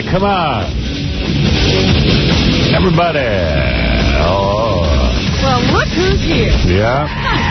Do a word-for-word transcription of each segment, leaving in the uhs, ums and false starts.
Come on. Everybody. Oh. Well, look who's here. Yeah.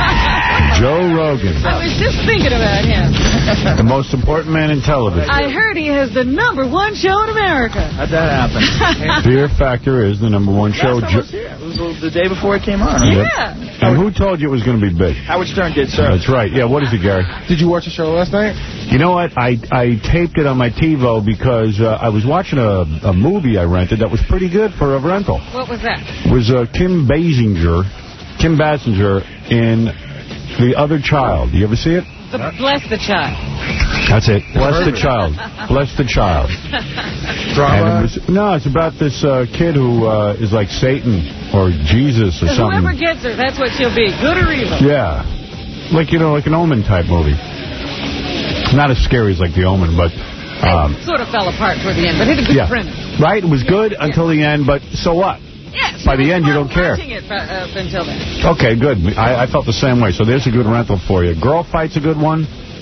Joe Rogan. I was just thinking about him. The most important man in television. I heard he has the number one show in America. How'd that happen? Fear Factor is the number one show. Last time I was here. It was the day before it came on. Yeah. Yep. And who told you it was going to be big? Howard Stern did, sir. That's right. Yeah, what is it, Gary? Did you watch the show last night? You know what? I, I taped it on my TiVo because uh, I was watching a, a movie I rented that was pretty good for a rental. What was that? It was uh, Kim Basinger, Kim Basinger in The Other Child. You ever see it? The Bless the Child. That's it. Bless the Child. Bless the Child. Drama? And it was, no, it's about this uh, kid who uh, is like Satan or Jesus or something. Whoever gets her, that's what she'll be. Good or evil. Yeah. Like, you know, like an Omen type movie. Not as scary as like The Omen, but... Um, it sort of fell apart toward the end, but it had a good yeah. premise. Right? It was yeah. good yeah. until the end, but so what? Yes. By the end, you don't care. Watching it up until then. Okay, good. I, I felt the same way. So there's a good rental for you. Girl Fight's a good one.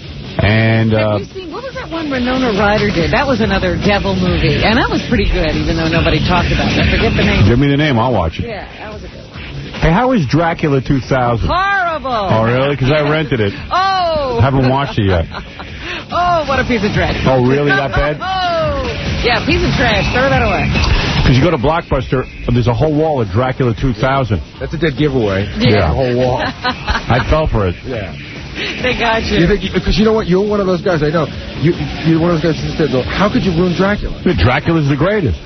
And uh, have you seen, what was that one Winona Ryder did? That was another devil movie. And that was pretty good, even though nobody talked about it. I forget the name. Give me the name. I'll watch it. Yeah, that was a good one. Hey, how is Dracula two thousand? Horrible. Oh, really? Because I rented it. Oh. Haven't watched it yet. Oh, what a piece of trash. Oh, really? That bad? Oh. Yeah, piece of trash. Throw that away. Because you go to Blockbuster, there's a whole wall of Dracula two thousand. That's a dead giveaway. Yeah. The whole wall. I fell for it. Yeah. They got you. You think, because you know what? You're one of those guys, I know. You, you're one of those guys that said, how could you ruin Dracula? Dracula's the greatest.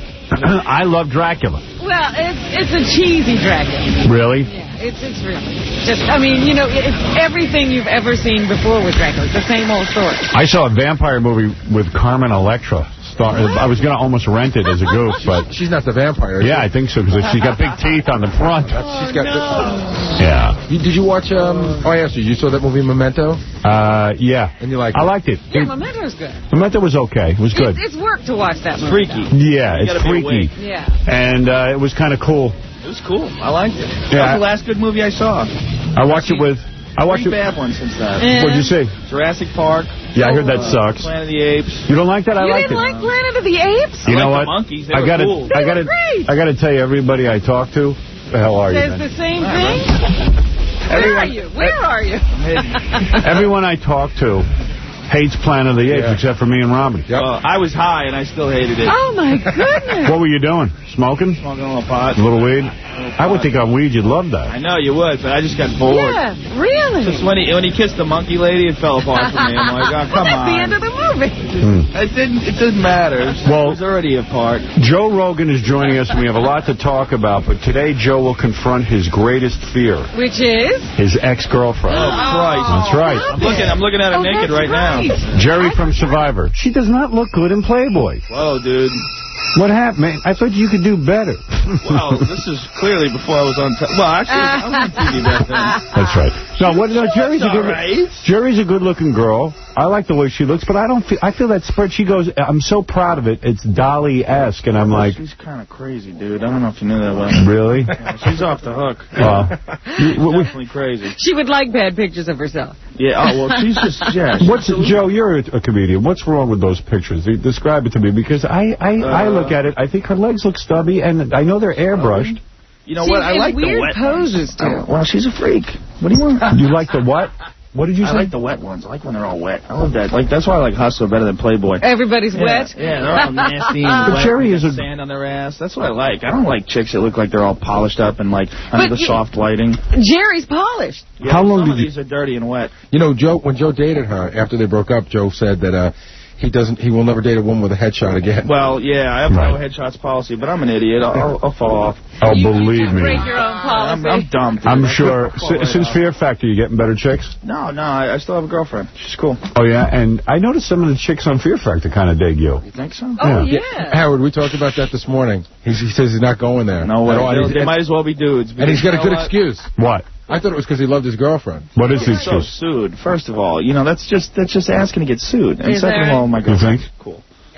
I love Dracula. Well, it's, it's a cheesy Dracula. Really? Yeah, it's, it's really just, I mean, you know, it's everything you've ever seen before with Dracula. It's the same old story. I saw a vampire movie with Carmen Electra. Star I was going to almost rent it as a goof, but... She's not the vampire. Yeah, I think so, because she's got big teeth on the front. That's, she's got. no. Yeah. You, did you watch, um, oh, I asked you, you saw that movie Memento? Uh, yeah. And you liked I it? liked it. Yeah, it Memento's good. Memento was okay. It was good. It's, it's work to watch that movie. Freaky. Though. Yeah, You it's freaky. Yeah. And uh, it was kind of cool. It was cool. I liked it. Yeah. That was the last good movie I saw. I watched it with... I watched Three it. bad ones since that. Yeah. What'd you see? Jurassic Park. Yeah, I heard that uh, sucks. Planet of the Apes. You don't like that? I You liked didn't it. like Planet of the Apes? You I know liked what? the monkeys. They I were gotta, cool. I They gotta, were great. I gotta tell you, everybody I talk to, the hell are you, Says man? the same All thing? right, Where Everyone- are you? Where are you? Everyone I talk to hates Planet of the Apes, Yeah. except for me and Robbie. Yep. Uh, I was high, and I still hated it. Oh, my goodness. What were you doing? Smoking? Smoking a little pot. A little weed? I would think on weed you'd love that. I know you would, but I just got bored. Yeah, really? Just when he when he kissed the monkey lady, it fell apart for me. I'm like, oh, come That's on. the end of the movie. Hmm. It didn't. It didn't matter. Well- it was already apart. Joe Rogan is joining us, and we have a lot to talk about, but today Joe will confront his greatest fear, Which is? his ex-girlfriend. Oh, Christ. That's right. I'm looking. I'm looking at her Oh, naked that's right, now. Jerry from Survivor. She does not look good in Playboy. Whoa, dude. What happened, man? I thought you could do better. Well, this is clearly before I was on. T well, actually, I was on T V back then. That's right. No, what? No, Jerry's a That's good. all right. Jerry's a good-looking girl. I like the way she looks, but I don't feel. I feel that spread. She goes. I'm so proud of it. It's Dolly-esque, and I'm like, She's kind of crazy, dude. I don't know if you knew that well. really? Yeah, she's off the hook. Uh, She's you- we- definitely crazy. She would like bad pictures of herself. Yeah. Oh well, she's just yeah. she's What's a- Joe? You're a, a comedian. What's wrong with those pictures? Describe it to me, because I I, I Uh, look at it. I think her legs look stubby, and I know they're airbrushed. You know She's what? I in like the weird wet poses, ones. too. Oh, well, she's a freak. What do you want? You like the what? What did you I say? like the wet ones. I like when they're all wet. I love that. Like that's why I like Hustler better than Playboy. Everybody's Yeah, wet. yeah, they're all nasty and But wet. Jerry They is got a- sand on their ass. That's what I like. I don't like chicks that look like they're all polished up and like under But the you- soft lighting. Jerry's polished. Yeah, How long some did of you- these are dirty and wet. You know, Joe, when Joe dated her, after they broke up, Joe said that uh, he doesn't, he will never date a woman with a headshot again. Well, yeah, I have Right. no headshots policy, but I'm an idiot. I'll, I'll, I'll fall off. Oh, You- believe you me. break your own I'm, policy. I'm dumb. Dude. I'm I sure. fall si- right Since off. Fear Factor, you getting better chicks? No, no, I, I still have a girlfriend. She's cool. Oh, yeah? And I noticed some of the chicks on Fear Factor kind of dig you. You think so? Oh, Yeah. yeah. Howard, we talked about that this morning. He's, he says he's not going there. No way. At all. And They, he's- they might as well be dudes. and he's got a because good you know what? excuse. What? I thought it was because he loved his girlfriend. What is the So excuse? sued. First of all, you know that's just that's just asking to get sued. And Is second of there? all, my You girlfriend's think? cool.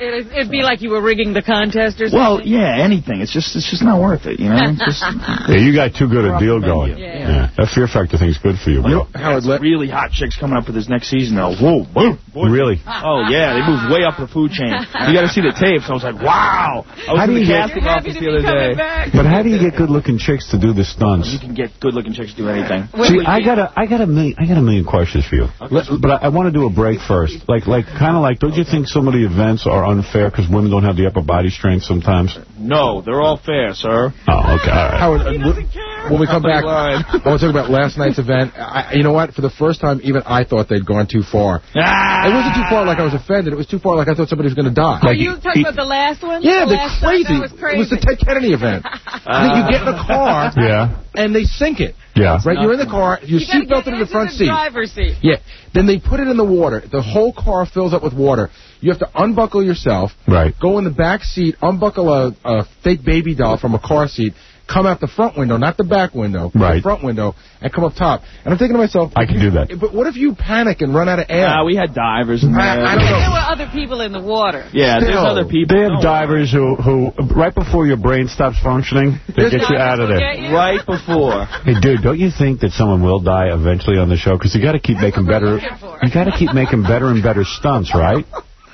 It'd, it'd be like you were rigging the contest or something. Well, yeah, anything. It's just it's just not worth it, you know? It's just, yeah, you got too good a deal going. Yeah. Yeah. That Fear Factor thing's good for you, bro. Howard, really hot chicks coming up for this next season, though. Whoa, boom. Really? Oh, yeah, they moved way up the food chain. You got to see the tapes. I was like, wow. I was How in do the you get- casting office the other day. Back. But how do you get good-looking chicks to do the stunts? You can get good-looking chicks to do anything. See, I got a, I got a million, I got a million questions for you. Let, but I, I want to do a break first. Like, like, kind of like, don't you think some of the events are unfair because women don't have the upper body strength sometimes? No, they're all fair, sir. Oh, okay, all right. Howard, uh, when we come back, I want to talk about last night's event. I, you know what? For the first time, even I thought they'd gone too far. Ah! It wasn't too far like I was offended. It was too far like I thought somebody was going to die. Are you talking about the last one? Yeah, the they're last crazy. Time? That was crazy. It was the Ted Kennedy event. I think you get in a car, Yeah. and they sink it. Yeah. Right? You're in the car, your You gotta seatbelted get in the into front the seat. driver's seat. Yeah. Then they put it in the water. The whole car fills up with water. You have to unbuckle yourself. Right. Go in the back seat, unbuckle a, a fake baby doll from a car seat, come out the front window, not the back window, Right. the front window, and come up top. And I'm thinking to myself, I can do that. But what if you panic and run out of air? Nah, we had divers in there. I, I don't There know. were other people in the water. Yeah, there's Still. other people. They have No. divers who, who, right before your brain stops functioning, they get you out of Get there. you? Right before. Hey, dude, don't you think that someone will die eventually on the show? Because you got to keep making what we're better. looking for. You got to keep making better and better stunts, right?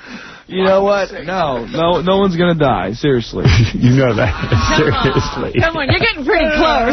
You know what? No, no, no one's gonna die. Seriously. You know that. Come Seriously. on. Come on, you're getting pretty close.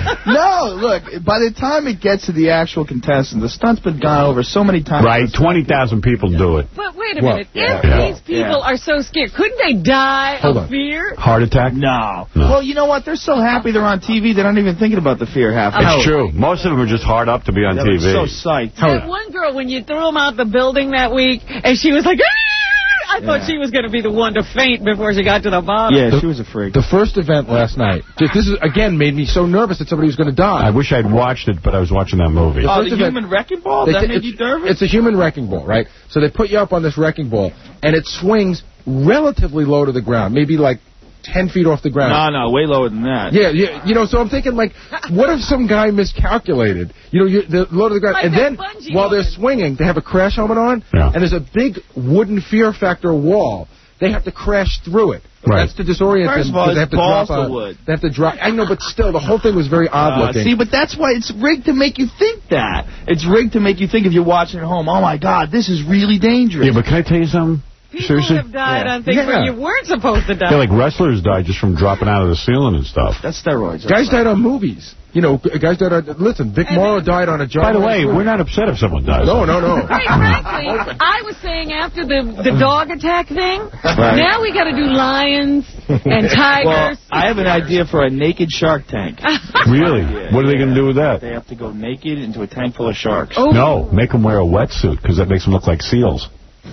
No, look. By the time it gets to the actual contestant, the stunt's been gone over so many times. Right, twenty thousand people do it. But wait a Well, minute. yeah. If Yeah. these people Yeah. are so scared, couldn't they die Hold of on. fear? Heart attack? No. No. Well, you know what? They're so happy they're on T V, they're not even thinking about the fear half. the It's time. true. Most of them are just hard up to be on They're T V. so psyched. That one girl, when you threw them out the building that week, and she was like, "Ah!" I thought Yeah. she was going to be the one to faint before she got to the bottom. Yeah, she was a freak. The first event last night, just, this is again made me so nervous that somebody was going to die. I wish I'd watched it, but I was watching that movie. Oh, first the event- human wrecking ball? They That say made it's, you nervous? it's a human wrecking ball, right? So they put you up on this wrecking ball, and it swings relatively low to the ground, maybe like ten feet off the ground. No, no, way lower than that. Yeah, yeah, you know, so I'm thinking, like, what if some guy miscalculated? You know, you're the low to the ground, Like and that then bungee while they're one. swinging, they have a crash helmet on, Yeah. and there's a big wooden Fear Factor wall. They have to crash through it. Right. That's to disorient First them. of all, 'cause they it's have to drop balsa a- wood. They have to drop. I know, but still, the whole thing was very odd Uh, looking. see, but that's why it's rigged to make you think that. It's rigged to make you think if you're watching at home, oh, my God, this is really dangerous. Yeah, but can I tell you something? People Seriously? have died Yeah. on things Yeah. where you weren't supposed to die. Yeah, like wrestlers die just from dropping out of the ceiling and stuff. That's steroids. Guys died on movies. You know, g- guys died on. Listen, Vic And Morrow then- died on a job. By the way, we're not upset if someone dies. No, no, no. Quite frankly, I was saying after the, the dog attack thing, Right. now we got to do lions and tigers. Well, I have an idea for a naked shark tank. Really? Yeah, What are they going to do with that? They have to go naked into a tank full of sharks. Oh. No, make them wear a wetsuit because that makes them look like seals.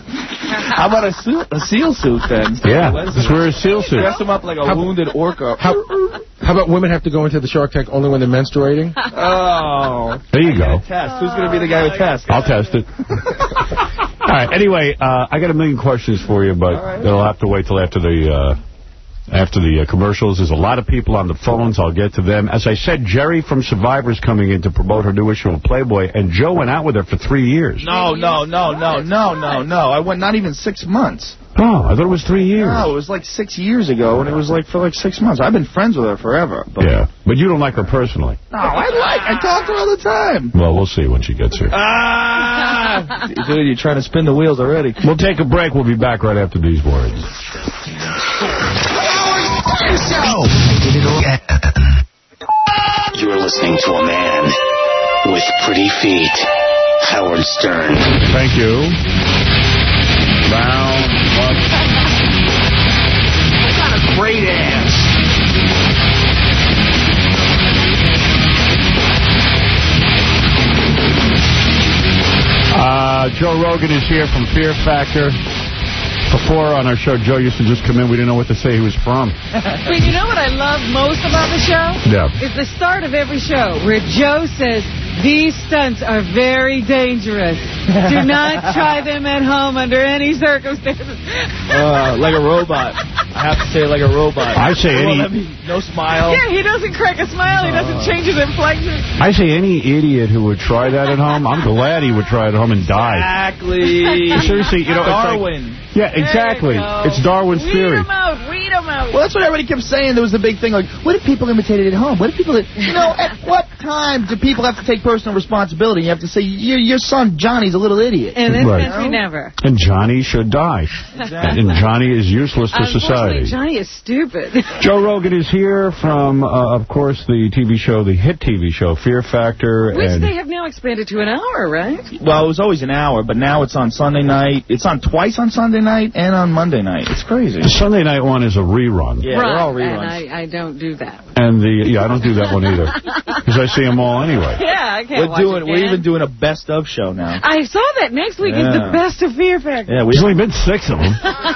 How about a, suit, a seal suit then? Yeah, Let's just wear a seal suit. dress them up like a How- wounded orca. How, how about women have to go into the Shark Tank only when they're menstruating? Oh. There you go. Test. Who's going to be the guy who tests? I'll test it. All right. Anyway, uh, I got a million questions for you, but right. they'll have to wait till after the uh, after the uh, commercials. There's a lot of people on the phones. I'll get to them. As I said, Jerry from Survivor's coming in to promote her new issue of Playboy, and Joe went out with her for three years. No, no, no, no, no, no, no. I went not even six months. Oh, I thought it was three years. No, it was like six years ago, and it was like for like six months. I've been friends with her forever. But Yeah, but you don't like her personally. No, I like. I talk to her all the time. Well, we'll see when she gets here. Ah, dude, you're trying to spin the wheels already. We'll take a break. We'll be back right after these words. You're listening to a man with pretty feet, Howard Stern. Thank you. Round up. Got a great ass. Uh, Joe Rogan is here from Fear Factor. Before on our show, Joe used to just come in. We didn't know what to say he was from. But you know what I love most about the show? Yeah. Is the start of every show where Joe says, these stunts are very dangerous. Do not try them at home under any circumstances. Uh, like a robot. I have to say it like a robot. I say any... Me, no smile. Yeah, he doesn't crack a smile. He doesn't change his inflection. I say any idiot who would try that at home, I'm glad he would try it at home and die. Exactly. Seriously, you know, Darwin. It's like, yeah, exactly. It's Darwin's Weed theory. Weed him out. Weed him out. Well, that's what everybody kept saying. There was the big thing, like, what if people imitated at home? What if people... You know, at what time do people have to take personal responsibility? You have to say, your, your son, Johnny's a little idiot. In this Right. country, never. And Johnny should die. Exactly. And Johnny is useless to society. Johnny is stupid. Joe Rogan is here from, uh, of course, the T V show, the hit T V show, Fear Factor. Which and they have now expanded to an hour, right? Well, it was always an hour, but now it's on Sunday night. It's on twice on Sunday night and on Monday night. It's crazy. The Sunday night one is a rerun. Yeah, right. they're all reruns. And I, I don't do that. And the, yeah, I don't do that one either. Because I see them all anyway. Yeah, I can't We're watch doing. it We're again. even doing a best of show now. I saw that next week is Yeah. the best of Fear Factor. Yeah, we There's only been six of them.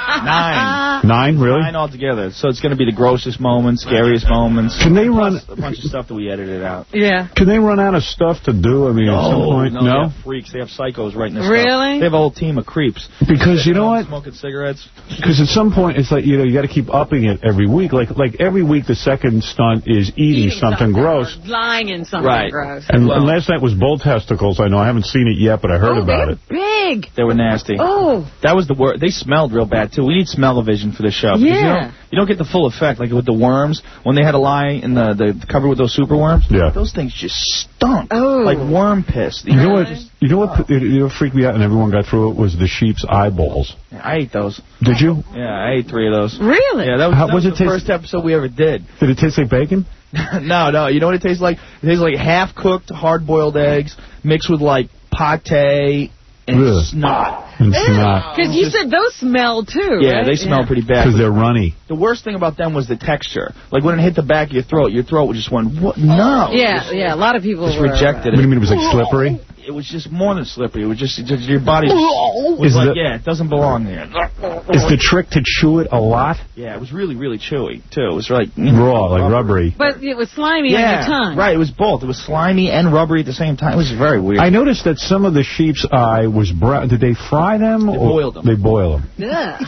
nine. Nine, really? Nine altogether. So it's going to be the grossest moments, scariest moments. Can they run... Plus a bunch of stuff that we edited out. Yeah. Can they run out of stuff to do? I mean, at some point, no, no? They have freaks. They have psychos writing this Really? stuff. They have a whole team of creeps. Because you know what? Smoking cigarettes. Because at some point, it's like, you know, you got to keep upping it every week. Like like every week, the second stunt is eating, Eating something, gross. or lying in something Right. gross. And, Well- and last night was bull testicles. I know. I haven't seen it yet, but I heard oh, about they're it. big. They were nasty. Oh. That was the word. They smelled real bad, too. We need smell-o-vision for this show. because Yeah. You don't, you don't get the full effect, like with the worms. When they had to lie in the, the cover with those super worms, Yeah. those things just stunk. Oh. Like worm piss. You know what? You know what? You know what freaked me out, and everyone got through it, was the sheep's eyeballs. Yeah, I ate those. Did you? Yeah, I ate three of those. Really? Yeah, that was, How- that was was it the taste- first episode we ever did. Did it taste like bacon? no, no. You know what it tastes like? It tastes like half-cooked, hard-boiled eggs mixed with, like, pate and Ugh. snot. And snot. Because you said those smell, too, Yeah, right? they smell pretty bad. Because they're runny. The worst thing about them was the texture. Like, when it hit the back of your throat, your throat just went, what? No. Yeah, yeah, a lot of people Just were, rejected What do it. you mean it was like slippery? It was just more than slippery. It was just, just your body was Is like, the- yeah, it doesn't belong there. Is the trick to chew it a lot? Yeah, it was really, really chewy, too. It was like... you know, Raw, like rubbery. But it was slimy Yeah, on your tongue. right. It was both. It was slimy and rubbery at the same time. It was very weird. I noticed that some of the sheep's eye was brown. Did they fry them? They or boiled them. They boil them. Ugh.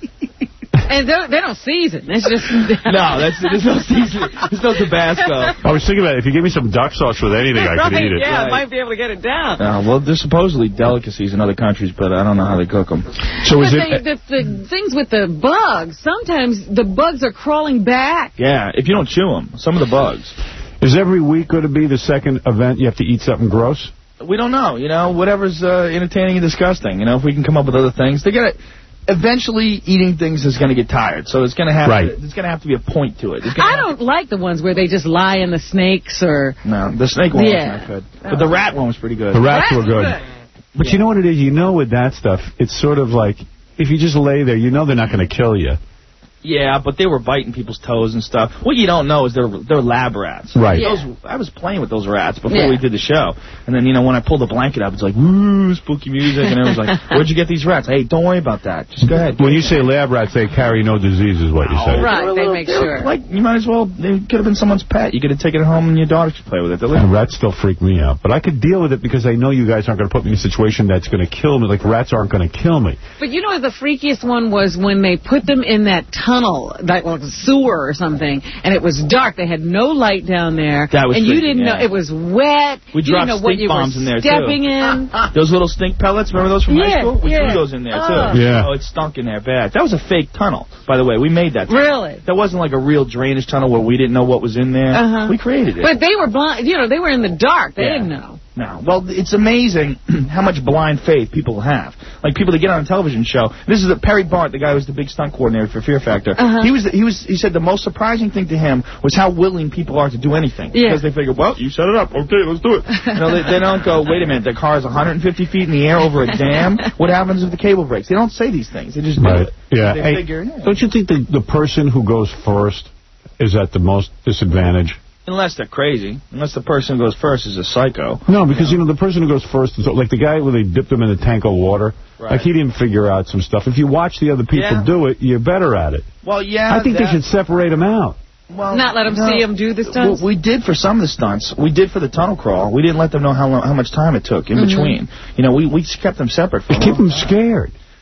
And they don't, they don't season. It's just... No, that's, there's no seasoning. There's no Tabasco. I was thinking about it. If you give me some duck sauce with anything, I could Right, eat it. yeah, I Right. might be able to get it down. Uh, well, there's supposedly delicacies in other countries, but I don't know how they cook them. So But is they, it... the, the things with the bugs, sometimes the bugs are crawling back. Yeah, if you don't chew them, some of the bugs. Is every week going to be the second event you have to eat something gross? We don't know, you know, whatever's uh, entertaining and disgusting. You know, if we can come up with other things. They got to... Eventually, eating things is going to get tired, so it's going to have Right. to, there's going to have to be a point to it. There's gonna I have don't like the ones where they just lie in the snakes or... to- no, the snake one Yeah. was not good, but the rat one was pretty good. The rats Rats were good. good. But you know what it is? You know with that stuff, it's sort of like, if you just lay there, you know they're not going to kill you. Yeah, but they were biting people's toes and stuff. What you don't know is they're they're lab rats. Right. Yeah. Those, I was playing with those rats before Yeah. we did the show, and then you know when I pulled the blanket up, it's like woo, spooky music, and everyone's like, "Where'd you get these rats?" Hey, don't worry about that. Just go ahead. When you say lab rats, they carry no disease, is what you say. Right, They're a they little- make they're sure. Like you might as well. They could have been someone's pet. You could have taken it home and your daughter could play with it. They're And little. rats still freak me out. But I could deal with it because I know you guys aren't going to put me in a situation that's going to kill me. Like, rats aren't going to kill me. But you know the freakiest one was when they put them in that tunnel, that like a sewer or something, and it was dark. They had no light down there. That was And you freaky, didn't yeah. know. It was wet. We you didn't dropped know what stink you bombs were in there, too. stepping in. Those little stink pellets, remember those from high Yeah, school? We yeah. threw those in there, too. Oh. Yeah. Oh, it stunk in there bad. That was a fake tunnel, by the way. We made that tunnel. Really? That wasn't like a real drainage tunnel where we didn't know what was in there. Uh-huh. We created it. But they were blind. You know, they were in the dark. They Yeah. didn't know. No. Well, it's amazing how much blind faith people have. Like people that get on a television show. This is a, Perry Bart, the guy who was the big stunt coordinator for Fear Factor. Uh-huh. He was. He was. He said the most surprising thing to him was how willing people are to do anything. Yeah. Because they figure, well, you set it up. Okay, let's do it. You know, they, they don't go, wait a minute, the car is one hundred fifty feet in the air over a dam. What happens if the cable breaks? They don't say these things. They just do Right. it. Yeah. They Hey, figure, yeah. don't you think the, the person who goes first is at the most disadvantage? Unless they're crazy. Unless the person who goes first is a psycho. No, because, you know, the person who goes first is like the guy where they dipped him in a tank of water. Right. Like, he didn't figure out some stuff. If you watch the other people Yeah. do it, you're better at it. Well, yeah. I think that, they should separate them out. Well, Not let them no. see them do the stunts. Well, we did for some of the stunts. We did for the tunnel crawl. We didn't let them know how long, how much time it took in Mm-hmm. between. You know, we, we kept them separate for a Keep long them time. scared.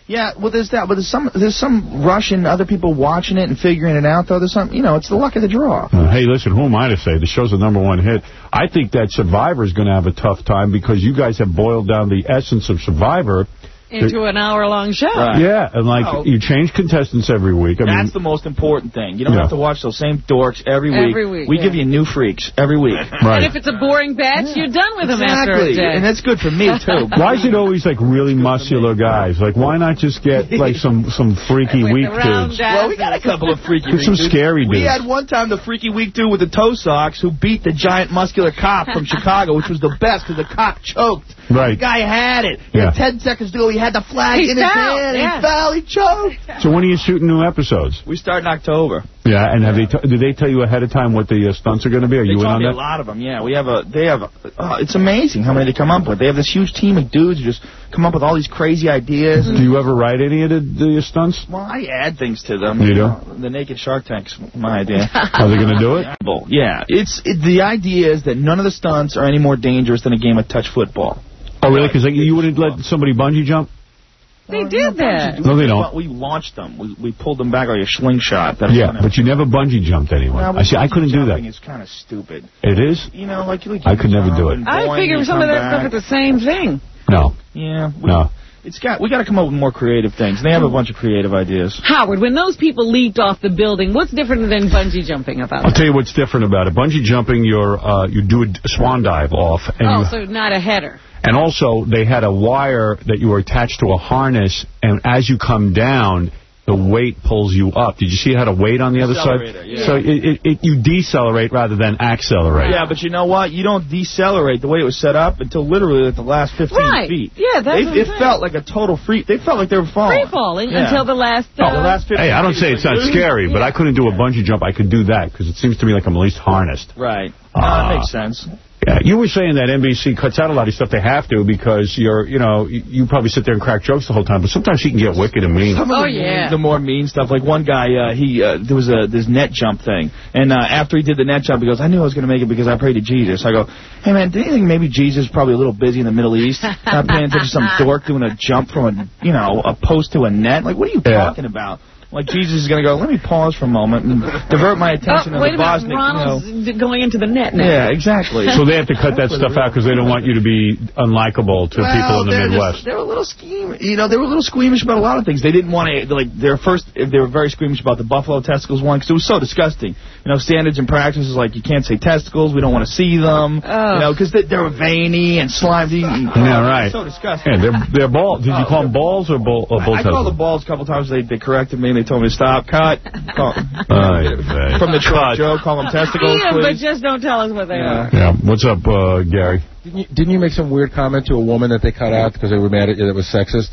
Yeah, well, there's that, but there's some there's some rush in other people watching it and figuring it out, though. There's some, you know, it's the luck of the draw. Uh, hey, listen, who am I to say? The show's the number one hit. I think that Survivor is going to have a tough time because you guys have boiled down the essence of Survivor into an hour-long show. Right. Yeah, and like Oh. you change contestants every week. I That's mean, the most important thing. You don't Yeah. have to watch those same dorks every week. Every week, we yeah. give you new freaks every week. right. And if it's a boring batch, you're done with them after a Exactly. day. And that's good for me, too. Why is it always like really muscular guys? Like, why not just get like some some freaky With weak the round dudes? dancers. Well, we got a couple of freaky Get some weak dudes. scary We dudes. had one time the freaky weak dude with the toe socks who beat the giant muscular cop from Chicago, which was the best because the cop choked. Right. The guy had it. He Yeah. had ten seconds to go. He had the flag He in his fell, hand. yeah. He fell. He choked. So when are you shooting new episodes? We start in October. Yeah, and have they t did they tell you ahead of time what the uh, stunts are going to be? Are They you in told on me a that? lot of them. Yeah, we have a. They have. A, uh, it's amazing how many they come up with. They have this huge team of dudes who just come up with all these crazy ideas. Do you ever write any of the, the stunts? Well, I add things to them. You do? know, the Naked Shark Tank's my idea. Are they going to do it? Yeah, it's it, the idea is that none of the stunts are any more dangerous than a game of touch football. Oh, really? Because like, you wouldn't let somebody bungee jump? They did that. No, they don't. We launched them. We, we pulled them back like a slingshot. That's Yeah, kind of- but you never bungee jumped anyone. Well, I see. I bungee couldn't do jumping that. is kind of stupid. It is? You know, like, like I could never do it. I figure some of that stuff is the same thing. No. Yeah. We, No. It's got. We got to come up with more creative things. And they have a bunch of creative ideas. Howard, when those people leaped off the building, what's different than bungee jumping about I'll that? tell you what's different about it. Bungee jumping, you're uh, you do a swan dive off, and Oh, you, so not a header. and also they had a wire that you were attached to a harness, and as you come down, the weight pulls you up. Did you see how to weight on the other side? Accelerator, yeah. So it, it, it, you decelerate rather than accelerate. Yeah, but you know what? You don't decelerate the way it was set up until literally at the last fifteen Right. feet. Yeah, that's They, what I'm it saying. felt like a total free. They felt like they were falling. Free falling Yeah. until the last. Uh, Oh, the last fifteen Hey, I don't feet say was it's not like, scary, but I couldn't do a bungee jump. I could do that because it seems to me like I'm at least harnessed. Right. Ah. Uh, that makes sense. Yeah, you were saying that N B C cuts out a lot of stuff they have to because you're, you know, you, you probably sit there and crack jokes the whole time, but sometimes she can get wicked and mean. Some of Oh, the, yeah. the more mean stuff, like one guy, uh, he uh, there was a this net jump thing, and uh, after he did the net jump, he goes, "I knew I was going to make it because I prayed to Jesus." I go, "Hey man, do you think maybe Jesus is probably a little busy in the Middle East, not paying attention to some dork doing a jump from a you know a post to a net? Like, what are you Yeah. talking about?" Like, Jesus is going to go, let me pause for a moment and divert my attention Oh, to wait the a minute. Bosniak, Ronald's you know. going into the net now. Yeah, exactly. So they have to cut that stuff out because they don't want you to be unlikable to Well, people in the they're Midwest. Just, they were a little scheme, you know. They were a little squeamish about a lot of things. They didn't want to like their first. They were very squeamish about the buffalo testicles one because it was so disgusting. You know, standards and practices like you can't say testicles. We don't want to see them. Oh. You know, because they, they were veiny and slimy. And, Yeah, right. So disgusting. Yeah, they're they're balls. Did you call them balls or bull? Or bull I called the testicles? balls a couple times. They they corrected me and they told me to stop. Cut. Call, Ay, ay. from the truck, Cut. Joe. Call them testicles, Yeah, but please. just don't tell us what they Yeah. are. Yeah. What's up, uh, Gary? Didn't you, didn't you make some weird comment to a woman that they cut out because they were mad at you that was sexist?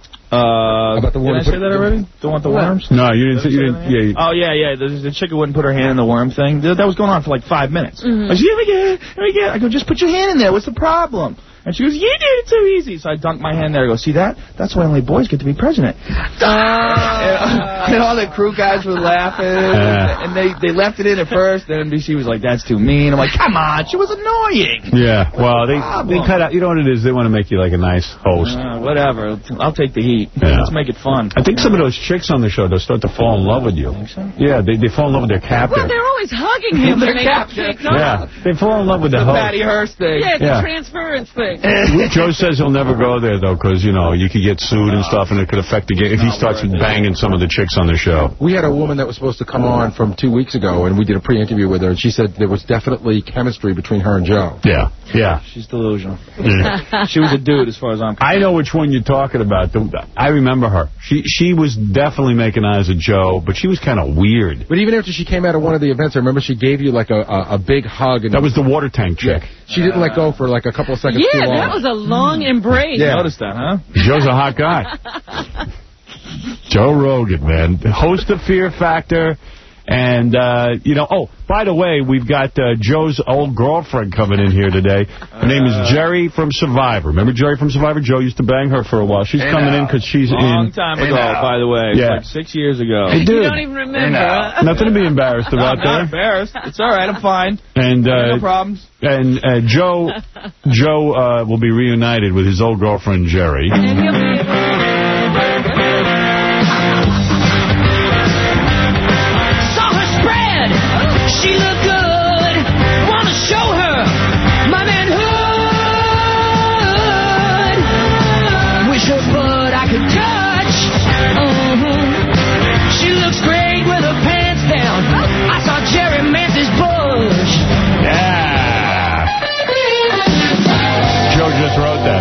Uh, About the did one I who say put- that already? Don't want the worms. No, you didn't. Say, you didn't. Yeah. You, Oh, yeah, yeah. The, the chick who wouldn't put her hand in the worm thing. Th- That was going on for like five minutes. Mm-hmm. I said, here we go, here we go. I go, just put your hand in there. What's the problem? And she goes, you did it so easy. So I dunked my hand there. I go, see that? That's why only boys get to be president. Uh, and all the crew guys were laughing. Yeah. And they, they left it in at first. Then N B C was like, that's too mean. I'm like, come on. She was annoying. yeah. Well, they they cut out. You know what it is? They want to make you like a nice host. Uh, whatever. I'll take the heat. Yeah. Let's make it fun. I think some of those chicks on the show, they'll start to fall in love with you. Yeah, they they fall in love with their captain. well, they're always hugging him. Their to make captain. it take Yeah, off. they fall in love with the The host. Patty Hearst thing. Yeah, it's Yeah. a transference thing. Joe says he'll never go there, though, because, you know, you could get sued and stuff, and it could affect the game if he starts banging some of the chicks on the show. We had a woman that was supposed to come on from two weeks ago, and we did a pre-interview with her, and she said there was definitely chemistry between her and Joe. Yeah, yeah. She's delusional. Yeah. She was a dude as far as I'm concerned. I know which one you're talking about. The- I remember her. She she was definitely making eyes at Joe, but she was kind of weird. But even after she came out of one of the events, I remember she gave you like a, a, a big hug. And That was the water tank chick. Yeah, she didn't let go for like a couple of seconds too Yeah, long. that was a long embrace. Yeah. Noticed that, huh? Joe's a hot guy. Joe Rogan, man. Host of Fear Factor. And, uh, you know, oh, by the way, we've got uh, Joe's old girlfriend coming in here today. Her name is Jerry from Survivor. Remember Jerry from Survivor? Joe used to bang her for a while. She's coming in because she's Long in. time ago, by the way. Yeah. Like six years ago. Hey, You dude. don't even remember. huh? Nothing to be embarrassed I'm about not there. embarrassed. It's all right. I'm fine. And No uh, problems. and uh, Joe Joe uh, will be reunited with his old girlfriend Jerry. And he'll be able to- Saw her spread. She looked good. Wanna show her my manhood. Wish her butt I could touch. Uh-huh. She looks great with her pants down. I saw Jerry Mance's bush. Yeah. Joe just wrote that.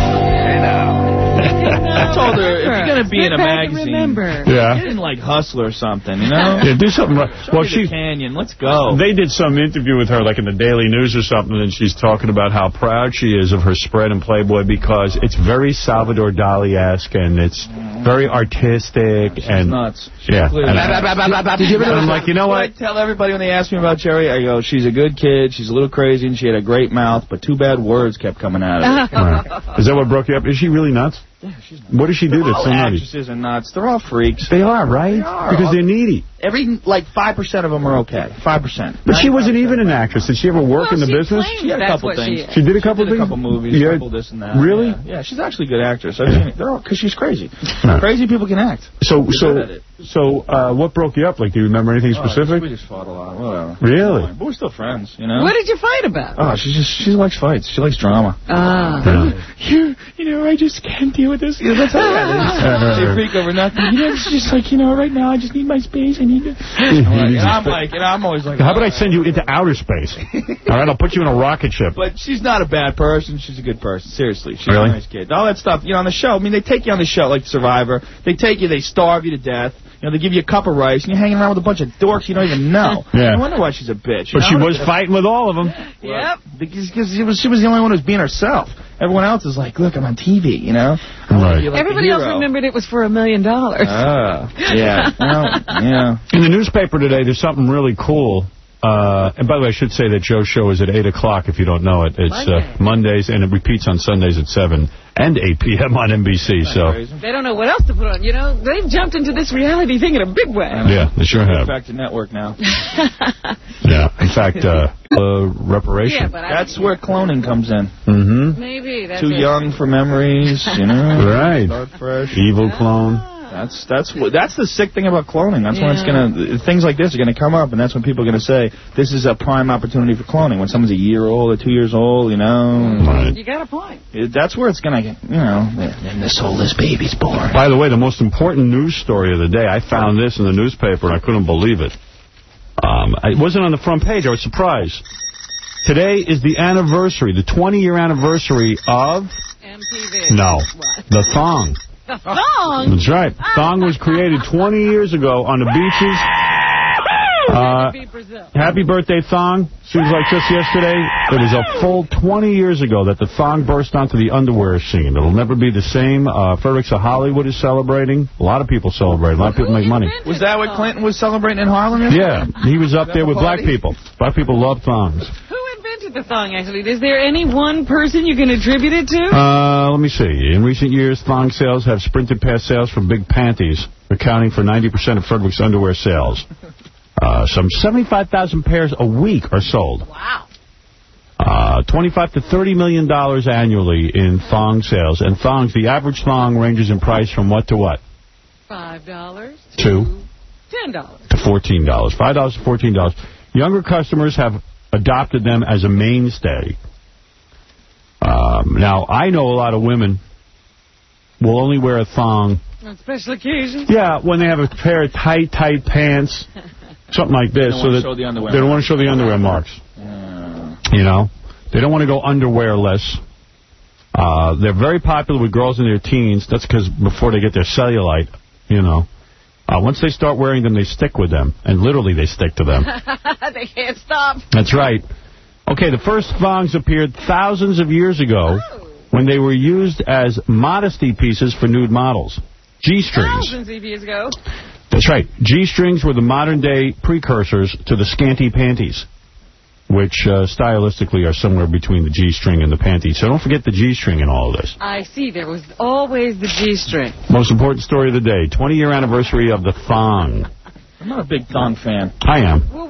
I told her, if you're going to be in a magazine, Remember. Yeah. get in like Hustler or something, you know? Yeah, do something right. Show Well, me she... the Canyon. Let's go. They did some interview with her, like in the Daily News or something, and she's talking about how proud she is of her spread in Playboy because it's very Salvador Dali-esque and it's very artistic. She's and nuts. She's yeah. clearly And, nuts. Did you ever and I'm like, you know what? I tell everybody when they ask me about Cherry, I go, she's a good kid, she's a little crazy, and she had a great mouth, but too bad words kept coming out of her. Right. Is that what broke you up? Is she really nuts? Yeah, she's nuts. What does she do that's All so nutty? actresses are nuts. They're all freaks. They are, right? They are. Because they're needy. Every, like, five percent of them are okay. five percent. But she wasn't even an actress. Did she ever work Well, in the she business? claims She had a that's couple what things. She, is. She did a couple She did a things? couple movies, Yeah. a couple this and that. Really? Yeah, yeah, she's actually a good actress. I've seen it. They're all, because she's crazy. Huh. Crazy people can act. So, They're so, good at it. so, uh, what broke you up? Like, do you remember anything Oh, specific? we just fought a lot. Whatever. Really? But we're still friends, you know? What did you fight about? Oh, she just, she likes fights. She likes drama. Ah. Yeah. You, you know, I just can't deal with this. Yeah, that's how that is. They freak over nothing. You know, it's just like, you know, right now I just need my space. I need to. I'm like, and I'm like, and I'm always like, How about I send you into outer space? All right, I'll put you in a rocket ship. But she's not a bad person. She's a good person. Seriously. She's Really? a nice kid. All that stuff, you know, on the show. I mean, they take you on the show like Survivor. They take you, they starve you to death. You know, they give you a cup of rice, and you're hanging around with a bunch of dorks you don't even know. Yeah. No wonder why she's a bitch. But you she know? was fighting with all of them. Yep. Because she was, she was the only one who was being herself. Everyone else is like, look, I'm on T V, you know? I wanna Right. be like a Everybody else hero. remembered it was for a million dollars. Ah, yeah. Well, yeah. In the newspaper today, there's something really cool. Uh, and by the way, I should say that Joe's show is at eight o'clock if you don't know it. It's Monday. uh, Mondays, and it repeats on Sundays at seven and eight p m on N B C. So, They don't know what else to put on. You know, they've jumped into this reality thing in a big way. yeah, they sure have. Back to network now. Yeah, in fact, uh, uh, reparation. Yeah, but I That's where cloning comes in. Mm-hmm. maybe that's Too it. young for memories, you know? Right. Start fresh. Evil clone. That's that's what that's the sick thing about cloning. That's when it's Yeah. gonna things like this are gonna come up, and that's when people are gonna say this is a prime opportunity for cloning. When someone's a year old or two years old, you know, Right. You got a point. it, that's where it's gonna, you know, and the soulless baby's born. By the way, the most important news story of the day, I found this in the newspaper, and I couldn't believe it. Um, it wasn't on the front page. I was surprised. Today is the anniversary, the twenty-year anniversary of... M T V. No, What? the thong. The thong? That's right. Thong was created twenty years ago on the beaches. Uh, Be Brazil. happy birthday, thong. Seems like just yesterday. It was a full twenty years ago that the thong burst onto the underwear scene. It'll never be the same. Uh, Fredericks of Hollywood is celebrating. A lot of people celebrate. A lot of people make money. Was that what Clinton was celebrating in Harlem yesterday? Yeah, he was up there with black people. Black people love thongs. Who invented the thong, actually? Is there any one person you can attribute it to? Uh, let me see. In recent years, thong sales have sprinted past sales from big panties, accounting for ninety percent of Fredericks underwear sales. Uh, some seventy-five thousand pairs a week are sold. Wow. Uh, twenty-five to thirty million dollars annually in thong sales. And thongs, the average thong ranges in price from what to what? Five dollars. Two. Ten dollars. To fourteen dollars. Five dollars to fourteen dollars. Younger customers have adopted them as a mainstay. Um, now, I know a lot of women will only wear a thong. On special occasions. Yeah, when they have a pair of tight, tight pants, something like this, They don't so wanna that show the underwear they don't want to show the underwear marks. Yeah. You know, they don't want to go underwearless. Uh, they're very popular with girls in their teens. That's because before they get their cellulite, you know. Uh, once they start wearing them, they stick with them, and literally they stick to them. They can't stop. That's right. Okay, the first thongs appeared thousands of years ago when they were used as modesty pieces for nude models. G-strings. Thousands of years ago. That's right. G-strings were the modern-day precursors to the scanty panties, which uh, stylistically are somewhere between the G-string and the panty. So don't forget the G-string in all of this. I see. There was always the G-string. Most important story of the day, twenty-year anniversary of the thong. I'm not a big thong fan. I am. Well, well, what?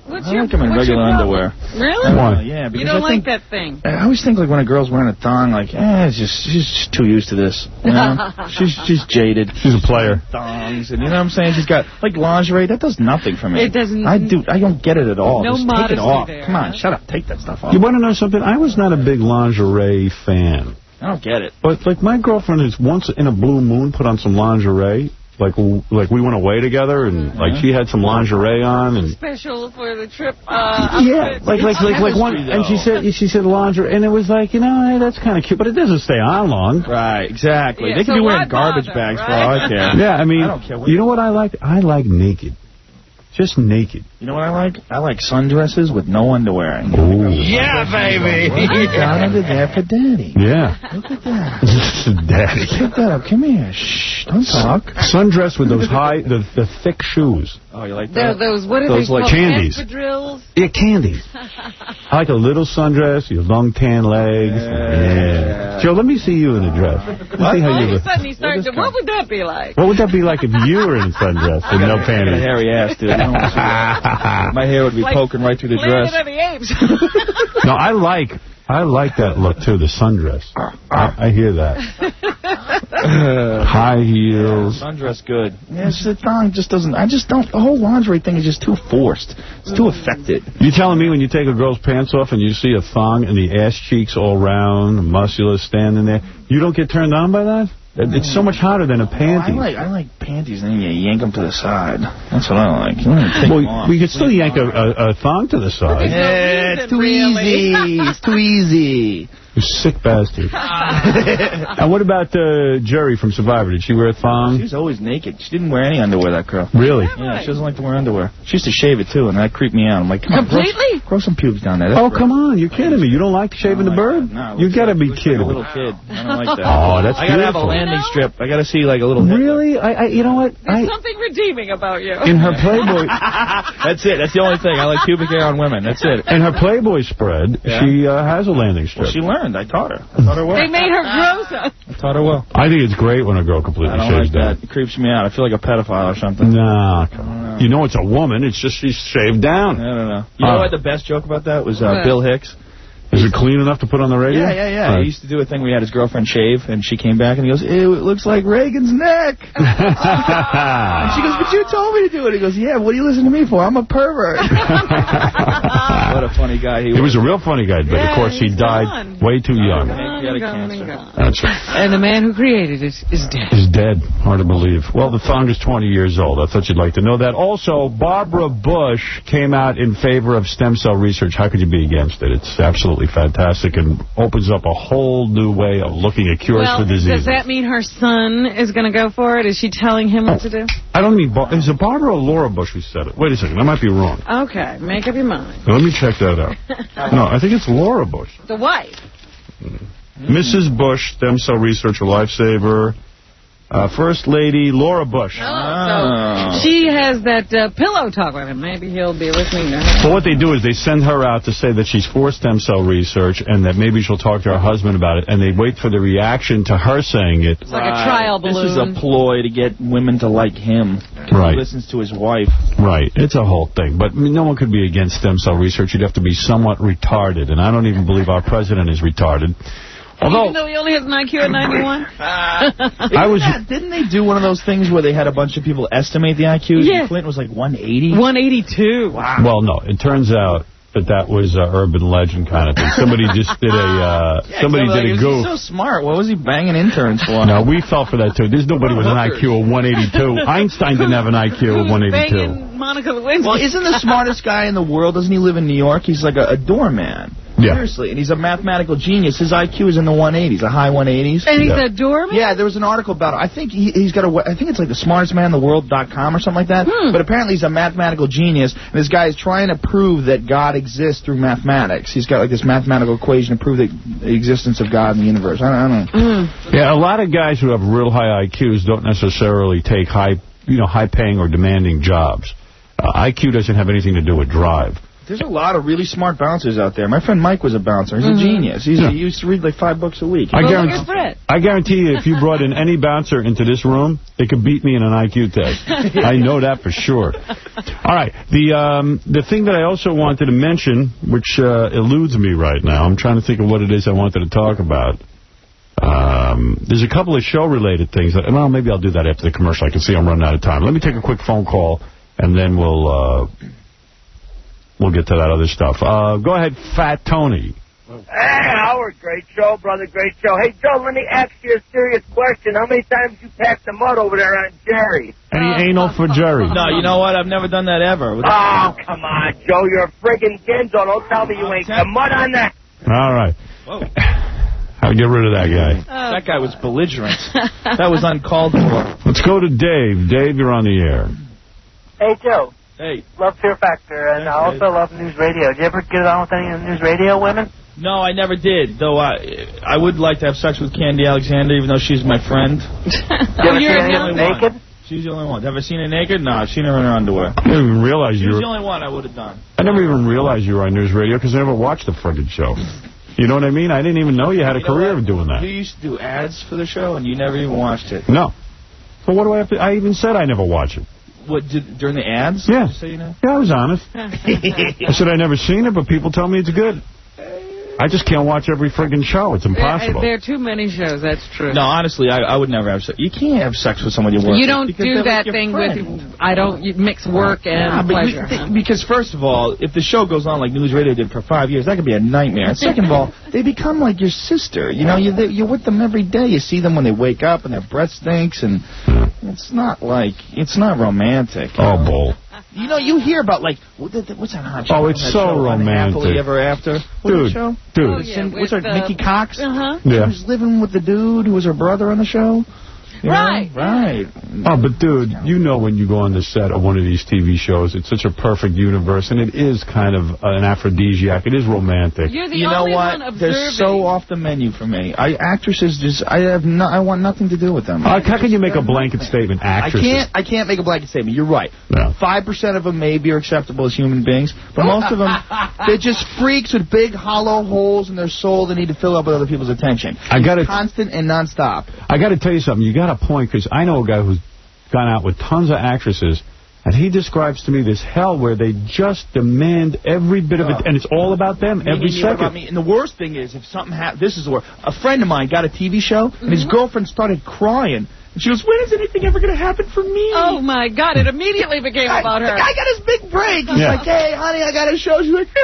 What's I your, like them in what's regular your problem? underwear. Really? Why? Uh, yeah, because You don't I think, like that thing. I always think like when a girl's wearing a thong, like, eh, it's just she's just too used to this. You know? she's she's jaded. She's a player. Thongs, and you know what I'm saying? She's got like lingerie. That does nothing for me. It doesn't. I do. I don't get it at all. No just take it modesty off. there, Come on, huh? shut up. Take that stuff off. You want to know something? I was not a big lingerie fan. I don't get it. But, like, my girlfriend has once in a blue moon put on some lingerie. Like, w- like we went away together, and, like, she had some lingerie on, and... Special for the trip. Uh, Yeah, like, like, like, like one... And she said, she said lingerie, and it was like, you know, hey, that's kind of cute, but it doesn't stay on long. Right, exactly. Yeah, they could so be wearing why garbage bother, bags right? for all I care. Yeah, I mean, I don't care what you know what I like? I like naked. Just naked. You know what I like? I like sundresses with no underwear. Ooh. Yeah, baby. Down under there for daddy. Yeah. Look at that. Daddy. Pick that up. Come here. Shh. Don't talk. Sundress with those high, the, the thick shoes. Oh, you like There are that? those, what are Those they like called? candies. Espadrilles? Yeah, candies. I like a little sundress, your long tan legs. Yeah. Joe, let me see you in a dress. Let me see how All you of a look. sudden he started to, what would that be like? What would that be like if you were in a sundress and no I got a panties? hairy ass, dude. I don't wanna see that. My hair would be Like poking right through the Planet dress. of the Apes. No, I like I like that look too, the sundress. I, I hear that. High heels. Sundress good. Yeah, it's the thong just doesn't. I just don't. The whole lingerie thing is just too forced. It's too affected. You telling me when you take a girl's pants off and you see a thong and the ass cheeks all round, muscular standing there, you don't get turned on by that? It's so much hotter than a panty. I like I like panties, and then you yank them to the side. That's what I like. You don't even take them Well, off. we could still yank a, a, a thong to the side. Yeah, it's too Really? easy. It's too easy. You sick bastard. And what about uh, Jerry from Survivor? Did she wear a thong? She's always naked. She didn't wear any underwear, that girl. Really? Yeah, she doesn't like to wear underwear. She used to shave it, too, and that creeped me out. I'm like, come on, grow- Completely? Grow, some pubes down there. That's Oh, gross. come on. You're kidding me. You don't like shaving the bird? No, it You looks got to like- be looks like kidding a me. little kid. I don't like that. Oh, that's I gotta have a beautiful. landing strip. I gotta see like a little. Really? I, I, you know what? There's I, something redeeming about you. in her Playboy, That's it. That's the only thing. I like pubic hair on women. That's it. in her Playboy spread, Yeah. she uh, has a landing strip. Well, she learned. I taught her. I taught her well. They made her grow some. I taught her well. I think it's great when a girl completely I don't shaves like down. that. It creeps me out. I feel like a pedophile or something. Nah, come on. You know it's a woman. It's just she's shaved down. I don't know. You know Uh, what the best joke about that was? Uh, What? Bill Hicks. Is it clean enough to put on the radio? Yeah, yeah, yeah. Right. He used to do a thing where he had his girlfriend shave, and she came back, and he goes, ew, it looks like Reagan's neck. And she goes, but you told me to do it. He goes, yeah, what do you listen to me for? I'm a pervert. What a funny guy he was. He was a real funny guy, but Yeah, of course he he's died gone. way too young. Hank, he had a Gone and cancer. gone. That's right. And the man who created it is dead. He's dead. Hard to believe. Well, the thong is twenty years old. I thought you'd like to know that. Also, Barbara Bush came out in favor of stem cell research. How could you be against it? It's absolutely fantastic and opens up a whole new way of looking at cures Well, for diseases. does that mean her son is going to go for it? Is she telling him what to do? I don't mean... Bar is it Barbara or Laura Bush who said it? Wait a second. I might be wrong. Okay, make up your mind. Now, let me check that out. No, I think it's Laura Bush. The wife. Missus Bush, stem cell researcher, lifesaver. Uh, First Lady Laura Bush. Oh, so she has that uh, pillow talk with him. Maybe he'll be listening to her. So what they do is they send her out to say that she's for stem cell research and that maybe she'll talk to her husband about it, and they wait for the reaction to her saying it. It's like a trial balloon. This is a ploy to get women to like him. Right. He listens to his wife. Right. It's a whole thing. But I mean, no one could be against stem cell research. You'd have to be somewhat retarded, and I don't even believe our president is retarded. Although, Even though he only has an I Q of ninety-one? I was... That, didn't they do one of those things where they had a bunch of people estimate the I Qs? Yeah. And Clinton was like one eighty? one eighty-two. Wow. Well, no. It turns out that that was uh, urban legend kind of thing. Somebody just did a... Uh, Yeah, somebody like, did a he goof. was so smart. What was he banging interns for? No, we fell for that, too. There's nobody with an I Q of one eighty-two. Einstein didn't have an I Q of one eighty-two. Banging Monica Lewinsky. Well, isn't the smartest guy in the world, doesn't he live in New York? He's like a, a doorman. Yeah. Seriously, and he's a mathematical genius. His I Q is in the one eighties, a high one eighties. And he's Yeah. a doorman? Yeah, there was an article about it. I think he, he's got a, we- I think it's like the smartest man in the world dot com or something like that. Hmm. But apparently he's a mathematical genius, and this guy is trying to prove that God exists through mathematics. He's got like this mathematical equation to prove the, the existence of God in the universe. I don't, I don't know. Yeah, a lot of guys who have real high I Qs don't necessarily take high, you know, high-paying or demanding jobs. Uh, I Q doesn't have anything to do with drive. There's a lot of really smart bouncers out there. My friend Mike was a bouncer. He's Mm-hmm. a genius. He's Yeah. a, he used to read like five books a week. I Well, guarantee, look at Brett. I guarantee you, if you brought in any bouncer into this room, they could beat me in an I Q test. I know that for sure. All right, the um, the thing that I also wanted to mention, which uh, eludes me right now, I'm trying to think of what it is I wanted to talk about. Um, there's a couple of show-related things. That, well, maybe I'll do that after the commercial. I can see I'm running out of time. Let me take a quick phone call, and then we'll uh, we'll get to that other stuff. Uh, go ahead, Fat Tony. Hey, Howard, great show, brother, great show. Hey, Joe, let me ask you a serious question. How many times you packed the mud over there on Jerry? Any anal for Jerry? No, you know what? I've never done that ever. Oh, come on, Joe, you're a friggin' Ginzo. Don't tell me you ain't the mud on that. All right. Whoa. How to get rid of that guy. Oh. That guy was belligerent. That was uncalled for. Let's go to Dave. Dave, you're on the air. Hey, Joe, Hey. love Fear Factor, and I also love News Radio. Did you ever get on with any of the News Radio women? No, I never did. Though I, I would like to have sex with Candy Alexander, even though she's my friend. Oh, you're seen a her no. naked? She's the only one. Ever seen her naked? No, I've seen her in her underwear. I didn't even realize you She's were... the only one I would have done. I never even realized you were on News Radio because I never watched the friggin' show. You know what I mean? I didn't even know you had a You know career what? of doing that. You used to do ads for the show, and you never even watched it. No. So what do I have to... I even said I never watch it. What, did, during the ads? Yeah. Just so you know? Yeah, I was honest. I said I never seen it, but people tell me it's good. I just can't watch every friggin' show. It's impossible. There, there are too many shows, that's true. No, honestly, I, I would never have sex. You can't have sex with someone you work with. You don't because do they're that like your thing friend. with, I don't you mix work and Yeah, but you- pleasure. th- because first of all, if the show goes on like News Radio did for five years, that could be a nightmare. And second of all, they become like your sister. You know, you, they, you're with them every day. You see them when they wake up and their breath stinks, and it's not like, it's not romantic. Oh, bull. You know, you hear about like, what the, what's that hot show? Oh, it's That so show on romantic. Happily Ever After. What's Dude, that show? dude. Oh, yeah, What's her, with, uh, Nikki Cox? Uh-huh. She Yeah. was living with the dude who was her brother on the show. You know? Right. Right. Oh, but dude, you know when you go on the set of one of these T V shows, it's such a perfect universe, and it is kind of an aphrodisiac. It is romantic. You're the You know only what? one observing. They're so off the menu for me. I actresses just I have no I want nothing to do with them. Uh, how can you make a blanket statement, I actresses? can't I can't make a blanket statement. You're right. No. Five percent of them maybe are acceptable as human beings, but most of them they're just freaks with big hollow holes in their soul that need to fill up with other people's attention. I gotta- It's constant and nonstop. I got to tell you something. You got a point, because I know a guy who's gone out with tons of actresses, and he describes to me this hell where they just demand every bit of it, and it's all about them every Meaning you about second. me. And the worst thing is, if something happens, this is the worst. A friend of mine got a T V show, and his girlfriend started crying. And she goes, when is anything ever going to happen for me? Oh, my God. It immediately became I, about the her. guy got his big break. He's Yeah. like, hey, honey, I got a show. She's like,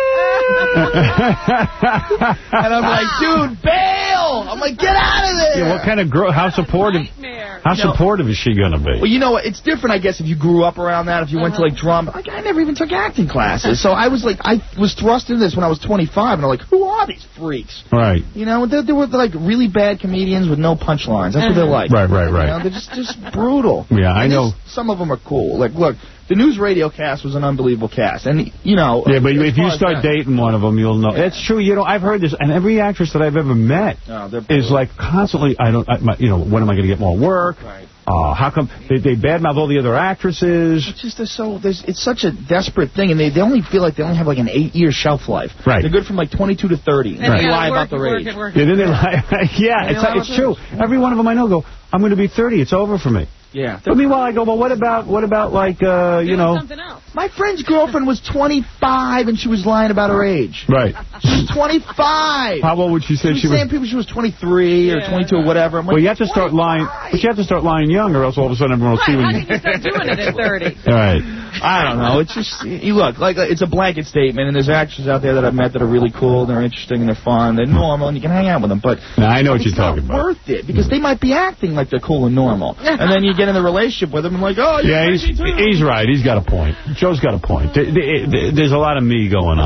and I'm like, dude, bail. I'm like, get out of there. Yeah, what kind of girl? How supportive? Nightmare. How You know- supportive is she gonna be? Well, you know what? It's different, I guess, if you grew up around that, if you went to, like, drama. Like, I never even took acting classes. So I was like, I was thrust into this when I was twenty-five, and I'm like, who are these freaks? Right, You know, they, they were, like, really bad comedians with no punchlines. That's what they're like. right, right, You know, right. they're just, just brutal. Yeah, I And know. there's- Some of them are cool. Like, look, the News Radio cast was an unbelievable cast. And, you know. Yeah, but as if you far as start that- dating one of them, you'll know. It's true. You know, I've heard this, and every actress that I've ever met No, they're is brutal. like constantly, I don't, I, my, you know, when am I going to get more work? Right. Uh, how come they, they badmouth all the other actresses? It's just they're so there's it's such a desperate thing, and they, they only feel like they only have like an eight year shelf life. Right. They're good from like twenty-two to thirty. And And they they gotta lie work about their and work age. and work Yeah, and then they work. lie. Yeah, it's, lie it's about true. Every one of them I know go, I'm going to be thirty. It's over for me. Yeah. But meanwhile, I go, well, what about, what about like, uh, you Doing know. something else. My friend's girlfriend was twenty-five, and she was lying about her age. Right. She's twenty-five. How old would she say She was she was? saying people she was twenty-three or Yeah. twenty-two or whatever. I'm like, Well, you have to start lying, but you have to start lying young, or else all of a sudden everyone will see Right, how when you. can you start doing it at thirty? All right. I don't know. It's just you look like it's a blanket statement, and there's actors out there that I've met that are really cool, and they're interesting, and they're fun, they're normal, and you can hang out with them. But Now, I know what it's you're talking not about. worth it because they might be acting like they're cool and normal, and then you get in the relationship with them and like, oh, you're Yeah, he's, crazy too. he's right. He's got a point. Joe's got a point. There- there- there- There's a lot of me going on there.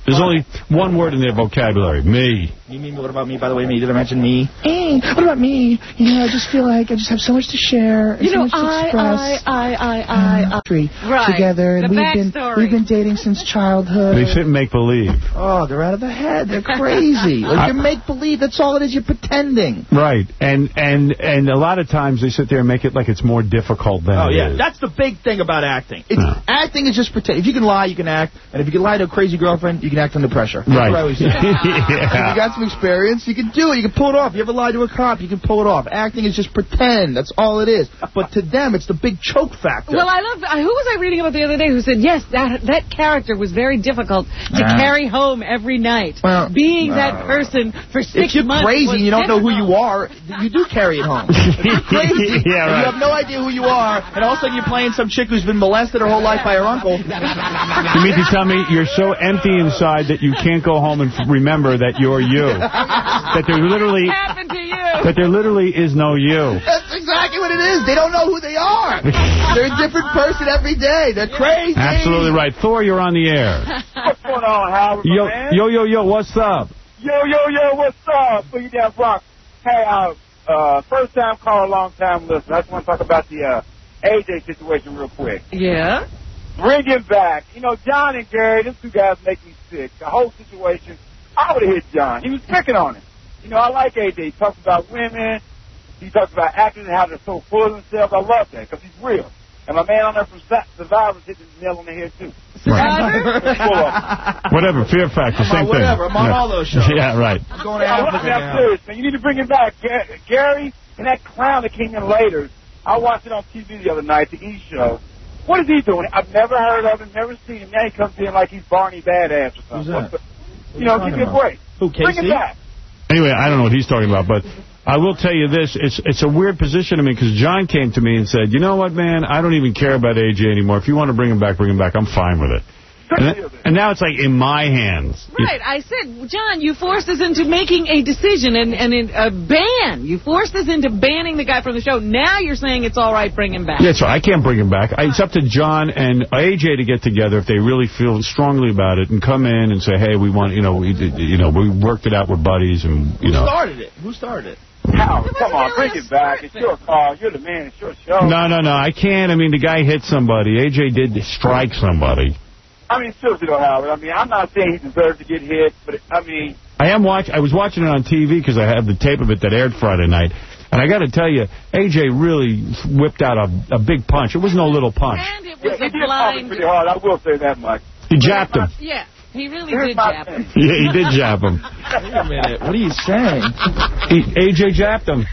There's only one word in their vocabulary. Me. You mean what about me? By the way, me? Did I mention me? Hey, what about me? You know, I just feel like I just have so much to share. And You so know, much to I, express. I, I, I, I, I. Three Right. together, and The we've been backstory. we've been dating since childhood. They sit and make believe. Oh, they're out of their head. They're crazy. Like, you make believe. That's all it is. You're pretending. Right. And and and a lot of times they sit there and make it like it's more difficult than Oh, it yeah. is. That's the big thing about acting. It's, No. Acting is just pretend. If you can lie, you can act. And if you can lie to a crazy girlfriend, you can act under pressure. That's Right. what I always say. If Yeah. you got some experience, you can do it. You can pull it off. You ever lie to a cop, you can pull it off. Acting is just pretend. That's all it is. But to them, it's the big choke factor. Well, I love. Uh, who was I reading about the other day who said, yes, that that character was very difficult to Uh, carry home every night. well, Being uh, that person for six if you're months crazy was and you don't know who difficult. you are, you do carry it home. If you're crazy Yeah, and right. you have no idea who you are, and all of a sudden you're playing some chick who's been molested her whole life by her uncle. You mean to tell me you're so empty inside that you can't go home and f- remember that you're you? That there literally What happened to you? that there literally is no you. That's exactly what it is. They don't know who they are. They're a different person every day. They're crazy. Absolutely right. Thor, you're on the air. What's going on, Howard, Yo, my man? yo, yo, yo, what's up? Yo, yo, yo, what's up? Boogie Down Bronx. Hey, uh, uh, first time caller, long time listener. I just want to talk about the uh, A J situation real quick. Yeah. Bring him back. You know, John and Gary, these two guys make me sick. The whole situation, I would have hit John. He was picking on him. You know, I like A J. He talks about women. He talks about actors and how they're so full of themselves. I love that because he's real. And my man on there from Survivor hit the nail on the head, too. Survivor? Full of them. Whatever, Fear Factor, same thing. Whatever, I'm on Yeah. all those shows. Yeah, right. I'm going to I love Africa that now. serious, man. You need to bring him back. Ga- Gary and that clown that came in later. I watched it on T V the other night, the E! Show. What is he doing? I've never heard of him, never seen him. Now he comes in like he's Barney Badass or something. Who's that? What's the- You know, give me a break. Who, Bring him Casey? back. Anyway, I don't know what he's talking about, but I will tell you this. It's it's a weird position to me because John came to me and said, you know what, man, I don't even care about A J anymore. If you want to bring him back, bring him back. I'm fine with it. And, then, and now it's like in my hands. Right. I said, John, you forced us into making a decision and, and in a ban. You forced us into banning the guy from the show. Now you're saying it's all right, bring him back. Yeah, so I can't bring him back. I, it's up to John and A J to get together if they really feel strongly about it and come in and say, hey, we want, you know, we did, you know, we worked it out with buddies and, you Who know. started it? Who started it? Howard, come on, bring it back. It's your call. You're the man. It's your show. No, no, no, I can't. I mean, the guy hit somebody. A J did strike somebody. I mean, seriously though, Howard. I mean, I'm not saying he deserves to get hit, but I mean, I am watch. I was watching it on T V because I had the tape of it that aired Friday night. And I got to tell you, A J really whipped out a, a big punch. It was no little punch. And it yeah, was he a did pop me blind... pretty hard. I will say that much. He japped him. Yeah, he really Here's did my jab thing. him. Yeah, he did jab him. Wait a minute. What are you saying? He, A J jabbed him.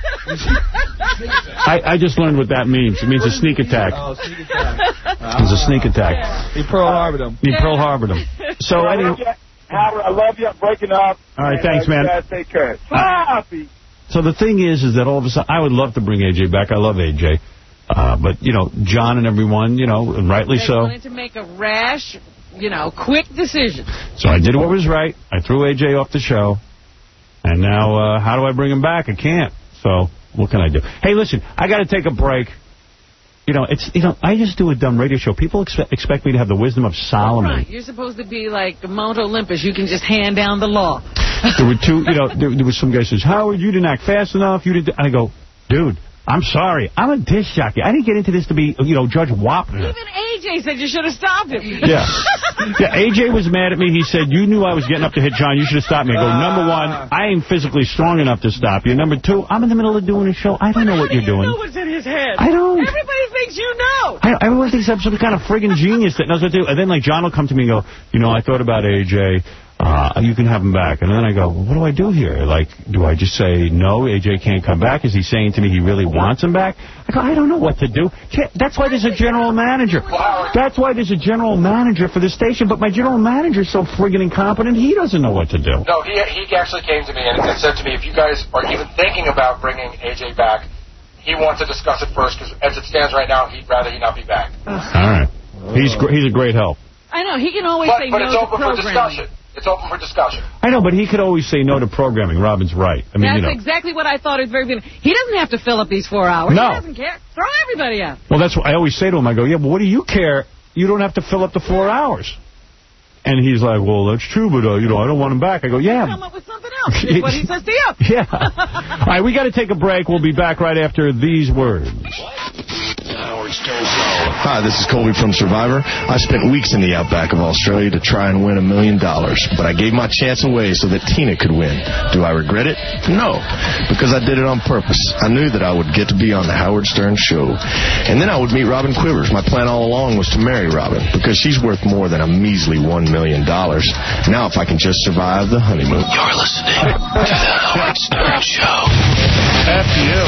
I, I just learned what that means. It means a sneak attack. Oh, sneak attack. It's a sneak attack. He Pearl Harbored him. He Pearl Harbored him. So I anyway, love you, Howard, I love you. I'm breaking up. All right, And, thanks, uh, man. You guys take care. Sloppy. so the thing is, is that all of a sudden, I would love to bring A J back. I love A J. Uh, but, you know, John and everyone, you know, and rightly They so. wanted to make a rash, you know, quick decision. So I did what was right. I threw A J off the show. And now, uh, how do I bring him back? I can't. So what can I do? Hey, listen, I got to take a break. You know, it's you know, I just do a dumb radio show. People expect, expect me to have the wisdom of Solomon. Right. You're supposed to be like Mount Olympus. You can just hand down the law. There were two, you know, there, there was some guy says, Howard, you didn't act fast enough. You didn't. And I go, dude, I'm sorry. I'm a disc jockey. I didn't get into this to be, you know, Judge Wapner. Even A J said you should have stopped him. Yeah. Yeah, A J was mad at me. He said, you knew I was getting up to hit John. You should have stopped me. I go, number one, I ain't physically strong enough to stop you. Number two, I'm in the middle of doing a show. I don't know what you're doing. You know what's in his head. I don't. Everybody thinks you know. I, everyone thinks I'm some kind of friggin' genius that knows what to do. And then, like, John will come to me and go, you know, I thought about A J. Uh, you can have him back. And then I go, well, what do I do here? Like, do I just say, no, A J can't come back? Is he saying to me he really wants him back? I go, I don't know what to do. That's why there's a general manager. That's why there's a general manager for the station. But my general manager's so friggin' incompetent, he doesn't know what to do. No, he he actually came to me and said to me, if you guys are even thinking about bringing A J back, he wants to discuss it first, because as it stands right now, he'd rather he not be back. All right. He's gr- he's a great help. I know. He can always But, say but no it's to open for programming. discussion. It's open for discussion. I know, but he could always say no to programming. Robin's right. I mean, That's you know. exactly what I thought at the very beginning. He doesn't have to fill up these four hours. No. He doesn't care. Throw everybody out. Well, that's what I always say to him. I go, yeah, but what do you care? You don't have to fill up the four hours. And he's like, well, that's true, but, uh, you know, I don't want him back. I go, yeah. Come up with something else. Here's what he says to you. Yeah. All right, we got to take a break. We'll be back right after these words. Howard Stern Show. Hi, this is Colby from Survivor. I spent weeks in the outback of Australia to try and win a million dollars, but I gave my chance away so that Tina could win. Do I regret it? No, because I did it on purpose. I knew that I would get to be on the Howard Stern Show. And then I would meet Robin Quivers. My plan all along was to marry Robin, because she's worth more than a measly one million dollars. Now if I can just survive the honeymoon. You're listening to the Howard Stern Show. F you.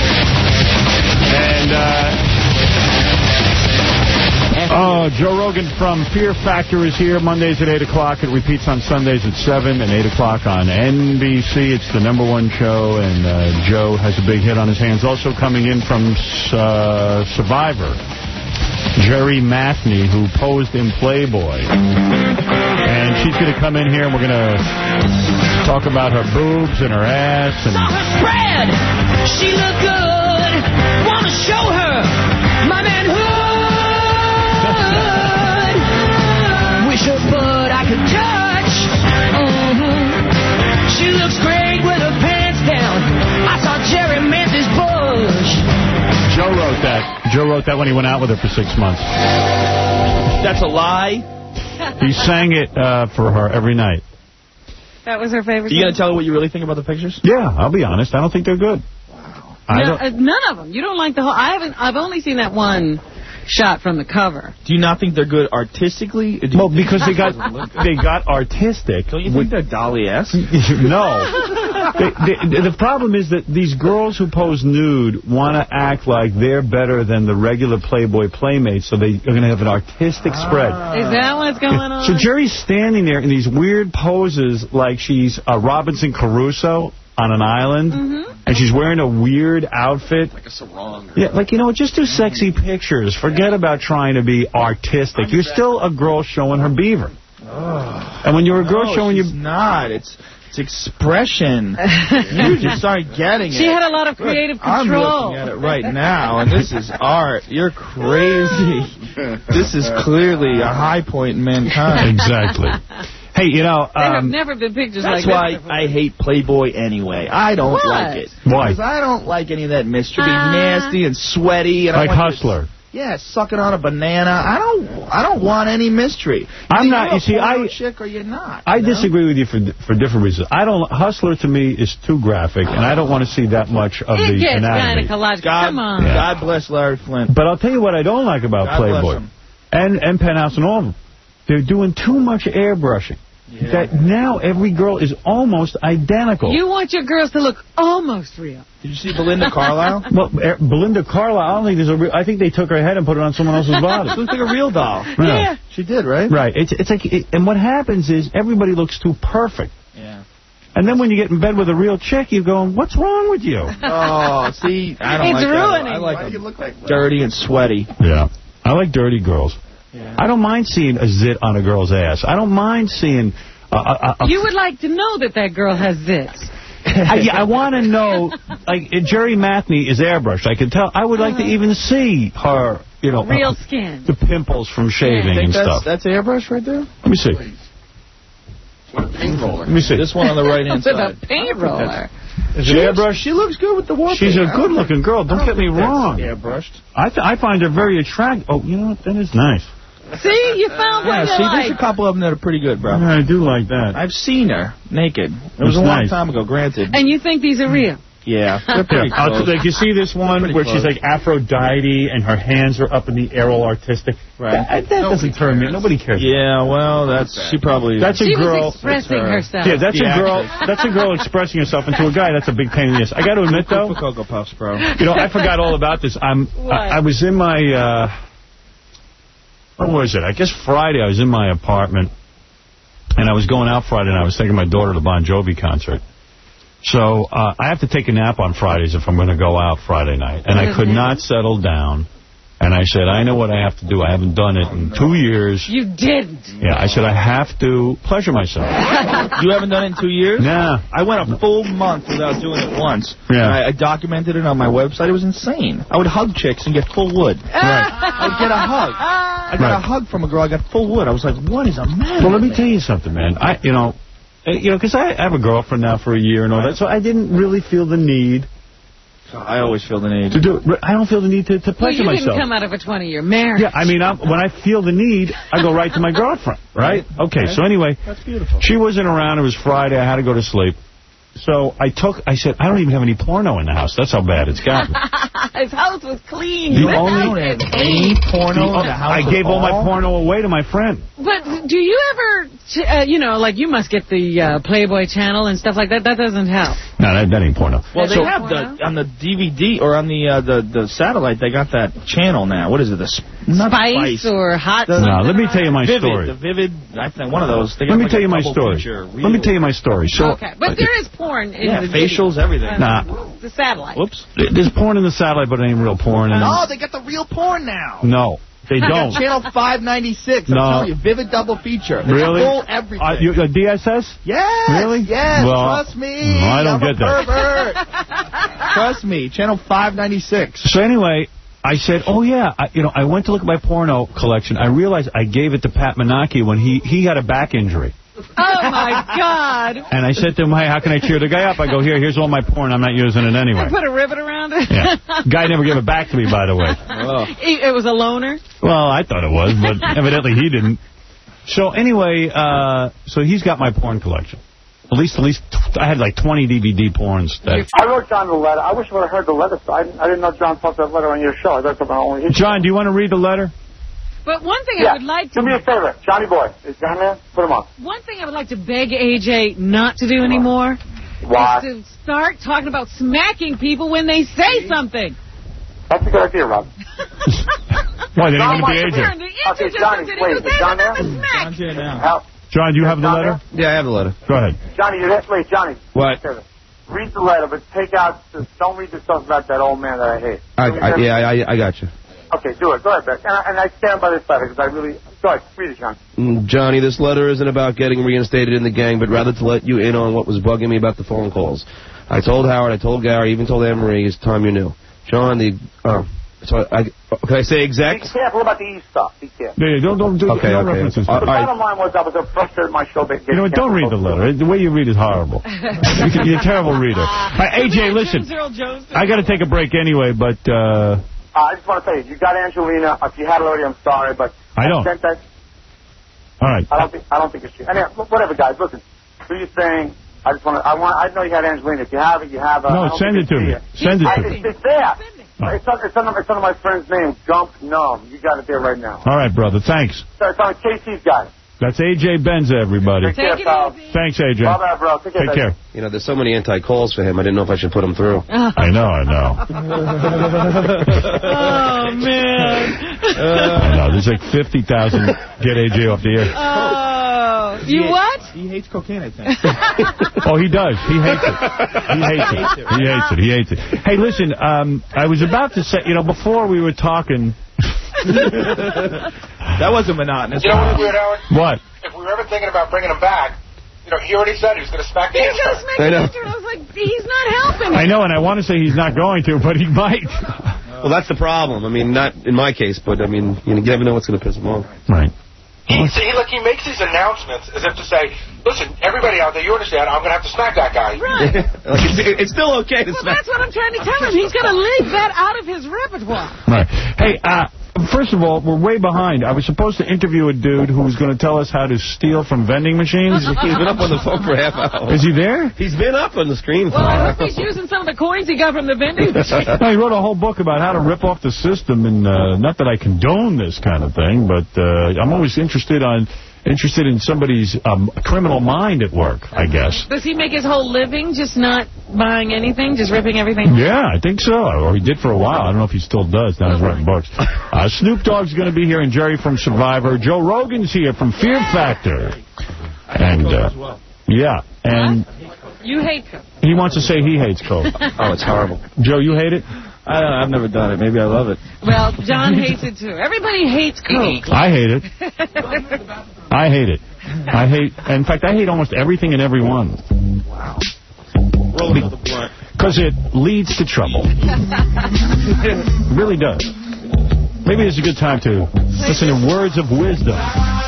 And, uh... Oh, Joe Rogan from Fear Factor is here Mondays at eight o'clock. It repeats on Sundays at seven and eight o'clock on N B C. It's the number one show, and uh, Joe has a big hit on his hands. Also coming in from uh, Survivor, Jerry Mathney, who posed in Playboy. And she's going to come in here, and we're going to talk about her boobs and her ass. And saw her spread. She looked good. Want to show her my manhood. Wish her butt I could touch. Mm-hmm. She looks great with her pants down. I saw Jerry Mantis bush. Joe wrote that. Joe wrote that when he went out with her for six months. That's a lie? He sang it uh, for her every night. That was her favorite. You going to tell her what you really think about the pictures? Yeah, I'll be honest. I don't think they're good. Wow. I no, don't... uh, none of them. You don't like the whole... I haven't... I've only seen that one shot from the cover. Do you not think they're good artistically? Well, because they got they got artistic. Don't you think they're Dolly-esque? No. they, they, the problem is that these girls who pose nude want to act like they're better than the regular Playboy playmates, so they are going to have an artistic ah. spread. Is that what's going on? So Jerry's standing there in these weird poses like she's uh, Robinson Crusoe on an island, mm-hmm. and she's wearing a weird outfit. Like a sarong. Yeah, like, you know, just do sexy pictures. Forget about trying to be artistic. You're still a girl showing her beaver. Oh. And when you're a girl no, showing your... she's not. It's it's expression. You just started getting it. She had a lot of creative Look, control. I'm looking at it right now, and this is art. You're crazy. This is clearly a high point in mankind. Exactly. Hey, you know... Um, there have never been pictures like that. That's why I hate Playboy anyway. I don't what? like it. Why? Because I don't like any of that mystery. Uh, nasty and sweaty. And like I want Hustler. To, yeah, sucking on a banana. I don't I don't want any mystery. I'm Either not... You see, I... chick or you're not. I you know? disagree with you for for different reasons. I don't... Hustler, to me, is too graphic, and I don't want to see that much of it the gets anatomy. gynecological. God, Come on. Yeah. God bless Larry Flint. But I'll tell you what I don't like about God Playboy. And, and Penthouse and all of them. They're doing too much airbrushing. Yeah. That now every girl is almost identical. You want your girls to look almost real. Did you see Belinda Carlisle? Well, er, Belinda Carlisle, I don't think there's a real... I think they took her head and put it on someone else's body. She looks like a real doll. Yeah. yeah. She did, right? Right. It's it's like... It, and what happens is everybody looks too perfect. Yeah. And then when you get in bed with a real chick, you go, what's wrong with you? Oh, see, I don't it's like ruining. that. I like Why do you look like dirty and sweaty. Yeah. I like dirty girls. Yeah. I don't mind seeing a zit on a girl's ass. I don't mind seeing... Uh, uh, uh, you would like to know that that girl has zits. I, yeah, I want to know, like, Jerry Mathney is airbrushed. I can tell. I would like to even see her, you know. Real uh, skin. The pimples from shaving and that's, stuff. That's airbrush right there? Let me see. What a paint roller. Let me see. This one on the right-hand side. With a paint roller. Is it airbrushed? She looks good with the water. She's a good-looking girl. Don't, don't get me wrong. Airbrushed. I, th I find her very attractive. Oh, you know what? That is nice. See, you found yeah, one you see, like. there's a couple of them that are pretty good, bro. Yeah, I do like that. I've seen her naked. It was That's a long nice. time ago, granted. And you think these are real? Yeah, they're pretty yeah. close. Like, you see this one where close. she's like Aphrodite and her hands are up in the air, all artistic? Right. That, that doesn't turn me. Nobody cares. Yeah, well, that's she probably. That's a she girl. was expressing herself. Yeah, that's the a girl. actress. That's a girl expressing herself. And to a guy, that's a big pain in the ass. I got to admit, though. For Cocoa Puffs, bro. You know, I forgot all about this. I'm. I, I was in my. Uh, When was it? I guess Friday I was in my apartment, and I was going out Friday, and I was taking my daughter to the Bon Jovi concert. So uh, I have to take a nap on Fridays if I'm going to go out Friday night, and I could not settle down. And I said, I know what I have to do. I haven't done it in two years. You didn't. Yeah, I said, I have to pleasure myself. You haven't done it in two years? Nah. I went a full month without doing it once. Yeah. I, I documented it on my website. It was insane. I would hug chicks and get full wood. Right. I would get a hug. I got Right. a hug from a girl. I got full wood. I was like, what is a matter? Well, let me tell you something, man. I, you know, uh, you know, because I have a girlfriend now for a year and all that, so I didn't really feel the need. I always feel the need to do it. I don't feel the need to, to pleasure well, you myself. didn't come out of a twenty-year marriage. Yeah, I mean, I'm, when I feel the need, I go right to my girlfriend, right? Okay, okay, so anyway, that's beautiful. She wasn't around. It was Friday. I had to go to sleep. So I took, I said, I don't even have any porno in the house. That's how bad it's gotten. His house was clean. You But only now have it's any porno in the house. I gave all my porno away to my friend. But do you ever, uh, you know, like you must get the uh, Playboy channel and stuff like that. That doesn't help. No, that, that ain't porno. Well, they so, have the on the D V D or on the uh, the the satellite. They got that channel now. What is it? The not Spice, Spice or Hot. The, no, let me tell you my Vivid, story. The Vivid, I think one of those. They got let me like tell you my double story. Feature, let me tell you my story. So, okay, but okay. there is porn in yeah, the facials, everything. Uh, nah, the satellite. Whoops. There's porn in the satellite, but it ain't real porn. And oh, they got the real porn now. No. They don't. Channel five ninety-six. No. I'm telling you, Vivid double feature. It's really? Full everything. Uh, you, uh, D S S? Yes. Really? Yes. Well, trust me. No, I don't I'm get a that. Trust me. Channel five ninety-six. So anyway, I said, oh, yeah. I, you know, I went to look at my porno collection. I realized I gave it to Pat Menachie when he, he had a back injury. Oh, my God. And I said to him, hey, how can I cheer the guy up? I go, here, here's all my porn. I'm not using it anyway. I put a ribbon around it? Yeah. Guy never gave it back to me, by the way. Oh. It was a loner? Well, I thought it was, but evidently he didn't. So anyway, uh, so he's got my porn collection. At least, at least, I had like twenty D V D porns. That I wrote John the letter. I wish I would have heard the letter. I didn't, I didn't know John posted that letter on your show. I thought something only his John, do you want to read the letter? But one thing yeah. I would like to... Do me a favor. Johnny Boy. Is John there? Put him on. One thing I would like to beg A J not to do anymore Why? is to start talking about smacking people when they say something. That's a good idea, Rob. Why, they didn't want to be A J? Okay, Johnny, wait. Is John there? John's here now. John, do you have the John letter? there? Yeah, I have the letter. Go ahead. Johnny, you wait, Johnny. What? Read the letter, but take out... Don't read the stuff about that old man that I hate. I, I, yeah, I, I got you. Okay, do it. Go ahead, Beck. And I, and I stand by this letter because I really... Go ahead. Read it, John. Mm, Johnny, this letter isn't about getting reinstated in the gang, but rather to let you in on what was bugging me about the phone calls. I told Howard, I told Gary, even told Anne Marie, it's time you knew. John, the... Oh, so I, can I say exec? Be careful about the E stuff. Be careful. Yeah, don't, don't do okay, no okay. references. Uh, the bottom line was I was frustrated my show. You know what? Don't read the letter. The way you read is horrible. You're a terrible reader. Right, A J, listen. I got to take a break anyway, but... Uh, Uh, I just want to tell you, you got Angelina. If you had it already, I'm sorry, but I don't. sent that. All right. I don't think I don't think it's true. Anyway, whatever, guys. Listen, do your thing. I just want to. I want. I know you had Angelina. If you have it, you have it. No, send it to me. Send it to me. It's there. It's on, it's, on, it's on my friend's name, Gump Numb. You got it there right now. All right, brother. Thanks. So it's on K C's guy. That's A J Benza, everybody. Take care, pal. Thanks, A J. Bye-bye, bro. Take care. Take care. You know, there's so many anti-calls for him, I didn't know if I should put him through. I know, I know. Oh, man. I know. There's like fifty thousand get A J off the air. Oh. You he what? He hates cocaine, I think. Oh, he does. He hates it. He hates it. He hates it. He hates it. Hey, listen, um, I was about to say, you know, before we were talking... That wasn't monotonous. You know what's weird, Howard? What? If we were ever thinking about bringing him back, you know, he already said he was going to smack the He's going to smack the intern. I was like, he's not helping. I know, and I want to say he's not going to, but he might. Well, that's the problem. I mean, not in my case, but, I mean, you never know what's going to piss him off. Right. He, he, like, he makes these announcements as if to say, listen, everybody out there, you understand, I'm going to have to smack that guy. Right. Like, it's, it's still okay to well, smack. that's what I'm trying to tell him. He's going to leave that out of his repertoire. Right. Hey, uh... first of all, we're way behind. I was supposed to interview a dude who was going to tell us how to steal from vending machines. He's been up on the phone for a half hour. Is he there? He's been up on the screen for Well, a I while. hope he's using some of the coins he got from the vending machine. No, he wrote a whole book about how to rip off the system, and uh, not that I condone this kind of thing, but uh, I'm always interested on interested in somebody's um, criminal mind at work, I guess. Does he make his whole living just not buying anything, just ripping everything? Yeah, I think so. Or he did for a while. I don't know if he still does. Now he's writing books. Uh, Snoop Dogg's going to be here, and Jerry from Survivor. Joe Rogan's here from Fear Factor. And, uh, yeah, and You hate Coke. he wants to say he hates Coke. Oh, it's horrible. Joe, you hate it? I don't know, I've never done it. Maybe I love it. Well, John hates it, too. Everybody hates coke. I hate it. I hate it. I hate, in fact, I hate almost everything and everyone. Wow. Roll another blunt. Because it leads to trouble. It really does. Maybe it's a good time to listen to words of wisdom.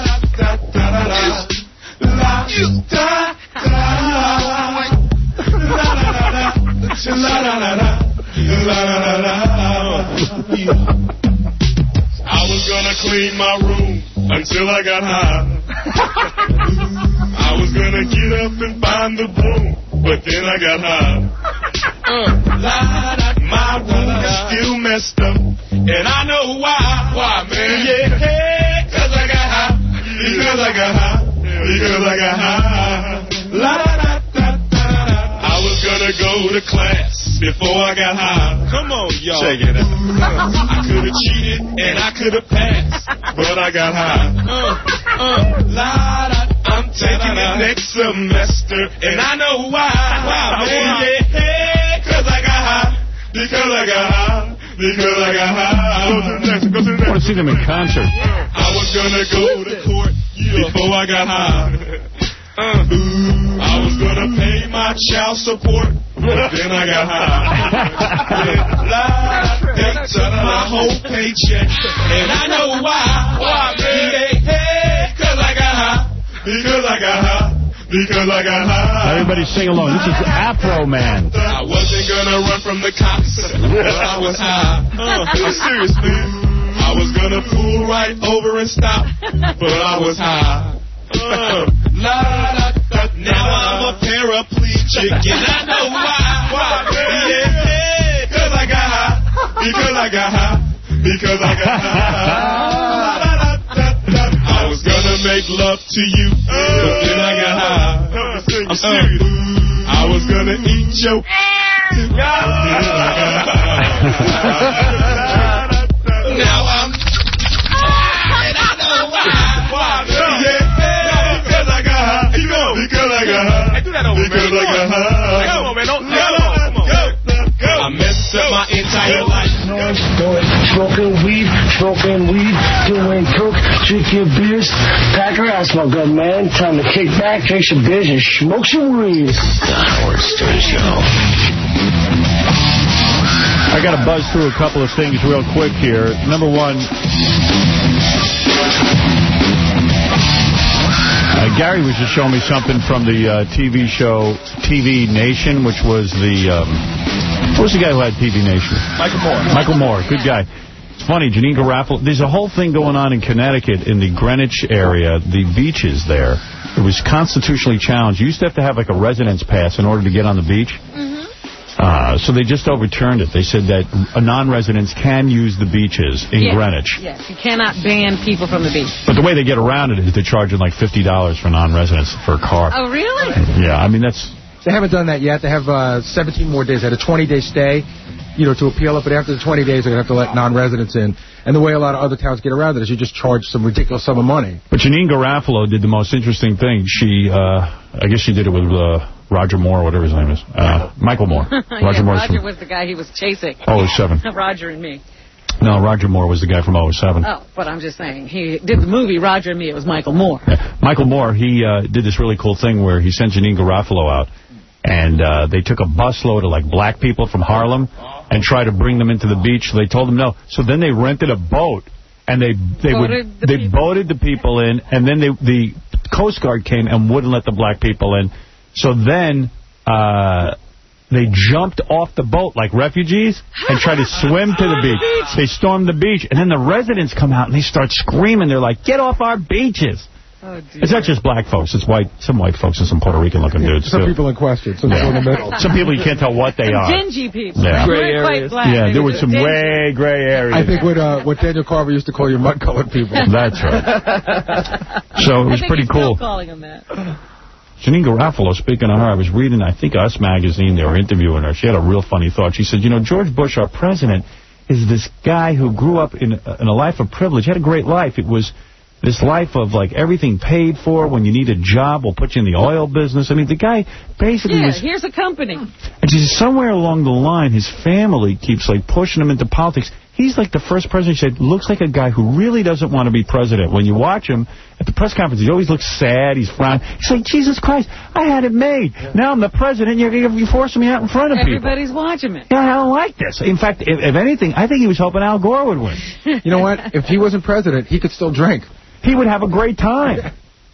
I was gonna clean my room until I got high. I was gonna get up and find the broom, but then I got high. Uh, my room is still messed up, and I know why. Why, man? Yeah, cause I got high. Because I got high. Because I got high. La da da da da. I was gonna go to class before I got high. Come on, y'all. Check it out. I could have cheated and I could have passed, but I got high. Uh, uh, la da. I'm taking it next semester, and I know why. Why, man? Yeah, cause I got high. Because I got high. Because I got high. Go to the next. Go to the next. I want to see them in concert. I was gonna go to court before I got high. Uh, I was gonna pay my child support, but then I got high. They took my whole paycheck, and I know why. Why, man? Hey, cause I got high. Because I got high. Because I got high. Everybody sing along. This is Afro Man. I wasn't gonna run from the cops, but I was high. Uh, seriously. I was gonna pull right over and stop, but I was high. Uh, la, da, da, now I'm a paraplegic, and I know why. Why, man? Yeah, cause I got high. Because I got high. Because I got high. I was gonna make love to you, but then I got high. I'm serious. I was gonna eat your now I'm and I know why. Why? Yeah, because I got high. Because I got high. Hey, do that over, because man. I got high. Come on, man. Don't, come on. Come on. Go. Go. I messed up my entire life. Smoking weed, smoking weed, doing coke, drinking beers. Pack your ass, my good man. Time to kick back, drink some beers, and smoke some weed. The Howard Stern Show. I got to buzz through a couple of things real quick here. Number one, uh, Gary was just showing me something from the uh, T V show T V Nation, which was the, um, what was the guy who had T V Nation? Michael Moore. Michael Moore, good guy. It's funny, Janine Garofalo, there's a whole thing going on in Connecticut, in the Greenwich area, the beaches there. It was constitutionally challenged. You used to have to have like a residence pass in order to get on the beach. Mm-hmm. Uh, so they just overturned it. They said that non-residents can use the beaches in yes. Greenwich. Yes, you cannot ban people from the beach. But the way they get around it is they're charging like fifty dollars for non-residents for a car. Oh, really? Yeah, I mean, that's... They haven't done that yet. They have uh, seventeen more days. They had a twenty-day stay, you know, to appeal it. But after the twenty days, they're going to have to let non-residents in. And the way a lot of other towns get around it is you just charge some ridiculous sum of money. But Janine Garofalo did the most interesting thing. She, uh, I guess she did it with uh, Roger Moore, whatever his name is. Uh, Michael Moore. Roger, yeah, Moore's Roger from was the guy he was chasing. oh seven. Roger and me. No, Roger Moore was the guy from oh seven. Oh, but I'm just saying, he did the movie Roger and me. It was Michael Moore. Yeah. Michael Moore, he uh, did this really cool thing where he sent Janine Garofalo out. And uh, they took a busload of, like, black people from Harlem and tried to bring them into the beach. They told them no. So then they rented a boat, and they they Boated would the they people. boated the people in, and then they, the Coast Guard came and wouldn't let the black people in. So then uh, they jumped off the boat like refugees and tried to swim to the beach. They stormed the beach, and then the residents come out, and they start screaming. They're like, get off our beaches. Oh, it's not just black folks. It's white, some white folks and some Puerto Rican-looking dudes, Some too. people in question. Some Yeah. people in the middle. Some people you can't tell what they are. Dingy people. Yeah. They Gray weren't quite black. Yeah, They there were were some dingy. way gray areas. I think what uh, what Daniel Carver used to call your mud-colored people. That's right. So it was I think pretty he's cool. still calling them that. Janine Garofalo, speaking of her, I was reading, I think, Us Magazine. They were interviewing her. She had a real funny thought. She said, you know, George Bush, our president, is this guy who grew up in, in a life of privilege. He had a great life. It was This life of, like, everything paid for. When you need a job, we'll put you in the oil business. I mean, the guy basically Yeah, was... here's a company. And just somewhere along the line, his family keeps, like, pushing him into politics. He's like the first president who said, looks like a guy who really doesn't want to be president. When you watch him at the press conference, he always looks sad. He's frowning. He's like, Jesus Christ, I had it made. Now I'm the president. You're, you're forcing me out in front of people. Everybody's watching it. Yeah, I don't like this. In fact, if, if anything, I think he was hoping Al Gore would win. You know what? If he wasn't president, he could still drink. He would have a great time.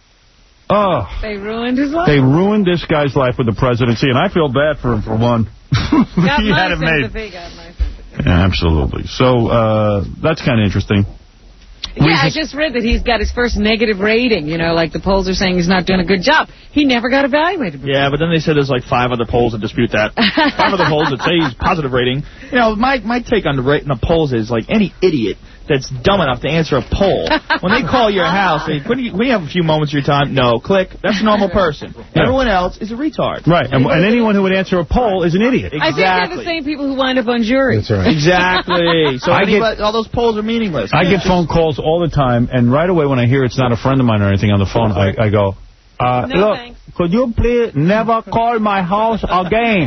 Oh. They ruined his life. They ruined this guy's life with the presidency, and I feel bad for him, for one. Got he my had it made. sympathy, got my sympathy. Yeah, absolutely. So uh, that's kind of interesting. Yeah, I just read that he's got his first negative rating. You know, like the polls are saying he's not doing a good job. He never got evaluated. Yeah, but then they said there's like five other polls that dispute that. Five other polls that say he's positive rating. You know, my my take on the, rate, the polls is like any idiot that's dumb enough to answer a poll. When they call your house, they, when, you, when you have a few moments of your time, no, click, that's a normal person. Yeah. Everyone else is a retard. Right, and, and anyone who would answer a poll is an idiot. Exactly. I think they're the same people who wind up on juries. That's right. Exactly. So I anybody, get, all those polls are meaningless. I get phone calls all the time, and right away when I hear it's not a friend of mine or anything on the phone, I, I go, uh, No, look, thanks. could you please never call my house again?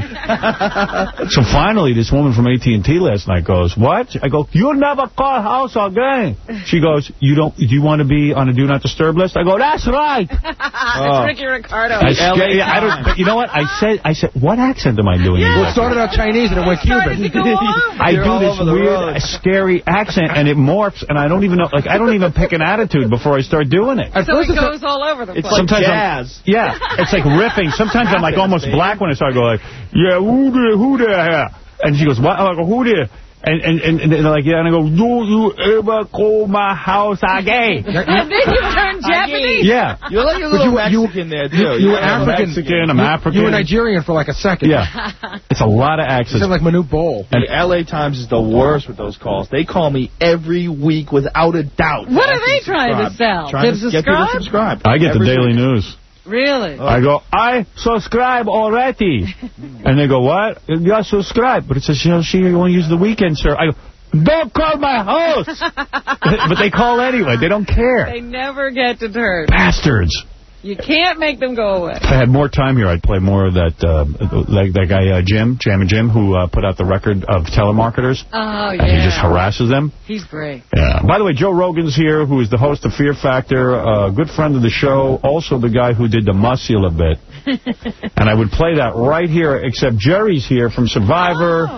So finally, this woman from A T and T last night goes, what? I go, you never call house again. She goes, you don't? Do you want to be on a do not disturb list? I go, that's right. It's Ricky Ricardo. I, sca- yeah, I don't. But you know what? I said, I said, what accent am I doing? Yeah. Well, it started out Chinese and it went Cuban. I You're do all this over the weird, road. scary accent, and it morphs, and I don't even know. Like, I don't even pick an attitude before I start doing it. At So first it it's goes all over the place. It's like Sometimes I'm- jazz. Yeah, it's like riffing. Sometimes I'm like almost black when I start going like, yeah, who there, who there? Yeah. And she goes, what? I'm like, who there? And, and, and, and they're like, yeah, and I go, do you ever call my house again? And then you turn Japanese. Yeah. You're like a But little you- you- Mexican there, too. You, you were I'm African. Mexican, I'm African. You were Nigerian for like a second. Yeah. It's a lot of You accents. sound like Manute Bol. And the L A Times is the worst with those calls. They call me every week without a doubt. What are they trying to sell? Trying To to get people to subscribe? subscribe. I get the Every Daily week. News. Really? I go, I subscribe already. And they go, what? Yeah, subscribe. But it says, you know, she you want to use the weekend, sir. I go, don't call my house. But they call anyway. They don't care. They never get deterred. Bastards. You can't make them go away. If I had more time here, I'd play more of that, uh, like that guy, uh, Jim, Jam and Jim, who uh, put out the record of telemarketers. Oh, yeah. And he just harasses them. He's great. Yeah. By the way, Joe Rogan's here, who is the host of Fear Factor, a uh, good friend of the show, also the guy who did the Muscular bit. And I would play that right here, except Jerry's here from Survivor.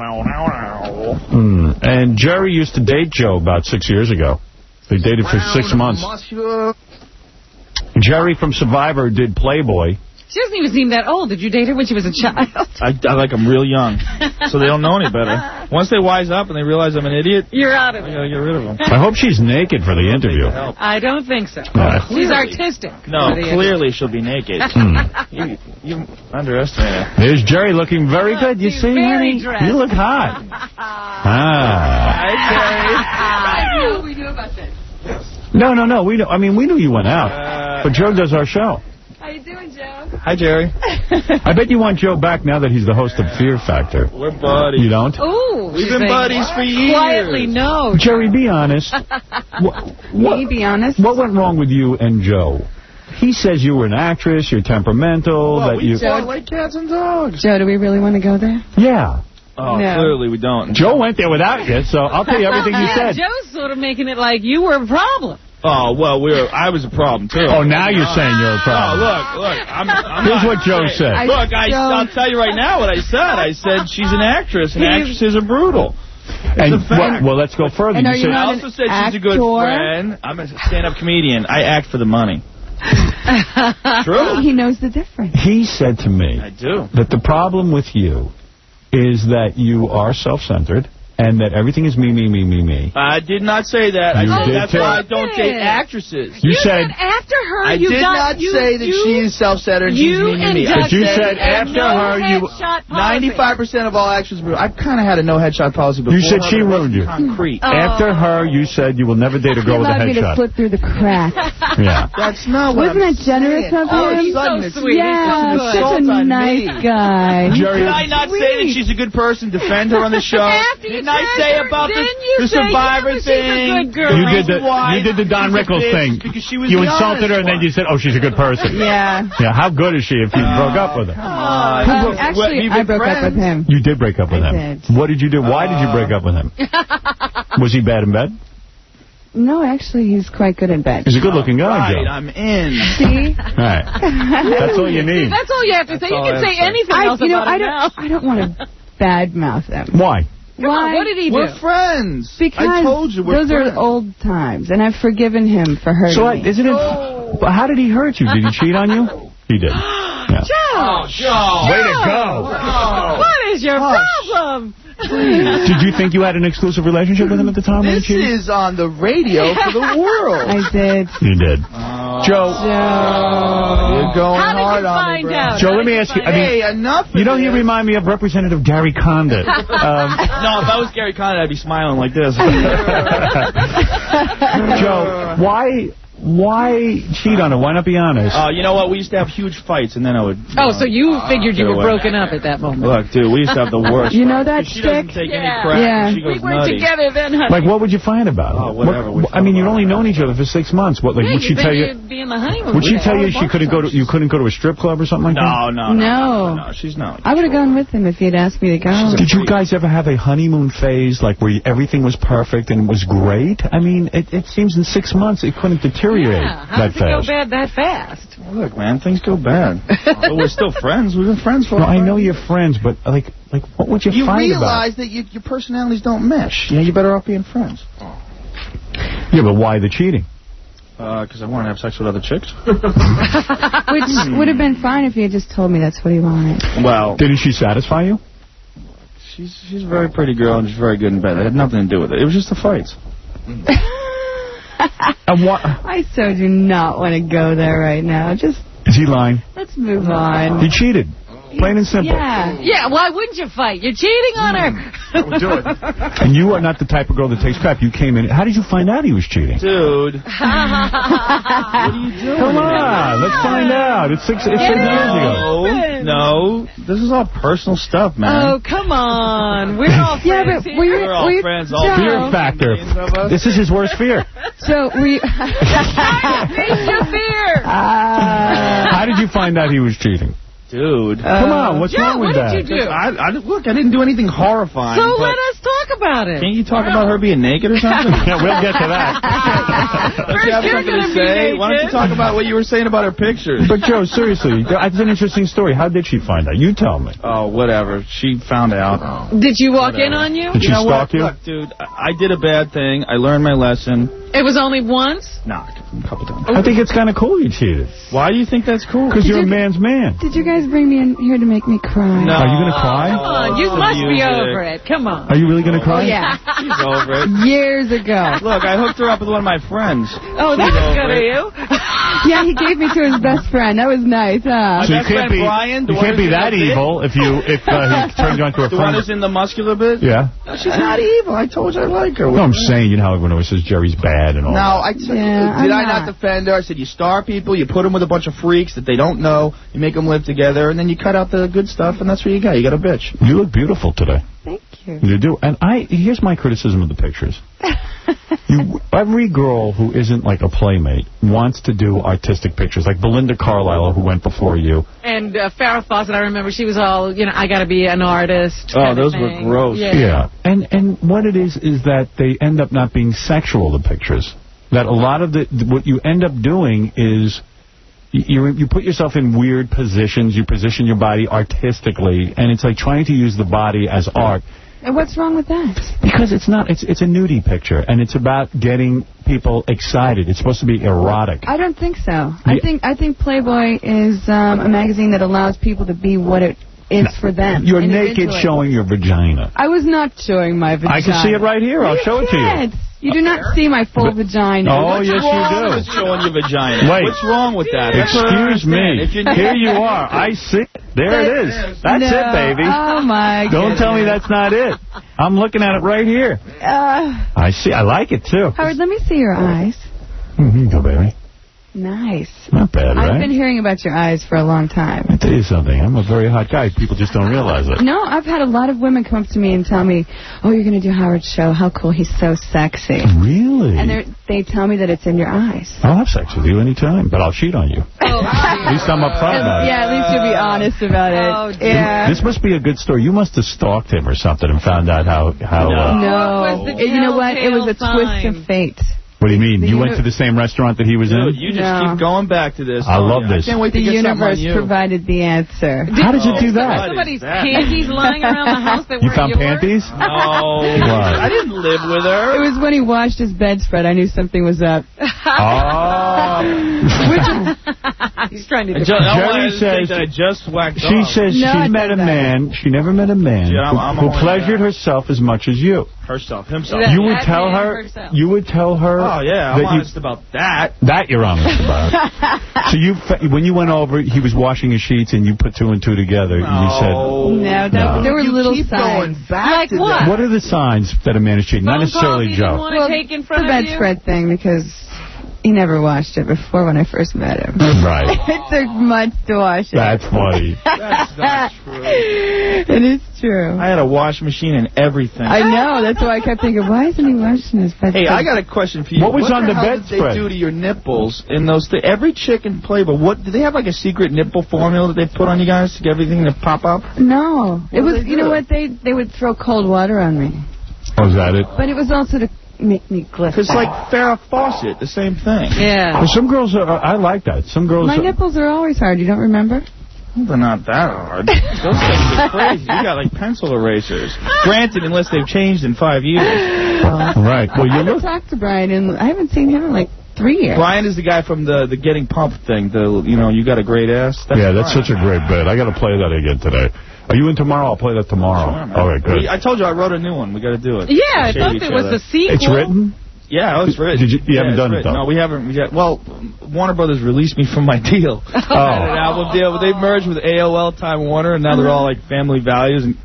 Oh. Mm. And Jerry used to date Joe about six years ago. They dated for six months. Jerry from Survivor did Playboy. She doesn't even seem that old. Did you date her when she was a child? I, I like them real young, so they don't know any better. Once they wise up and they realize I'm an idiot, you're out of I it. gotta get rid of them. I hope she's naked for the interview. I don't think so. Yeah. She's artistic. No, For the clearly she'll be naked. Hmm. you, you underestimate her. There's Jerry looking very good. You She's see, very honey? dressed. You look hot. Ah. I knew we knew about this. No, no, no. We know, I mean, we knew you went out. But Joe does our show. How you doing, Joe? Hi, Jerry. I bet you want Joe back now that he's the host of Fear Factor. We're buddies. You don't? Ooh, We've she's been saying, buddies for years. Quietly, no. Jerry, be honest. What, what, Me, be honest? what went wrong with you and Joe? He says you were an actress, you're temperamental, Well, that we you... fought like cats and dogs. Joe, do we really want to go there? Yeah. Oh, No. clearly we don't. Joe went there without you, so I'll tell you everything you Yeah, said. Joe's sort of making it like you were a problem. Oh, well, we were, I was a problem, too. Oh, now you're saying you're a Oh, problem. look, look. I'm, I'm Here's not what Joe saying- said. Look, I, Joe- I'll tell you right now what I said. I said she's an actress, and He's- actresses are brutal. And a fact. well, well, let's go further. And You are you said, not I an also said she's a good actor? friend. I'm a stand-up comedian. I act for the money. True. He knows the difference. he said to me I do. that the problem with you is that you are self-centered and that everything is me, me, me, me, me. I did not say that. I You said did that's too. why I don't date Yeah. actresses. You said... after her, I you did got, not you, say that you, she's self-centered and she's you me, me, me. and I But you said and after no her, you... headshot policy. ninety-five percent of all actresses, I've kind of had a no-headshot policy before. You said she but it ruined you. wasn't Concrete. Oh. After her, you said you will never date a He girl with a allowed me to headshot. slip through the cracks. Yeah. That's not what Wasn't I'm that generous saying. of All of a him? sudden, He's it's- so sweet. Yeah, He's so such Assault a on nice me. guy. Jerry, Did I not say that she's a good person? Defend her on the show? After you didn't I say about the, Didn't you the say, Survivor yeah, she's a thing? good girl. You did the Why you did the Don she's a Rickles bitch, thing. because she was You the insulted her, and then honest you said, "Oh, she's a good person." Yeah. Yeah. How good is she if you broke up with her? Um, actually, I broke up with him. You did break up with I him. did. What did you do? Why did you break up with him? Was he bad in bed? No, actually, he's quite good in bed. He's a good-looking guy, Right, Joe. I'm in. See? All right. That's all you need. That's all you have to say. You all can I say have to say. anything I, else you know, about I him don't. now. I don't want to badmouth him. Why? Come on, what did he do? We're friends. Because I told you we're those friends. are old times, and I've forgiven him for hurting So what, me. isn't it? But how did he hurt you? Did he cheat on you? He did. Yeah. Joe! Joe! Way to go! Oh. What is your problem? Did you think you had an exclusive relationship with him at the time? when This he cheated? is on the radio for the world. I did. You did. Oh. Joe. Joe. You're going How did hard you on me, find bro. out? Joe, How let did me you ask you. I find mean, Hey, enough of you know, this. you remind me of Representative Gary Condit. Um, No, if I was Gary Condit, I'd be smiling like this. Joe, why why cheat on her? Why not be honest? Uh, you know what? We used to have huge fights, and then I would... Oh, so you figured you Get were away. broken up at that moment. Look, dude, we used to have the worst. You know fights. that She doesn't stick? take Yeah. any crap. Yeah. She goes We weren't nutty. together then, honey. Like, what would you find about Oh, her? whatever, we What- I mean, you'd only known each other for six months. What, like, Yeah, would she you tell think you? you'd be in the honeymoon. Would she with tell her. you she couldn't go to? You couldn't go to a strip club or something like that? No, no, no. No. No, she's not. I would have gone with him if he'd asked me to go. Did you guys ever have a honeymoon phase, like where everything was perfect and was great? I mean, it, it seems in six months it couldn't deteriorate Yeah, how that did it go fast. bad that fast? Look, man, things go bad. But we're still friends. We've been friends for No, a I while. know you're friends, but like, like, what would you, You fight realize that you, your personalities don't mesh. You know, you're better off being friends. about? Yeah, but why the cheating? Because I want to have sex with other chicks. Which would have been fine if he had just told me that's what he wanted. Well, Didn't she satisfy you? she's she's a very pretty girl and she's very good in bed. It had nothing to do with it. It was just the fights. And what? I so do not want to go there right now. Just Is he lying? let's move on. He cheated. Plain and simple. Yeah. Yeah, why wouldn't you fight? You're cheating on her. Do it. And you are not the type of girl that takes crap. You came in. How did you find out he was cheating? Dude. What are you doing? Come on, let's find out. It's six, it's six years ago. No, no. This is all personal stuff, man. Oh, come on. We're all friends Yeah, but here. were you, We're all were you, friends, all Joe, Fear factor. This is his worst fear. So we. Face your fear. Uh, How did you find out he was cheating? Dude. Come on, what's Joe, wrong with what that? did you do? I, I, look, I didn't do anything horrifying. So but let us talk about it. Can't you talk about her being naked or something? Yeah, we'll get to that. Don't you have First you're something to gonna be say? Why don't you naked. talk about what you were saying about her pictures? But Joe, seriously, it's an interesting story. How did she find out? You tell me. Oh, whatever. She found out. Did you walk in Whatever. on you? Did she You know stalk what? you? Look, dude, I, I did a bad thing. I learned my lesson. It was only once? Nah, a couple times. I think it's kind of cool you cheated. Why do you think that's cool? Because you're a you- man's man. Did you guys bring me in here to make me cry? No. Are you going to cry? Come on, you Oh, must be music. over it. Come on. Are you really going to cry? Oh, yeah. She's over it. Years ago. Look, I hooked her up with one of my friends. Oh, that She's was over good of it. you. Yeah, he gave me to his best friend. That was nice, huh? So you best can't friend be, Brian, the you one can't be who's in that the bit? evil if you if uh, he turned you into a The one friend. who's in the muscular bit? Yeah. She's not evil. I told you I like her. No, I'm saying, you know how everyone always says Jerry's bad and all No, that. I t- Yeah, did I'm I not not. defend her? I said you star people, you put them with a bunch of freaks that they don't know, you make them live together, and then you cut out the good stuff, and that's what you got. You got a bitch. You look beautiful today. Thank you. You do. And I here's my criticism of the pictures. You, every girl who isn't like a playmate wants to do artistic pictures, like Belinda Carlisle, who went before you. And uh, Farrah Fawcett, I remember she was all, you know, I got to be an artist. Oh, kind of those were thing. gross. Yeah. Yeah. And and what it is is that they end up not being sexual, the pictures. That a lot of the what you end up doing is you you put yourself in weird positions. You position your body artistically, and it's like trying to use the body as art. And what's wrong with that? Because it's not. It's it's a nudie picture, and it's about getting people excited. It's supposed to be erotic. I don't think so. Yeah. I think I think Playboy is um, a magazine that allows people to be what it is for them. You're naked individually. showing your vagina. I was not showing my vagina. I can see it right here. I'll You show it to you. can't. You do not see my full vagina. Oh, yes, you wrong do. with showing your vagina? Wait. What's wrong with that? That's what I Excuse understand. me. If you're Here you are. I see it. There it is. That's No. it, baby. Oh, my Don't tell me goodness. that's not it. I'm looking at it right here. Uh, I see. I like it, too. Howard, let me see your eyes. Here you go, baby. Nice. Not bad, right? I've been hearing about your eyes for a long time. I'll tell you something. I'm a very hot guy. People just don't realize it. No, I've had a lot of women come up to me and tell me, oh, you're going to do Howard's show. How cool. He's so sexy. Really? And they're- they tell me that it's in your eyes. I'll have sex with you anytime, but I'll cheat on you. Oh, At least I'm upfront about it. yeah, at least you'll be honest about it. Oh, yeah. This must be a good story. You must have stalked him or something and found out how... how. Uh, No. What was the You know what? It was a telltale twist sign? of fate. what do you mean? The You uni- went to the same restaurant that he was Dude, in? you just No. keep going back to this. I don't love you? this. I can't wait The to get something universe on you. provided the answer. How did you do What that? Somebody's that? panties lying around the house that You weren't found yours? panties? No, I didn't live with It her. was when he washed his bedspread. I knew something was up. Oh. He's trying to. I defend- just, I Jerry wanted to say says- that I just whacked She off. says No, she I met a did that. man. She never met a man Yeah, I'm- who, I'm who on pleasured that. herself as much as you. herself, himself. Yeah. You would That tell man her. herself. You would tell her. Oh yeah, I'm that you, honest about that. That you're honest about. So you, when you went over, he was washing his sheets, and you put two and two together, and you said, No, No, that, No. there were You little keep signs. going back Like to what? that. "What are the signs that a man is cheating?" Not Phone necessarily calls you didn't Joe. want to take in front the of you? bedspread thing, because he never washed it before when I first met him. Right. It took months to wash it. That's funny. That's not true. It is true. I had a wash machine and everything. I know. That's why I kept thinking, why isn't he washing his bedspread? Hey, I got a question for you. What was on the hell bedspread? did they do to your nipples in those things? Every chick in Playboy, what, do they have like a secret nipple formula that they put on you guys to get everything to pop up? No. It What was, did they you know do? what, they they would throw cold water on me. Oh, is that it? But it was also to make me glitter. It's like Farrah Fawcett, the same thing. Yeah. Well, some girls are. I like that. Some girls. My are, nipples are always hard. You don't remember? They're not that hard. Those things are crazy. You got like pencil erasers. Granted, unless they've changed in five years. Right. Well, I you haven't look. talked to Brian, and I haven't seen him in like three years. Brian is the guy from the the getting pumped thing. The you know you got a great ass. That's Yeah, that's Brian. such a great bit. I got to play that again today. Are you in tomorrow? I'll play that tomorrow. Sure, man. All right, good. I told you I wrote a new one. We got to do it. Yeah, I Shade thought each there was other. a sequel. It's written. Yeah, oh, it's written. Did you- you Yeah, haven't it's done it, written. though? No, we haven't yet. Well, Warner Brothers released me from my deal. Oh. An album deal, but they merged with A O L, Time Warner, and now they're all like Family Values. And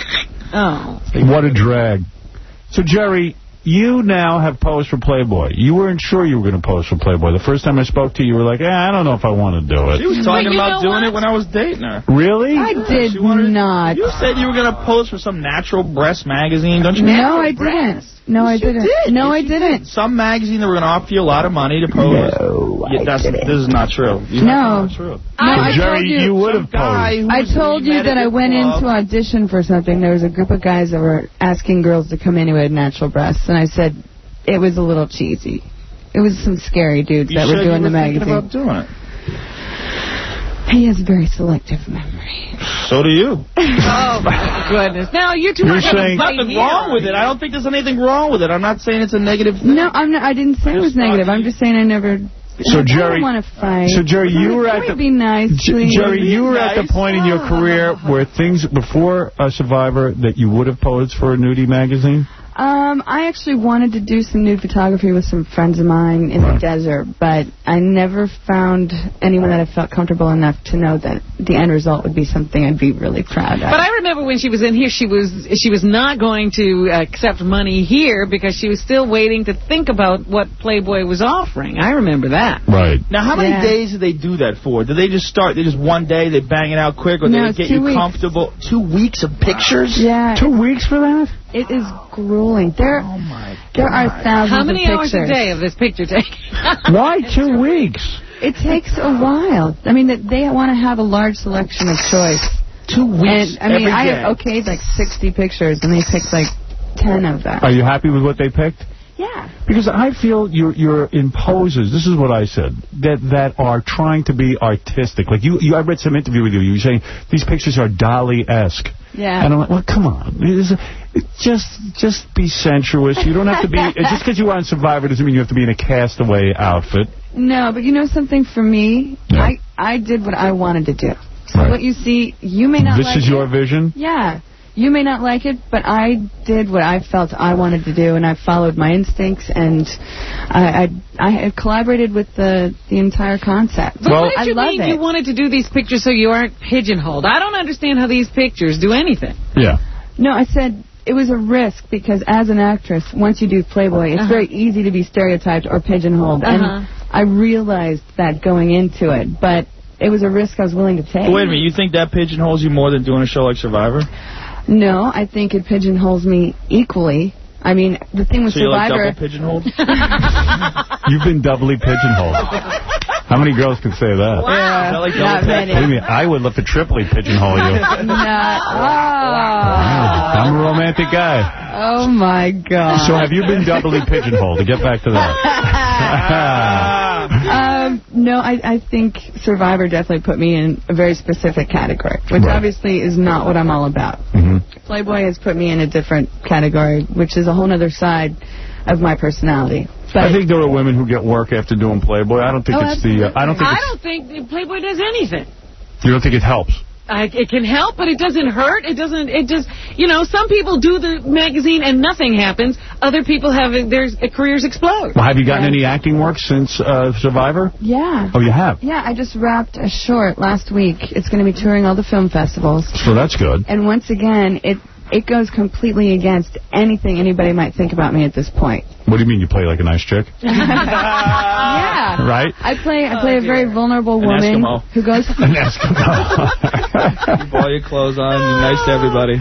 Oh. What a drag. So, Jerry, you now have posed for Playboy. You weren't sure you were going to pose for Playboy. The first time I spoke to you, you were like, eh, I don't know if I want to do she was it. talking But you about know doing what? it when I was dating her. Really? I did She wanted- not. You said you were going to pose for some natural breast magazine, don't you? No, I didn't. No, I Yes, you didn't. did. No, Yes, I you didn't. did. Some magazine that were going to offer you a lot of money to pose. No, Yeah, I that's, didn't. this is not true. You No. That's not true. No, I Jerry, told you, you would Some have guy posed. who I was- told he you met that at I the went club. in to audition for something. There was a group of guys that were asking girls to come in who had natural breasts, and I said it was a little cheesy. It was some scary dudes You that said were you doing were the thinking magazine. about doing it. He has very selective memory. So do you. Oh, my goodness. Now, you two You're are saying- going Nothing wrong with it. I don't think there's anything wrong with it. I'm not saying it's a negative thing. No, I'm not. I didn't say it was Just thought negative. I'm you- just saying I never. So, I Jerry- don't want to fight. So, Jerry, you were at Can the... we be nice, J- please? Jerry, you were at the Nice. point in your career where things, before uh, Survivor, that you would have posed for a nudie magazine? Um, I actually wanted to do some nude photography with some friends of mine in the desert, but I never found anyone that I felt comfortable enough to know that the end result would be something I'd be really proud of. But I remember when she was in here, she was she was not going to accept money here because she was still waiting to think about what Playboy was offering. I remember that. Right. Now, how many Yeah. days do they do that for? Do they just start, they just one day, they bang it out quick, or No, they it's get two you weeks. comfortable? Two weeks of pictures? Yeah, Two weeks for that? it is grueling. There, Oh, my there are God. thousands How many of hours pictures. a day of this picture taking? Why two weeks? It takes a while. I mean, that they want to have a large selection of choice. Two weeks And I mean, every I day. okayed like sixty pictures, and they picked like ten of them. Are you happy with what they picked? Yeah. Because I feel you're you're in poses. This is what I said, that that are trying to be artistic. Like you, you I read some interview with you. You were saying these pictures are Dali-esque. Yeah. And I'm like, well, come on. It's- Just just be sensuous. You don't have to be just because you are on Survivor doesn't mean you have to be in a castaway outfit. No, but you know something for me? Yeah. I I did what I wanted to do. So Right. what you see, you may not This like is your it. vision. Yeah. You may not like it, but I did what I felt I wanted to do, and I followed my instincts, and I I, I had collaborated with the the entire concept. But Well, what I did you love mean it. you wanted to do these pictures so you aren't pigeonholed? I don't understand how these pictures do anything. Yeah. No, I said it was a risk because as an actress, once you do Playboy, it's Uh-huh. very easy to be stereotyped or pigeonholed. Uh-huh. And I realized that going into it, but it was a risk I was willing to take. But wait a minute, you think that pigeonholes you more than doing a show like Survivor? No, I think it pigeonholes me equally. I mean, the thing with so you're Survivor... like double pigeonholed? You've been doubly pigeonholed. How many girls can say that? Wow. Yeah, like not many. What do you mean? I would love to triply pigeonhole you. No. Oh. I'm a romantic guy. Oh, my God. So have you been doubly pigeonholed? To get back to that. um, no, I, I think Survivor definitely put me in a very specific category, which Right. obviously is not what I'm all about. Mm-hmm. Playboy has put me in a different category, which is a whole other side of my personality. But I think there are women who get work after doing Playboy. I don't think Oh, it's the. Uh, I don't think. I It's, don't think Playboy does anything. you don't think it helps? I, it can help, but it doesn't hurt. It doesn't. It just, you know, some people do the magazine and nothing happens. Other people have their careers explode. Well, have you gotten any acting work since uh, Survivor? yeah. Oh, you have. Yeah, I just wrapped a short last week. It's going to be touring all the film festivals. So that's good. And once again, it it goes completely against anything anybody might think about me at this point. What do you mean you play like a nice chick? Yeah. Right? I play I play a very vulnerable An woman Eskimo. who goes... An Eskimo. Keep all your clothes on. You're nice to everybody.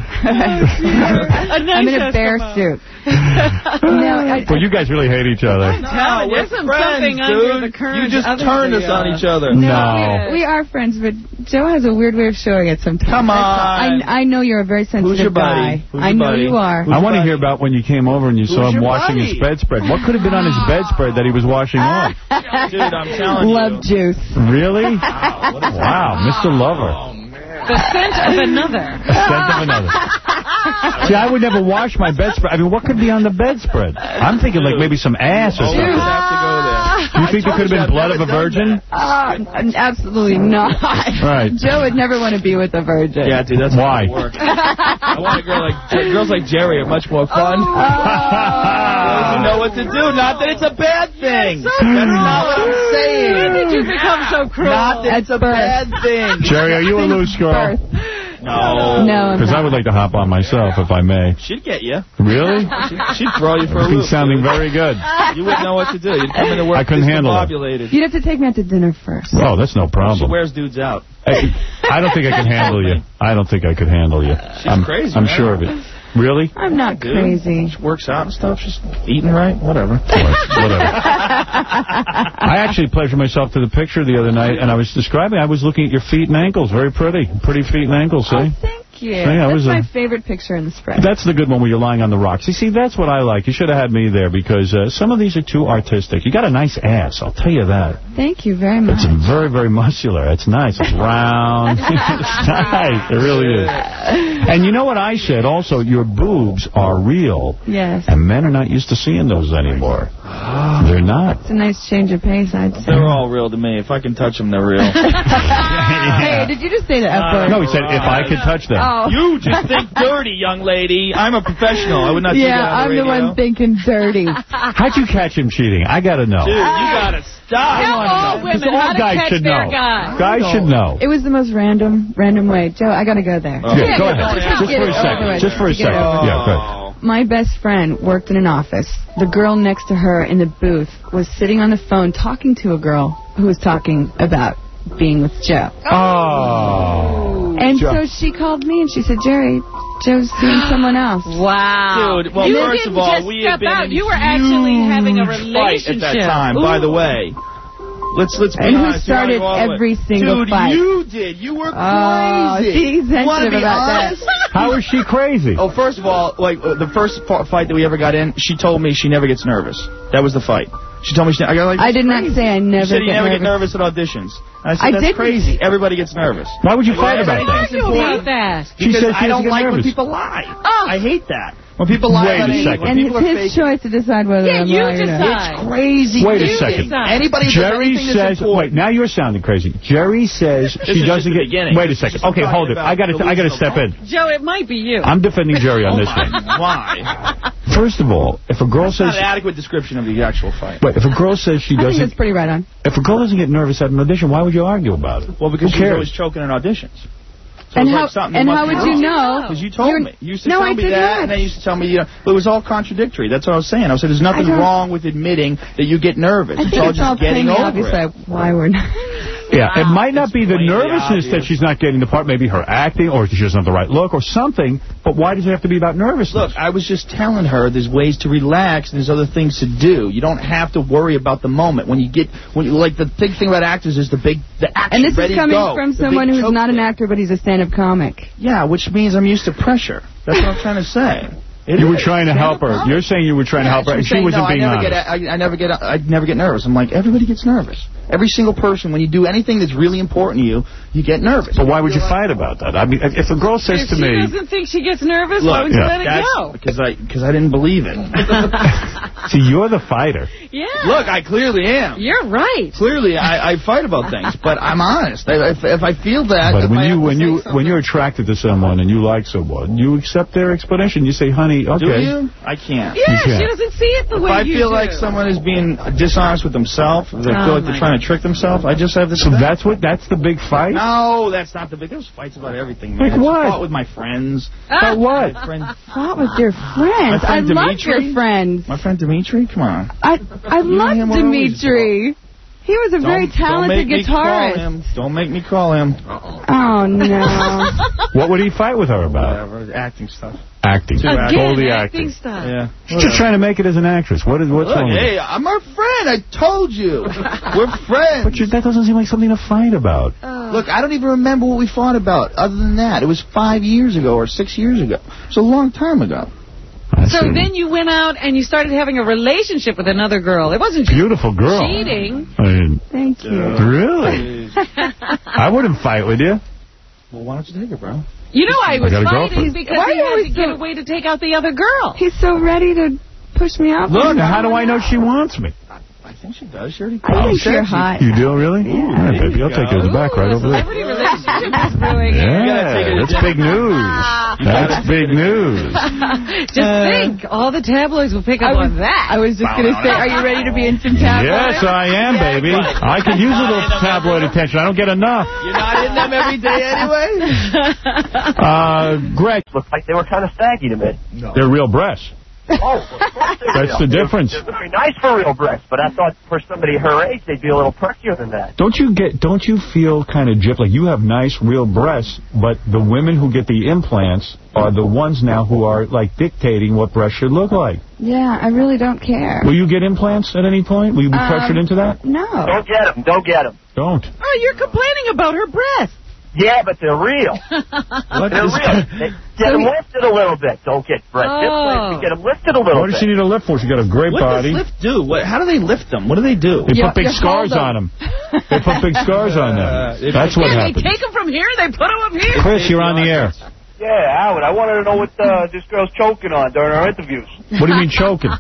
I'm in a bear suit. No, I, Well, you guys really hate each other. No, we're there's some friends, something dude. under the current. You just other turned us video. on each other. No. we, we are friends, but Joe has a weird way of showing it sometimes. Come on. I, I know you're a very sensitive Who's your buddy? guy. Who's I your know buddy? you are. I want to hear about when you came over and you saw Who's him your washing buddy? his bedspread. What could have been on his bedspread that he was washing off? Dude, I'm telling Love you. juice. Really? Wow, Mister Lover. The scent of another. The scent of another. See, I would never wash my bedspread. I mean, what could be on the bedspread? I'm thinking like maybe some ass or Always something. have to go there. Do you think there could have been blood of a virgin? Uh, absolutely not. Right. Joe would never want to be with a virgin. Yeah, dude, that's Why? how it works. I want a girl like girls like Jerry are much more fun. Oh. Girls who know what to do. Not that it's a bad thing. So That's not what I'm saying. When did you become so cruel? Not that it's a bad thing. Jerry, are you a loose girl? Birth. No. No, I'm Because I not. would like to hop on myself, if I may. She'd get you. Really? She'd, she'd throw you for a loop. He's sounding very good. You wouldn't know what to do. You'd come into work I couldn't handle it. discombobulated. You'd have to take me out to dinner first. Oh, that's no She problem. wears dudes out. I, I don't think I can handle you. I don't think I could handle you. She's I'm, crazy, I'm man. sure of it. Really? I'm not Dude. crazy. She works out and stuff. She's eating right. Whatever. Whatever. I actually pleasured myself to the picture the other night, and I was describing, I was looking at your feet and ankles. Very pretty. Pretty feet and ankles, see? Oh, thank you. See, I That's was a- my favorite picture in the spread. That's the good one where you're lying on the rocks. You see, that's what I like. You should have had me there because uh, some of these are too artistic. You got a nice ass, I'll tell you that. Thank you very much. It's very, very muscular. It's nice. It's round. It's nice. It really is. And you know what I said also? Your boobs are real. Yes. And men are not used to seeing those anymore. They're not. It's a nice change of pace, I'd say. They're all real to me. If I can touch them, they're real. Hey, did you just say the F word? No, he said, if I could touch them. Oh. You just think dirty, young lady. I'm a professional. I would not do Yeah, that on I'm the the radio. one thinking dirty. How'd you catch him cheating? I got to know. Dude, you gotta stop. Tell all women All how to guys catch should their know. guy. Guys should know. It was the most random, random way. Joe, I gotta go there. Oh. Yeah, go Yeah, ahead. just Just get for a it over second. with. Just for a Get it second. over Yeah, good. My best friend worked in an office. The girl next to her in the booth was sitting on the phone talking to a girl who was talking about being with Joe. Oh. And Joe. so she called me and she said, Jerry, Joe's seeing someone else. Wow. Dude, well, you first didn't of all, just we step had been out. in You were actually having a huge relationship. fight at that time, by the way. Let's let's be And who honest. started You're all the way. every single Dude, fight? you did. You were Oh, crazy. she's You wanna sensitive be about that. honest? How is she crazy? Oh, first of all, like uh, the first fa- fight that we ever got in, she told me she never gets nervous. That was the fight. She told me she. I got like. I did not crazy. say I never You said you get never nervous. get nervous at auditions. And I said I that's didn't. crazy. Everybody gets nervous. Why would you fight about Why that? do you hate that? She Because said she I don't doesn't get like when nervous. people lie. Oh. I hate that. When people lie Wait about a anything, second. when And people it's are his fake, choice to decide whether Yeah, I'm you lying or not. decide. it's crazy. Wait a dude. second. Anybody who does Jerry anything that's says, important- wait, now you're sounding crazy. Jerry says This she is just doesn't the get. beginning. Wait a This is second. just Okay, hold it. talking I got to. about I got to step in. Joe, it might be you. I'm defending Jerry on Oh this my- one. Why? First of all, if a girl That's not says, an adequate description of the actual fight. wait, if a girl says she I think doesn't, that's pretty right on. if a girl doesn't get nervous at an audition, why would you argue about it? Well, because Who she's cares? always choking in auditions. So And it's how- like something and must how be would you wrong. know? Because you told You're- me. You used to No, tell I me did that, not. and then you used to tell me, you know, but it was all contradictory. That's what I was saying. I said, there's nothing I don't- wrong with admitting that you get nervous. I it's think all it's just all getting pretty over obvious it. like why we're not. Yeah, it might not be the plainly nervousness that obvious. she's not getting the part, maybe her acting, or she doesn't have the right look, or something, but why does it have to be about nervousness? Look, I was just telling her there's ways to relax and there's other things to do. You don't have to worry about the moment. When you get, when you, like, the big thing about actors is the big, the action, And this ready is coming to go, from the someone big who's choke not an thing. actor, but he's a stand-up comic. Yeah, which means I'm used to pressure. That's what I'm trying to say. It you were is. trying to help her. You're saying you were trying Yeah, to help her, and she's she saying, wasn't no, being I never honest. Get, I, I never get, I never get nervous. I'm like, everybody gets nervous. Every single person, when you do anything that's really important to you, you get nervous. But why would you fight about that? I mean, if a girl says If to she me, doesn't think she gets nervous, Look, why would you yeah. let it that's go? because I because I didn't believe it. see, you're the fighter. Yeah. Look, I clearly am. You're right. Clearly, I, I fight about things, but I'm honest. I, if, if I feel that, But if when I you have to when say you something- when you're attracted to someone and you like someone, you accept their explanation. You say, "Honey, okay." do you? I can't. Yeah, You can't. she doesn't see it the If way I you feel do. like someone is being dishonest with themselves, if they Oh, feel like my they're trying to trick themselves, I just have this. So that's what that's the big fight. No, that's not the big. There's fights about everything, man. Like what? I fought with my friends. About what? My friend, What with your friends? My friend I love Dimitri? your friends. my friend Dimitri. Come on. I I You and him love were always Dimitri. He was a very Don't- talented don't make Me call guitarist. him. Don't make me call him. Oh no. What would he fight with her about? Whatever, acting stuff. Acting. Again, Totally acting acting. stuff. Yeah. She's just trying to make it as an actress. What is what's Look, wrong with hey, it? I'm her friend. I told you. We're friends. But you, that doesn't seem like something to fight about. Look, I don't even remember what we fought about. Other than that, it was five years ago or six years ago. It was a long time ago. I So see. then you went out and you started having a relationship with another girl. It wasn't just Beautiful girl. cheating. I mean, Thank you. really? I wouldn't fight with you. Well, why don't you take it, bro? You know I was got a fighting girlfriend. because Why he are you had to always get so- away to take out the other girl. He's so ready to push me off. Look, how do I know she wants me? I think she does. She already I think said you're she- hot. You do, really? All right, there baby, you I'll take you to the go. back right Ooh, over there. celebrity relationship is brewing here. Yeah, that's big news. That's big news. Just think, all the tabloids will pick up I was, on that. I was just going to say, are you ready to be in some tabloids? Yes, I am, baby. I could use a little tabloid attention. I don't get enough. You're not in them every day anyway? Uh, Greg, Looked like they were kind of saggy to me. they're real breasts. Oh, of course they're That's real. the difference. They're very nice for real breasts, but I thought for somebody her age they'd be a little perkier than that. Don't you get? Don't you feel kind of gypped? Like you have nice, real breasts, but the women who get the implants are the ones now who are like dictating what breasts should look like. Yeah, I really don't care. Will you get implants at any point? Will you be Um, pressured into that? No. Don't get them. Don't get them. Don't. Oh, you're complaining about her breasts. Yeah, but they're real. What They're is- real. They get them lifted a little bit. Don't get breast Oh. implants. You get them lifted a little What does bit. she need a lift for? She got a great What body. does lift do? What, how do they lift them? What do they do? They You- put big you scars hold on them. They put big scars on Uh, them. That's what Yeah, they happens. take them from here, they put them up here. Chris, you're on the air. Yeah, Howard, I wanted to know what uh, this girl's choking on during our interviews. What do you mean choking?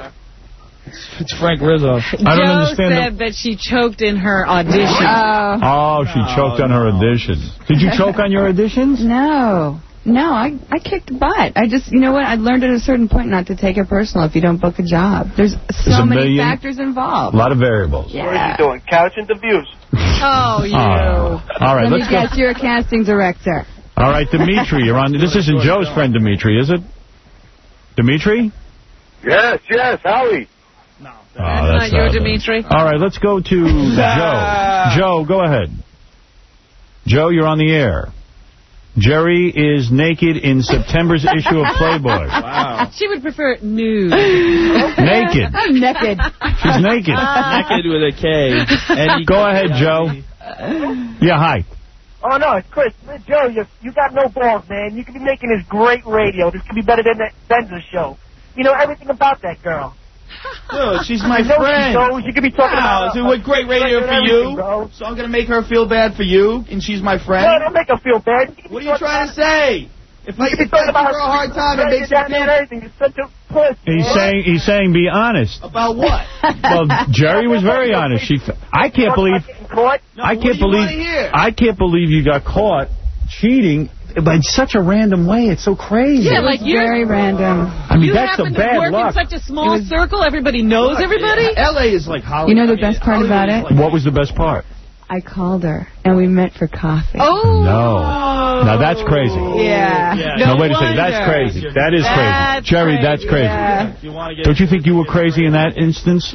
It's Frank Rizzo. I don't Joe understand said that she choked in her audition. Uh, Oh, she choked on her audition. Did you choke on your auditions? no. No, I, I kicked butt. I just, you know what, I learned at a certain point not to take it personal if you don't book a job. There's so There's a many million- factors involved. A lot of variables. Yeah. What are you doing? Couch interviews? Oh, you. Oh. All right, Let let's me go. guess, you're a casting director. All right, Dimitri, you're on. This isn't Joe's friend, Dimitri, is it? Dimitri? Yes, yes, Howie. Oh, That's not you, it. Dimitri. All right, let's go to Joe. Joe, go ahead. Joe, you're on the air. Jerry is naked in September's issue of Playboy. Wow. She would prefer nude. Naked. I'm naked. She's naked. Naked with a K. And Go ahead, Joe. Yeah, hi. Oh, no, it's Chris. Joe, you, you got no balls, man. You could be making this great radio. This could be better than that Benza show. You know everything about that girl. Dude, she's my I know friend. she knows. You could be talking Wow, about so what great radio for you? So I'm going to make her feel bad for you, and she's my friend? No, don't make her feel bad. What are you trying to say? If I You could be if I talking give about her a hard time, it makes her down there and feel... everything. You're such a pussy. He's man. saying he's saying be honest. About what? Well, Jerry was very honest. She, I can't believe, Caught? No, I what can't do you believe, wanna hear? I can't believe you got caught cheating, but in such a random way. It's so crazy. Yeah, like you're Very random. I mean, you that's a happen bad to work luck. in such a small circle, everybody knows everybody. L A is like Hollywood. You know the best part about it? What was the best part? I called her, and we met for coffee. Oh. No. Now, that's crazy. Yeah. No, No wait a second. That's wonder. crazy. That is That's crazy. Jerry, crazy. that's crazy. Yeah. Don't you think you were crazy in that instance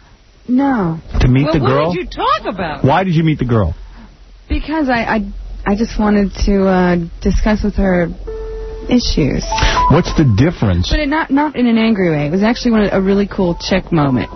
No. to meet well, the girl? what did you talk about? Why did you meet the girl? Because I, I, I just wanted to uh, discuss with her issues. What's the difference? But it not not in an angry way. It was actually one of, a really cool chick moment.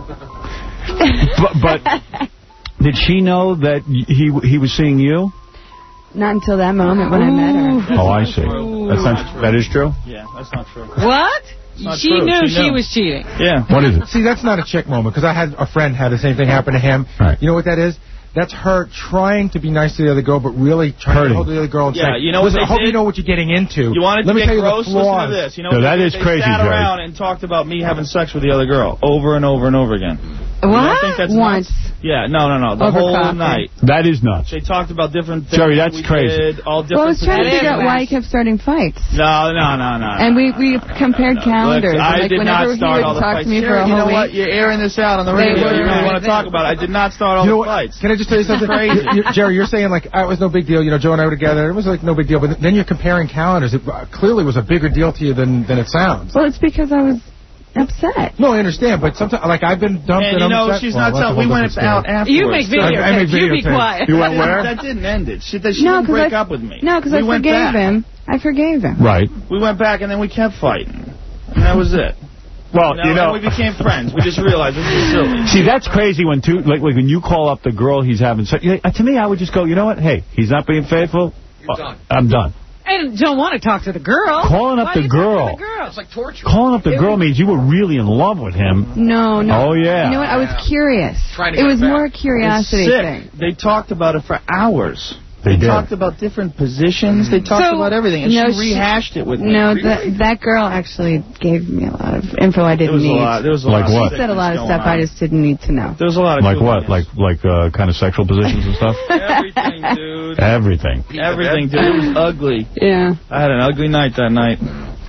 but, but did she know that he he was seeing you? Not until that moment when I met her. Oh, I see. That's not, that is true? Yeah, that's not true. What? not She true. knew She she knew. was cheating. Yeah. What is it? See, that's not a chick moment, because I had a friend had the same thing happen to him. Right. You know what that is? That's her trying to be nice to the other girl, but really trying Hurting. to hold the other girl and Yeah, say, you know what listen, they I hope did? you know what you're getting into. You wanted Let to me get tell you gross? the Listen flaws. to this. You know No, what that they, is they crazy, sat Jerry. around and talked about me having sex with the other girl over and over and over again. What? I think that's Once. nuts. Yeah, no, no, no. The Over whole coffee. night. That is nuts. They talked about different things. Jerry, that's we crazy. Did, all different Well, I was trying to That figure is out why he nasty. kept starting fights. No, no, no, no. And we, we compared calendars. Look, I and like did whenever not start he all would the talk fights. to me for Jerry, a you whole know week. what? You're airing this out on the They radio. were- You don't want to talk about it. I did not start all You know the what? fights. Can I just tell you something? Crazy. You- you- Jerry, you're saying, like, oh, it was no big deal. You know, Joe and I were together. It was, like, no big deal. But then you're comparing calendars. It uh, clearly was a bigger deal to you than, than it sounds. Well, it's because I was upset. No, I understand. But sometimes, like, I've been dumped And and you I'm know, upset. she's Well, not that's a telling. whole We went different story. out afterwards. You make So- video I- I make tapes. You be videotapes. quiet. You went where? That didn't end it. She, she No, didn't because break I, up with me. No, because we I went forgave back. him. I forgave him. Right. We went back and then we kept fighting. And that was it. Well, You know, you know. and we became friends. We just realized this is silly. See, that's crazy when two, like, like when you call up the girl he's having sex. You know, to me, I would just go, you know what? Hey, he's not being faithful. You're done. I'm done. I don't want to talk to the girl. Calling up Why the do you talk girl. to the girl? It's like torture. Calling up the girl means you were really in love with him. No, no. Oh, yeah. You know what? I was curious. Trying to It get was back. more a It's curiosity sick. thing. They talked about it for hours. They did. talked about different positions. They talked So- about everything. And No, she she- rehashed it with me. No, that that girl actually gave me a lot of info I There didn't was a need. lot. There was a Like lot. what? She said a lot of sickness stuff going I on. just didn't need to know. There was a lot of Like what? goofiness. Like like uh, kind of sexual positions and stuff? Everything, dude. Everything. Everything, dude. It was ugly. Yeah. I had an ugly night that night.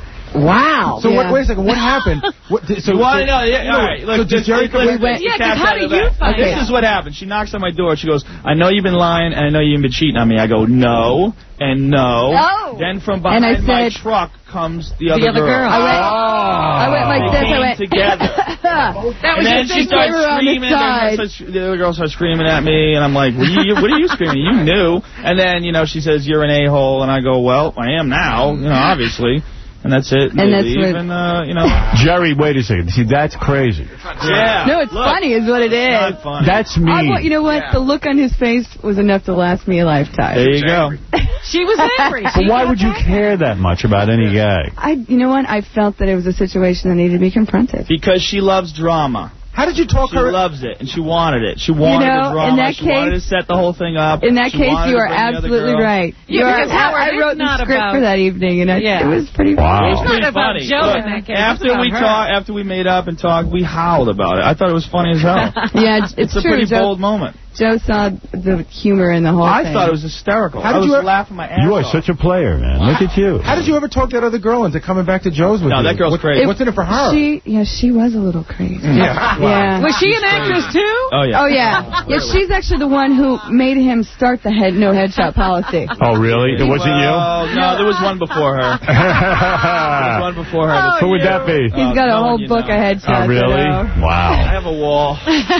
Wow. So Yeah. what, wait a second. What happened? What, did- so, You want to so- know? Yeah, all right. Look, so did just- Jerry let's- come let's- in? let's Yeah, 'cause catch how out do of you that. find This out? is what happened. She knocks on my door. She goes, I know you've been lying, and I know you've been cheating on me. I go, no, and no. No. Then from And I behind my said- truck comes the other The other girl. I went, Oh. I went like They this. I came went together. That And was then your she thing. starts They were on the screaming. side. And then the other girl starts screaming at me, and I'm like, what are you, what are you screaming? You knew. And then, you know, she says, you're an a-hole. And I go, well, I am now, you know, obviously. And that's it. And they that's leave, what- and, uh, you know. Jerry, wait a second. See, that's crazy. Yeah. No, it's Look, funny is what it is. Not funny. That's I mean. want, you know what? The look on his face was enough to last me a lifetime. There you go. She was angry. But She why got would you back. care that much about any guy? I, you know what? I felt that it was a situation that needed to be confronted. Because she loves drama. How did you talk She her? loves it, and she wanted it. She wanted know, the drama. in that she wanted to case- set the whole thing up. In that She case, wanted you to are bring the other absolutely girl. right. Yeah, You are- because Howard, I it's wrote the not script about- for that evening, and I, Yeah. it was pretty. Wow. It's not Pretty about funny. Joe Look, in that case. It's after about we her. talked, after we made up and talked, we howled about it. I thought it was funny as hell. Yeah, it's, It's a true. pretty Joe, bold moment. Joe saw the humor in the whole I thing. thought it was hysterical. How I did was you ever- laughing my ass You are off. such a player, man. Look at you. How did you ever talk that other girl into coming back to Joe's with No, you? that girl's What- crazy. What's in it for her? She, yeah, she was a little crazy. Yeah. Yeah. Was she an actress too? Oh, yeah. Oh yeah, yeah. She's actually the one who made him start the head no headshot policy. Oh, really? It wasn't Well, no, there was one before her. There was you? one before her. Who would that be? He's got a no whole one you book know. of headshots. Oh, really? I know. I Wow. have a wall.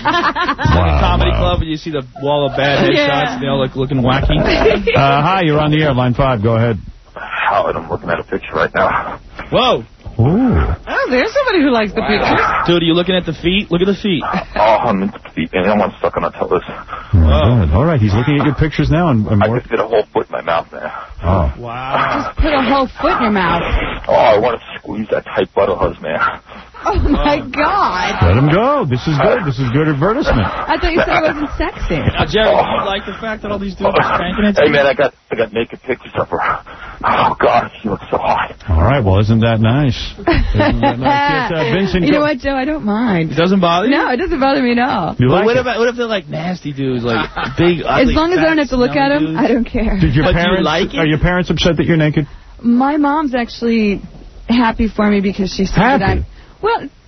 Wow, Comedy wow. club, and you see the wall of bad headshots, Yeah. and they all look looking wacky. Uh, hi, you're on the air. Line five. Go ahead. Howard, I'm looking at a picture right now. Whoa. Ooh. Oh, there's somebody who likes the pictures. Dude, are you looking at the feet? Look at the feet. Oh, I'm into the feet, man. I want stuck on a toes. Oh, my God. All right, he's looking at your pictures now and, and I more. just did a whole foot in my mouth, man. Oh. Wow. Put a whole foot in your mouth. Oh, I want to squeeze that tight butt of hers, man. Oh my God! Let him go. This is good. This is good advertisement. I thought you said it wasn't sexy. Now, Jerry, do you like the fact that all these dudes are spanking it? Hey, man, I got I got naked pictures of her. Oh, God, she looks so hot. All right, well, isn't that nice? Isn't that nice? Yes, uh, Vincent, You go- know what, Joe? I don't mind. It doesn't bother you? No, it doesn't bother me at all. You But like what, it? about, what if they're like nasty dudes, like big, As ugly, long as I don't fat, have to look at smelly him, dudes? I don't care. Did your But do you parents like it? Are your parents upset that you're naked? My mom's actually happy for me because she said that Happy? I. Well,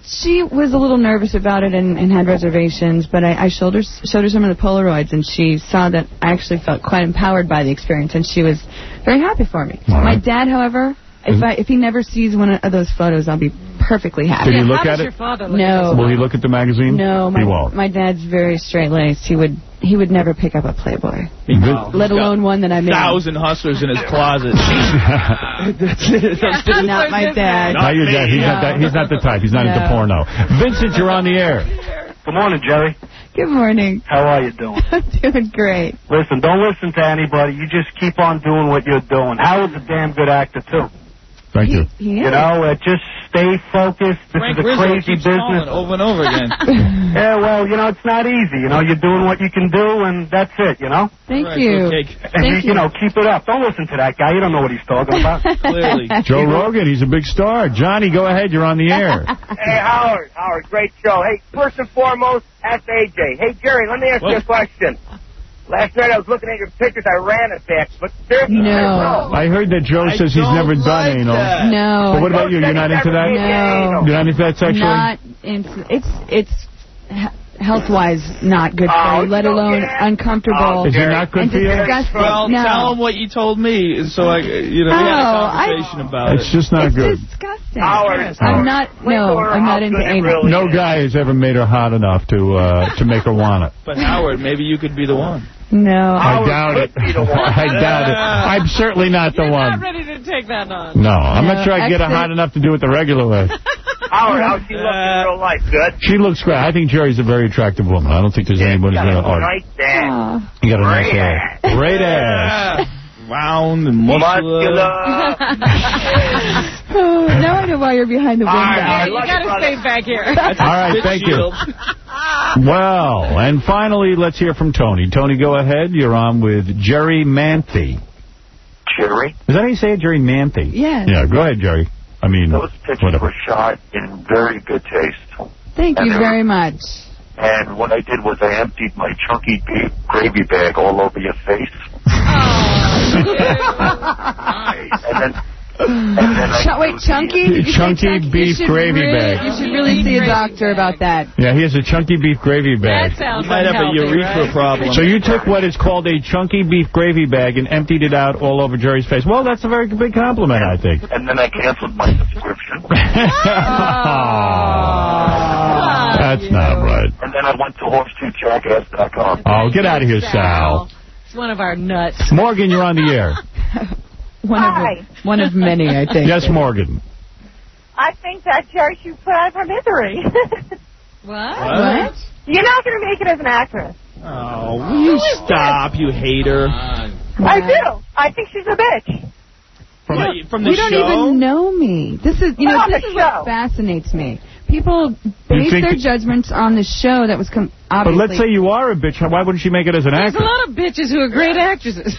She was a little nervous about it and, and had reservations, but I, I showed her showed her some of the Polaroids, and she saw that I actually felt quite empowered by the experience, and she was very happy for me. All right. My dad, however, if I if he never sees one of those photos, I'll be perfectly happy. Did he look How at does it? your father look No. at Will he look at the magazine? No, my, he won't. my dad's very straight-laced. He would he would never pick up a Playboy, Wow. let alone one that I made. Thousand hustlers in his closet. That's it. That's it. Not my dad. Not your dad. He's, No. not that, he's not the type. He's not No. into porno. Vincent, you're on the air. Good morning, Jerry. Good morning. How are you doing? I'm doing great. Listen, don't listen to anybody. You just keep on doing what you're doing. Howard's a damn good actor, too. Thank you. He You is. know, uh, just stay focused. This Frank is a Rizzo crazy keeps calling business. over and over again. Yeah, well, you know, it's not easy. You know, you're doing what you can do, and that's it, you know? Thank Right, you. good cake. And, Thank you, you. you know, keep it up. Don't listen to that guy. You don't know what he's talking about. Clearly. Joe Rogan, he's a big star. Johnny, go ahead. You're on the air. Hey, Howard. Howard, great show. Hey, first and foremost, ask A J. Hey, Jerry, let me ask you a question. Last night I was looking at your pictures. I ran a sex, but seriously, No. I heard that Joe I says he's don't never done like anal. that. No. But what about you? You're not into that? No. You're not into that sexually? Not into, it's it's he- health-wise not good Oh, for you, let so alone yeah. uncomfortable. Is it not good and for you? disgusting. Well, no. tell him what you told me, so I, you know, we had Oh, a conversation I- about It's it. just not it's good. disgusting. Howard, I'm not. No, I'm not into anal. No guy has ever made her hot enough to uh, to make her want it. But Howard, maybe you could be the one. No. I doubt it. I doubt it. I'm certainly not the You're one. not ready to take that on. No, I'm No, not sure I get her actually- hot enough to do it the regular way. Howard, how's she look in real life? Good? She looks great. I think Jerry's a very attractive woman. I don't think there's anybody Got going a to argue. nice dad. Aw. You got a nice Great ass. Great ass. Round and muscular. Oh, now I know why you're behind the window. Yeah, you got to stay back here. All right, thank you. Well, and finally, let's hear from Tony. Tony, go ahead. You're on with Jerry Manthe. Jerry? Is that how you say it, Jerry Manthe? Yes. Yeah, go ahead, Jerry. I mean, Those pictures whatever. were shot in very good taste. Thank And you they very were- much. And what I did was I emptied my chunky beef gravy bag all over your face. and then, and then I Ch- wait, chunky? Did you say Chunky chunky? beef You should gravy really, bag. You should really see a doctor about that. Yeah, he has a chunky beef gravy bag. That sounds You might have a unhealthy, urethra right? problem. So you took what is called a chunky beef gravy bag and emptied it out all over Jerry's face. Well, that's a very big compliment, I think. and then I canceled my subscription. That's not right. And then I went to horse two jackass dot com. Oh, get out of here, Sal. It's one of our nuts. Morgan, you're on the air. One Hi. of one of many, I think. Yes, Morgan. I think that Jerry should put out of her misery. What? What? You're not going to make it as an actress. Oh, will you stop, you hater? I do. I think she's a bitch. From, the, from the You don't show? even know me. This is, you know, Not this the is show. what fascinates me. People base think their that- judgments on the show that was com- But obviously. let's say you are a bitch. Why wouldn't she make it as an There's actor? a lot of bitches who are great actresses.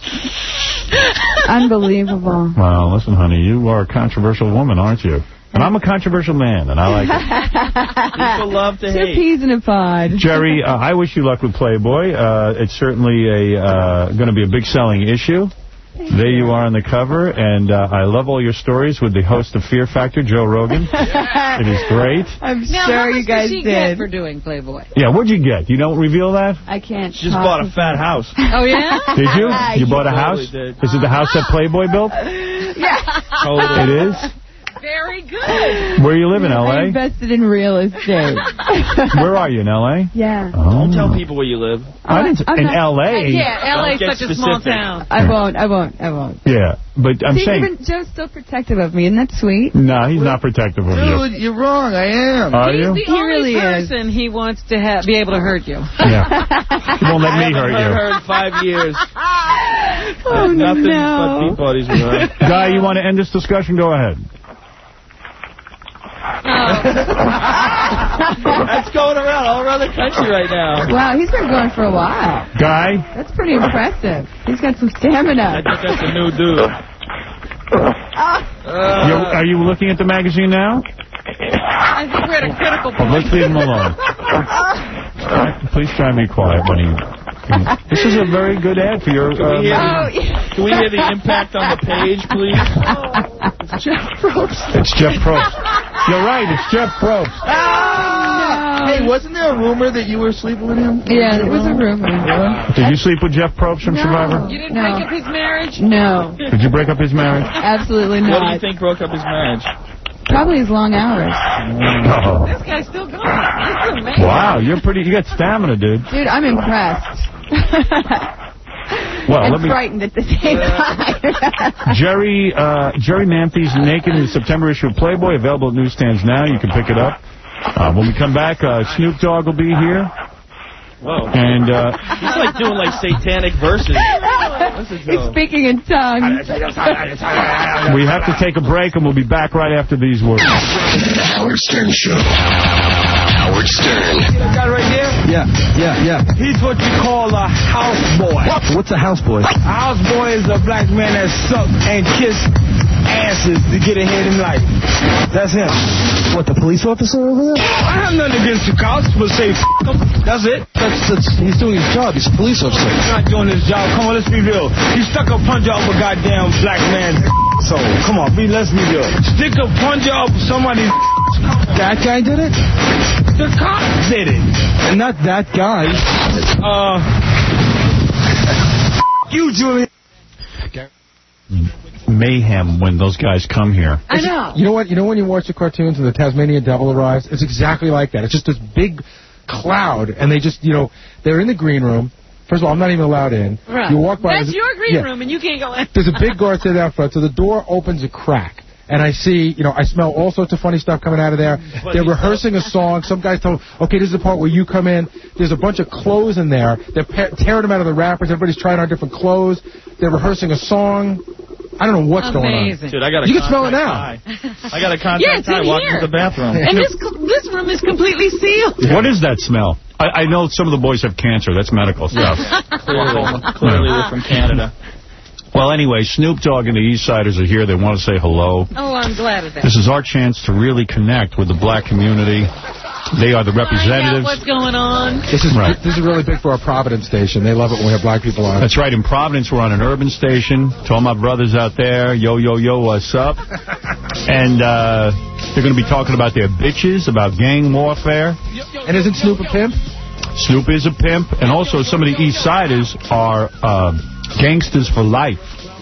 Unbelievable. Well, listen, honey, you are a controversial woman, aren't you? And I'm a controversial man, and I like it. People love to Two hate. peas in a pod. Jerry, uh, I wish you luck with Playboy. Uh, it's certainly a uh, going to be a big selling issue. There you are on the cover, and uh, I love all your stories with the host of Fear Factor, Joe Rogan. It is great. I'm Now, sure how much you guys did she get did. for doing Playboy? Yeah, what'd you get? You don't reveal that? I can't. She just talk bought a about- fat house. Oh, yeah? Did you? You bought a Totally house? did. Is it the house that Playboy built? Totally. It is? Very good. Where you live in L I A? invested in real estate. Where are you, in L A? Yeah. Oh. Don't tell people where you live. I didn't, I'm in not- L A? Yeah, L A's Don't get such a small specific. town. I won't. I won't. I won't. Yeah, but I'm See, saying... even Joe's still protective of me. Isn't that sweet? No, he's not protective of you. Dude, you're wrong. I am. Are He's you? the He only really is. person he wants to ha- be able to hurt you. Yeah. He won't let I me haven't hurt heard her you. in five years. Oh, Nothing no. but beat buddies with her. Guy, you want to end this discussion? Go ahead. That's going around all around the country right now. Wow, he's been going for a while. Guy? That's pretty impressive. He's got some stamina. I think that's a new dude. You, are you looking at the magazine now? I think we're at a critical Oh, point. let's leave him alone. Please try and be quiet when he... This is a very good ad for your... Uh, Oh, yeah. Can we hear the impact on the page, please? It's Jeff Probst. It's Jeff Probst. You're right, it's Jeff Probst. Ah! Hey, wasn't there a rumor that you were sleeping with him? Yeah, it was a rumor. Did you sleep with Jeff Probst from No. Survivor? You didn't No. break up his marriage? No. Did you break up his marriage? Absolutely What do you not. think broke up his marriage? Probably his long hours. Oh. This guy's still going. This is amazing. Wow, you're pretty. You got stamina, dude. Dude, I'm impressed. Well, and let me. frightened at the same time. Jerry uh, Jerry Manthey's Naked in the September issue of Playboy, available at newsstands now. You can pick it up. Uh, when we come back, uh, Snoop Dogg will be here. Whoa. And uh, He's like doing like satanic verses. He's speaking in tongues. we have to take a break, and we'll be back right after these words. The Howard Stern Show. Howard Stern. See that guy right there? Yeah, yeah, yeah. He's what you call a houseboy. What's a houseboy? A houseboy is a black man that suck and kiss asses to get ahead in life. That's him. What, the police officer over there? I have nothing against the cops, but say f*** him. That's it. That's, that's, he's doing his job. He's a police officer. He's not doing his job. Come on, let's be real. He stuck a plunger up a goddamn black man's so come on, be, let's be real. Stick a plunger up somebody's. That guy did it? The cops did it. And not that guy. Uh, you, Julian. Mayhem when those guys come here. I know. You know what? You know when you watch the cartoons and the Tasmanian Devil arrives? It's exactly like that. It's just this big cloud, and they just, you know, they're in the green room. First of all, I'm not even allowed in. Right. You walk by. That's your green yeah. room, and you can't go in. There's a big guard sitting out front, so the door opens a crack. And I see, you know, I smell all sorts of funny stuff coming out of there. They're rehearsing a song. Some guys told, okay, this is the part where you come in. There's a bunch of clothes in there. They're tearing them out of the wrappers. Everybody's trying on different clothes. They're rehearsing a song. I don't know what's Amazing. going on. Dude, I got a you can smell it now. Eye. I got a contact Yeah, it's eye in walking here. to the bathroom. And this this room is completely sealed. What is that smell? I, I know some of the boys have cancer. That's medical stuff. Clearly, clearly we're from Canada. Well, anyway, Snoop Dogg and the East Siders are here. They want to say hello. Oh, I'm glad of that. This is our chance to really connect with the black community. They are the Find out representatives. what's going on. This is Right. this is really big for our Providence station. They love it when we have black people on. That's right. In Providence, we're on an urban station. To all my brothers out there, yo, yo, yo, what's up? And uh, they're going to be talking about their bitches, about gang warfare. And isn't Snoop a pimp? Snoop is a pimp. And also some of the East Siders are uh, gangsters for life.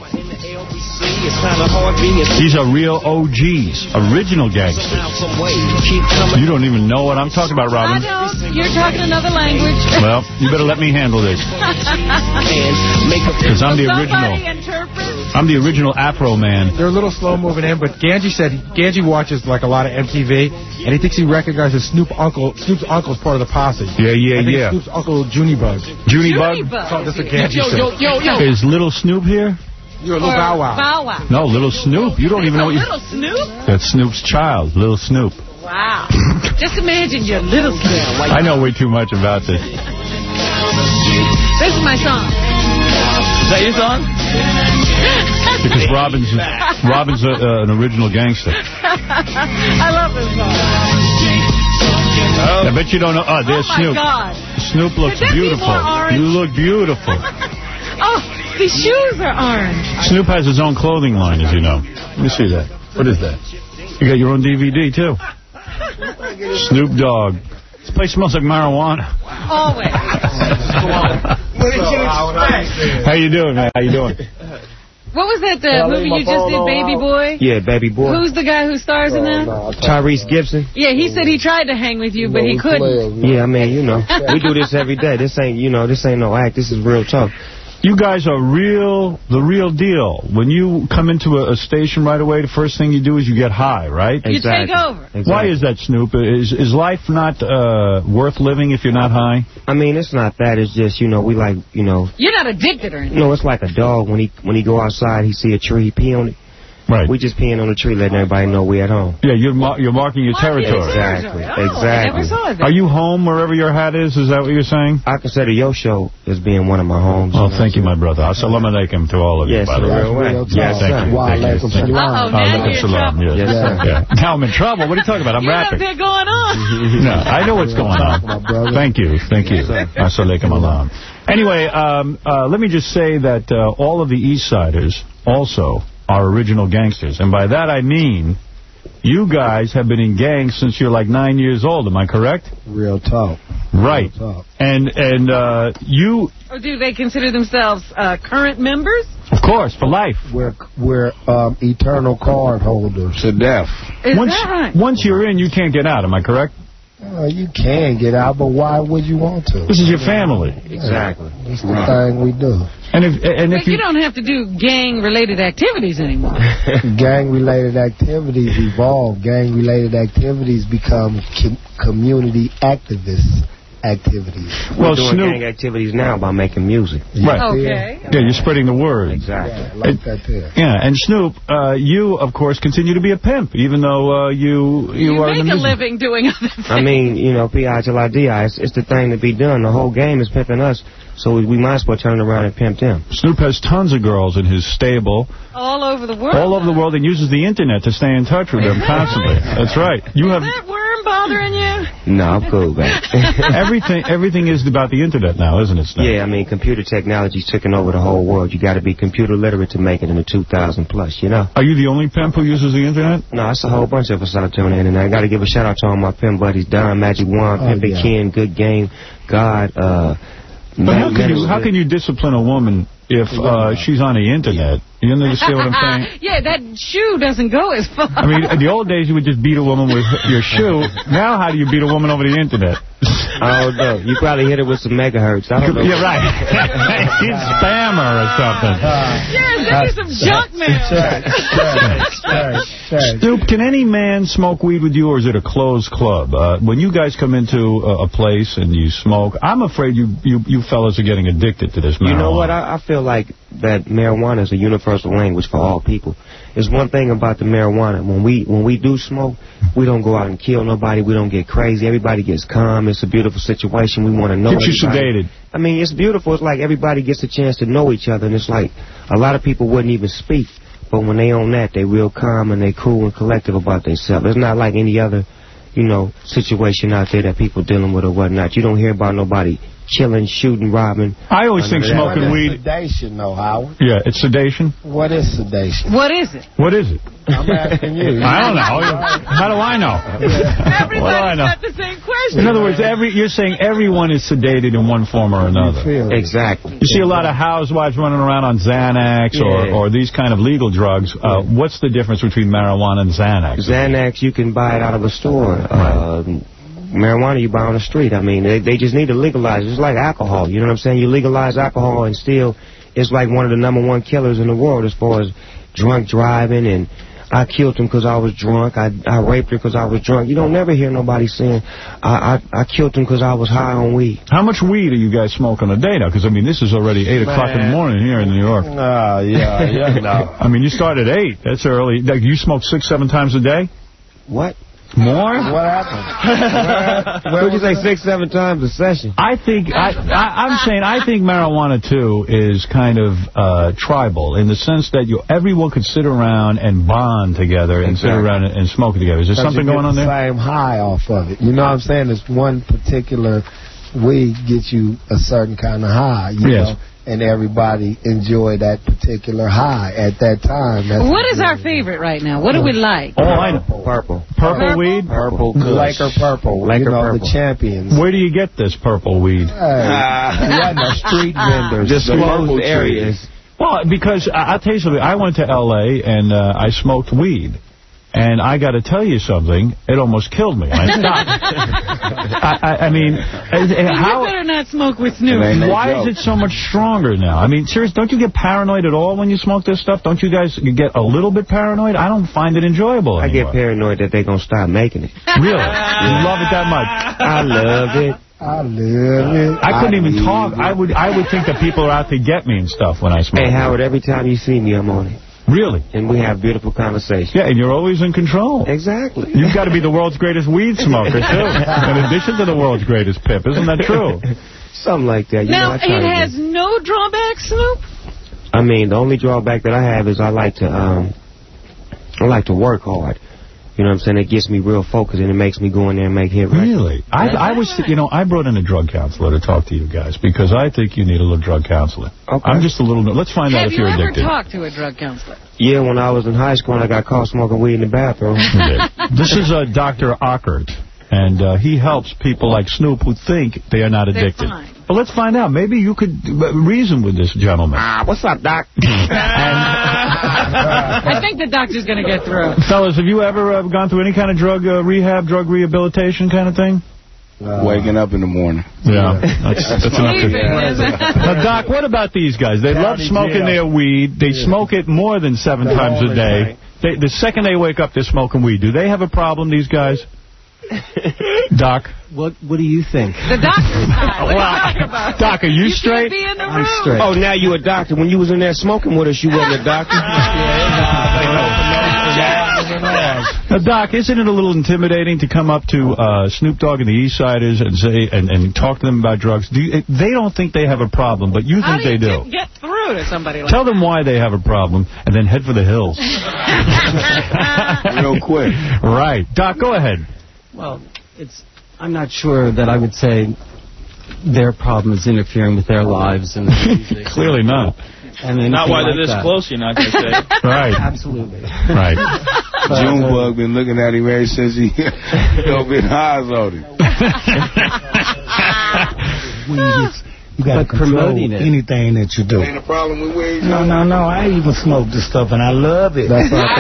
These are real O Gs, original gangsters. You don't even know what I'm talking about, I Robin. don't. You're talking another language. Well, you better let me handle this. Because I'm the original. Somebody interpret. I'm the original Afro man. They're a little slow moving in, but Ganji said Ganji watches like a lot of M T V, and he thinks he recognizes Snoop uncle. Snoop's uncle's part of the posse. Yeah, yeah, I think yeah. Snoop's uncle Junie Bug. Junie Bug? So that's what Ganji Yo, said. yo, yo, yo. Is Little Snoop here? You're a little Or Bow Wow. Bow Wow. No, Little Snoop. You don't even know what you... Little Snoop? That's Snoop's child, Little Snoop. Wow. Just imagine your little Snoop. I know way too much about this. This is my song. Is that your song? Because Robin's Robin's a, uh, an original gangster. I love this song. I bet you don't know. Oh, there's Oh, my Snoop. God. Snoop looks Could that be beautiful. more orange? You look beautiful. Oh, these shoes are orange. Snoop has his own clothing line, as you know. Let me see that. What is that? You got your own D V D, too. Snoop Dogg. This place smells like marijuana. Always. How you doing, man? How you doing? What was that uh, movie you just did, Baby Boy? Yeah, Baby Boy. Who's the guy who stars in that? Tyrese Gibson. Yeah, he said he tried to hang with you, but he couldn't. Yeah, I mean, you know, we do this every day. This ain't, you know, this ain't no act. This is real talk. You guys are real, the real deal. When you come into a, a station right away, the first thing you do is you get high, right? You take over. Exactly. Why is that, Snoop? Is is life not uh, worth living if you're not high? I mean, it's not that. It's just, you know, we like, you know, You're not addicted or anything. you know, it's like a dog. When he when he go outside, he see a tree, he pee on it. Right. We just peeing on the tree, letting everybody know we at home. Yeah, you're mar you're marking your Marking your territory. Exactly. Oh, I exactly. never saw it. Are you home wherever your hat is? Is that what you're saying? I consider your show as being one of my homes. Oh, thank you, my brother. Assalamu alaikum to all of you, Yes, by the way. real way. Yeah, Yes, thank sir. you. Wa Thank you. alaikum Thank you. Uh-oh, now Alaikum you're in salam, trouble. yes. Yes, sir. Yeah. Now I'm in trouble. What are you talking about? I'm You're rapping. up there going on. No, I know what's going on. Thank you. Thank you. Assalamu alaikum. Anyway, um, uh, let me just say that uh, all of the East Siders also are original gangsters. And by that I mean you guys have been in gangs since you're like nine years old. Am I correct? Real talk. Right. Real talk. And, and uh, you... Or do they consider themselves uh, current members? Of course, for life. We're, we're um, eternal card holders. To death. Is once, that right? Once you're in, you can't get out. Am I correct? Uh, you can get out, but why would you want to? This is your family. Exactly. It's the thing we do. And if and if But you, you don't have to do gang-related activities anymore. Gang-related activities evolve. Gang-related activities become com community activists activities. We're well, doing Snoop, gang activities now by making music. Right. Okay. Yeah, you're spreading the word. Exactly. Yeah, like that there. Yeah, and Snoop, uh, you, of course, continue to be a pimp, even though uh, you, you, You are in make the a music. living doing other things. I mean, you know, P I till I D I, it's, it's the thing to be done. The whole game is pimping us, so we, we might as well turn around and pimp them. Snoop has tons of girls in his stable. All over the world. All over the world, and uses the Internet to stay in touch with them constantly. That's right. You have Is that worm bothering you? No, I'm cool, man. everything. Everything is about the Internet now, isn't it, Snoop? Yeah, I mean, computer technology's taking over the whole world. You got to be computer literate to make it in the two thousand plus, you know? Are you the only pimp who uses the Internet? No, it's a whole bunch of us out there on the Internet. I got to give a shout-out to all my pimp buddies, Don, Magic Wand, Oh, Pimpin' yeah. Ken, Good Game, God, uh... But how can you how can you discipline a woman if uh, she's on the Internet? You understand what I'm saying? Yeah, that shoe doesn't go as far. I mean, in the old days, you would just beat a woman with your shoe. Now, how do you beat a woman over the Internet? Oh, no. You probably hit her with some megahertz. I don't know. Yeah, right. He's spammer or something. Yeah, send me some junk mail. Snoop, can any man smoke weed with you, or is it a closed club? Uh, when you guys come into a, a place and you smoke, I'm afraid you, you, you fellas are getting addicted to this marijuana. You know what? I, I feel like that marijuana is a universal language for all people. There's one thing about the marijuana. When we when we do smoke, we don't go out and kill nobody. We don't get crazy. Everybody gets calm. It's a beautiful situation. We want to know Get you everybody. sedated. I mean, it's beautiful. It's like everybody gets a chance to know each other. And it's like a lot of people wouldn't even speak. But when they on that, they real calm and they cool and collective about themselves. It's not like any other, you know, situation out there that people dealing with or whatnot. You don't hear about nobody killing, shooting, robbing. I always think smoking What is weed... sedation, though, Howard? Yeah, it's sedation. What is sedation? What is it? What is it? I'm asking you. I don't know. How do I know? What do I Everybody's know? got the same question. In other words, every you're saying everyone is sedated in one form or another. Exactly. You see a lot of housewives running around on Xanax or, Yeah. or these kind of legal drugs. Uh, what's the difference between marijuana and Xanax? Xanax, you can buy it out of a store. Uh, marijuana, you buy on the street. I mean, they, they just need to legalize it. It's like alcohol. You know what I'm saying? You legalize alcohol and still, it's like one of the number one killers in the world as far as drunk driving and I killed him because I was drunk. I I raped her because I was drunk. You don't never hear nobody saying, I I, I killed him because I was high on weed. How much weed are you guys smoking a day now? Because, I mean, this is already eight o'clock in the morning here in New York. Uh, yeah, yeah, no. I mean, you start at eight. That's early. Like, you smoke six, seven times a day? What? More? What happened? Where would you say six, seven times a session? I think, I, I, I'm saying, I think marijuana, too, is kind of uh, tribal in the sense that you everyone could sit around and bond together and sit Exactly. around and, and smoke together. Is there something you get going on the there? same high off of it. You know what I'm saying? It's one particular weed gets you a certain kind of high, you Yes. know, and everybody enjoy that particular high at that time. That's What is our favorite right now? What do we like? Oh, I know. Purple. Purple, Purple? weed? Purple. Laker purple, Laker you know, purple. the champions. Where do you get this purple weed? Hey, yeah, no street vendors. Disclosed areas. Well, because I, I'll tell you something. I went to L A and uh, I smoked weed. And I got to tell you something, it almost killed me. I stopped. I, I, I mean, uh, how... You better not smoke with Snoop. Why is it so much stronger now? I mean, seriously, don't you get paranoid at all when you smoke this stuff? Don't you guys get a little bit paranoid? I don't find it enjoyable I anymore. get paranoid that they're going to stop making it. Really? You love it that much? I love it. I love it. I couldn't even need talk. it. I would I would think that people are out to get me and stuff when I smoke. Hey, Howard, every time you see me, I'm on it. Really? And we have beautiful conversations. Yeah, and you're always in control. Exactly. You've got to be the world's greatest weed smoker, too, in addition to the world's greatest pimp. Isn't that true? Something like that. You Now, know, I try it to has do- no drawbacks, Snoop? I mean, the only drawback that I have is I like to, um, I like to work hard. You know what I'm saying? It gets me real focused, and it makes me go in there and make hit records. Really? I, I was, you know, I brought in a drug counselor to talk to you guys because I think you need a little drug counseling. Okay. I'm just a little, let's find out Have if you you're ever addicted. talked to a drug counselor? Yeah, when I was in high school and I got caught smoking weed in the bathroom. This is uh, Doctor Ockert, and uh, he helps people like Snoop who think they are not addicted. But let's find out. Maybe you could uh, reason with this gentleman. Ah, what's up, Doc? I think the doctor's going to get through. Fellas, have you ever uh, gone through any kind of drug uh, rehab, drug rehabilitation kind of thing? Uh, Waking up in the morning. Yeah, that's, that's enough to... Now, Doc, what about these guys? They love smoking their weed. They yeah. smoke it more than seven They're times a day. They, the second they wake up, they're smoking weed. Do they have a problem, these guys? Doc? What What do you think? The doctor's side. What are you talking about? Doc, are you, you straight? Be in the I'm room. straight. Oh, now you a doctor. When you was in there smoking with us, you wasn't a doctor? Now, Doc, isn't it a little intimidating to come up to uh, Snoop Dogg and the East Siders and say and, and talk to them about drugs? Do you, they don't think they have a problem, but you How think do you they do. Get through to somebody like Tell that? them why they have a problem, and then head for the hills. Real quick. Right. Doc, go ahead. Well, it's. I'm not sure that I would say their problem is interfering with their lives. And their music. Clearly not. And not while they're like this that. close, you're not going to say. Right. Absolutely. Right. Junebug been looking at him ever since he don't been eyes on him. You got to control anything that you do. Ain't a problem with weed? No, no, no. I even smoke this stuff, and I love it. That's what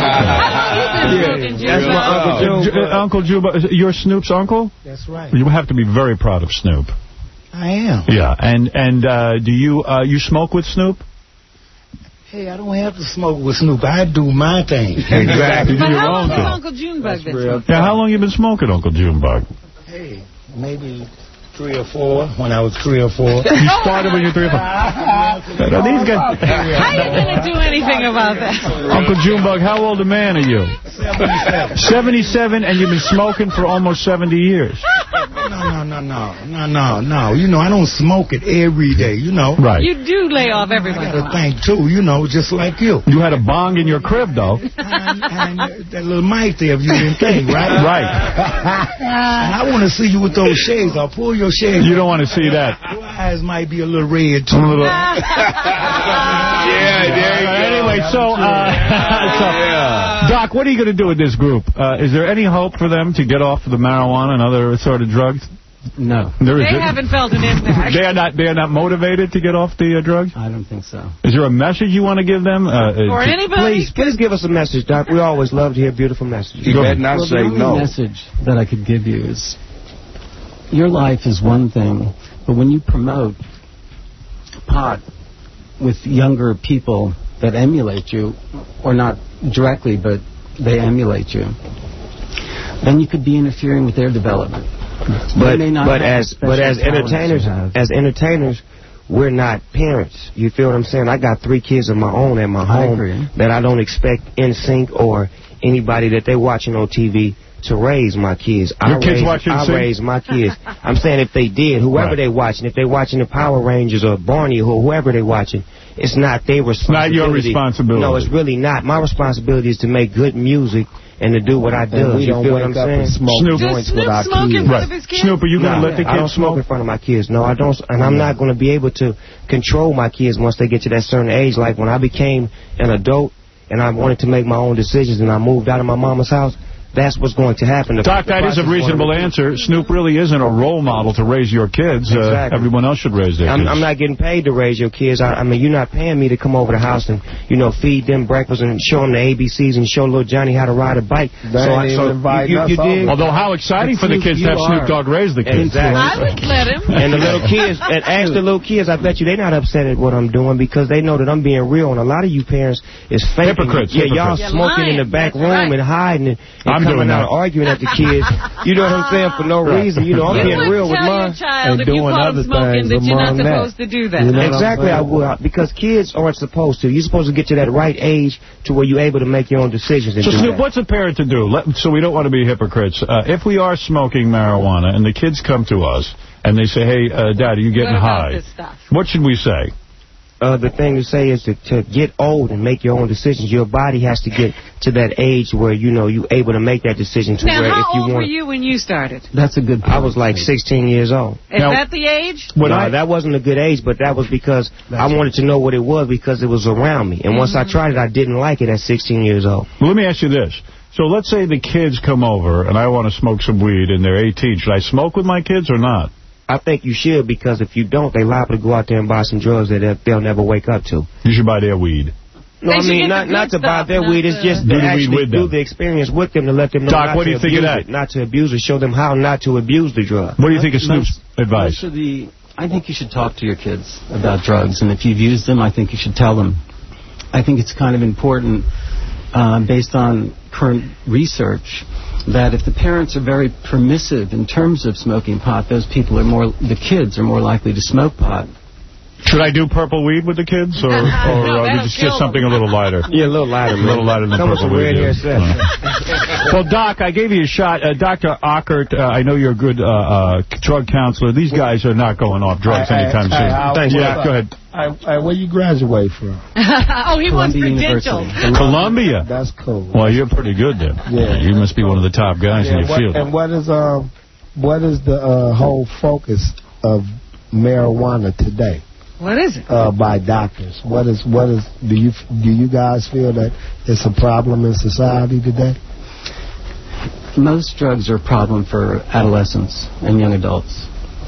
That's my Uncle June. Uh, Uncle Juba, you're Snoop's uncle? That's right. You have to be very proud of Snoop. I am. Yeah, and and uh, do you uh, you smoke with Snoop? Hey, I don't have to smoke with Snoop. I do my thing. Exactly. But do your how own long thing. has Uncle Junebug been smoking? Yeah, how long you been smoking, Uncle Junebug? Hey, maybe three or four, when I was three or four. You started when you were three or four. No, these guys... How are you going to do anything about that? Uncle Junebug, how old a man are you? seventy-seven. seventy-seven, and you've been smoking for almost seventy years. No, no, no, no, no, no, no. You know, I don't smoke it every day, you know. Right. You do lay off every I once got in a to while. think, too, you know, just like you. You had a bong in your crib, though. And, and that little mic there, if you didn't think, right? Right. And I want to see you with those shades. I'll pull your shades. You don't want to see that. Your eyes might be a little red, too. A little... yeah, there you go. Anyway, so, uh, so yeah. Doc, what are you going to do with this group? Uh, is there any hope for them to get off the marijuana and other sort of drugs? No. There is They haven't felt an impact. They are not. They are not motivated to get off the uh, drugs. I don't think so. Is there a message you want to give them? Uh, Or to, anybody? Please, please give us a message, Doc. We always love to hear beautiful messages. You better not well, say the only no. message that I could give you is your life is one thing, but when you promote pot with younger people that emulate you, or not directly, but they emulate you, then you could be interfering with their development. But may not but have as special but as talents entertainers, you have. as entertainers, we're not parents. You feel what I'm saying? I got three kids of my own at my I home agree. that I don't expect N Sync or anybody that they're watching on T V to raise my kids. Your I kids raise, watch N I Sync? raise my kids. I'm saying if they did, whoever Right. they watching, if they're watching the Power Rangers or Barney or whoever they're watching, it's not their responsibility. Not your responsibility. No, it's really not. My responsibility is to make good music and to do what I do. And we You don't feel wake what I'm up saying? and smoke Snoop. joints Does with our Snoop smoke in kids. front of his kids? Snoop, are you going to No, let the I don't kids smoke smoke? in front of my kids. No, I don't, and I'm not going to be able to control my kids once they get to that certain age. Like when I became an adult and I wanted to make my own decisions and I moved out of my mama's house, that's what's going to happen. The Doc, that is a process reasonable going to- answer. Snoop really isn't a role model to raise your kids. Uh, Exactly. everyone else should raise their I'm, kids. I'm not getting paid to raise your kids. I, I mean, you're not paying me to come over the house and, you know, feed them breakfast and show them the A B Cs and show little Johnny how to ride a bike. They so ain't I, so even inviting you, us you did. Although how exciting for the kids to have Snoop Dogg raise the kids. Exactly. I would let him. And the little kids, and ask the little kids, I bet you they're not upset at what I'm doing because they know that I'm being real. And a lot of you parents is faking. Hypocrites, Yeah, y'all hypocrites. smoking in the back room and hiding and, and I'm coming doing out that. arguing at the kids. You know what I'm saying? For no Right. reason. You know, I'm You being wouldn't real with tell mine. your child And if you doing caught other him smoking things that you're not among that. supposed to do that. You know what I'm Exactly, I saying? will, because kids aren't supposed to. You're supposed to get to that right age to where you're able to make your own decisions. And So, do Snoop, that. what's a parent to do? Let, so we don't want to be hypocrites. Uh, if we are smoking marijuana and the kids come to us and they say, hey, uh, Dad, are you getting What about high? this stuff? What should we say? uh, the thing to say is to, to get old and make your own decisions. Your body has to get to that age where, you know, you're able to make that decision. To now, where how if you old want, were you when you started? That's a good point. I was like sixteen years old. Is now, that the age? No, I, that wasn't a good age, but that was because I wanted to know what it was because it was around me. And mm-hmm. once I tried it, I didn't like it at sixteen years old. Well, let me ask you this. So let's say the kids come over and I want to smoke some weed and they're eighteen. Should I smoke with my kids or not? I think you should, because if you don't, they're liable to go out there and buy some drugs that they'll, they'll never wake up to. You should buy their weed. No, I mean, not not to buy their weed. It's just to actually do the experience with them to let them know Doc, not what do to you think of that? It, not to abuse it, show them how not to abuse the drug. What do you think of Snoop's advice? Most of the, I think you should talk to your kids about drugs, and if you've used them, I think you should tell them. I think it's kind of important, uh, based on current research, that if the parents are very permissive in terms of smoking pot, those people are more, the kids are more likely to smoke pot. Should I do purple weed with the kids, or, or no, uh, just, just something a little lighter? Yeah, a little lighter. A little lighter than Come purple with some weed. red hair Yeah. Well, Doc, I gave you a shot. Uh, Doctor Ockert, uh, I know you're a good uh, uh, drug counselor. These guys are not going off drugs I, anytime I, soon. I, I, Thanks, I, yeah, go ahead. I, I, where you graduate from? Oh, he wants Columbia credentials. University. Columbia. That's cool. Well, you're pretty good then. Yeah. You must be one of the top guys Yeah, in your what, field. and what is um, what is the uh, whole focus of marijuana today? What is it? Uh, by doctors. What is what is? Do you do you guys feel that it's a problem in society today? Most drugs are a problem for adolescents and young adults.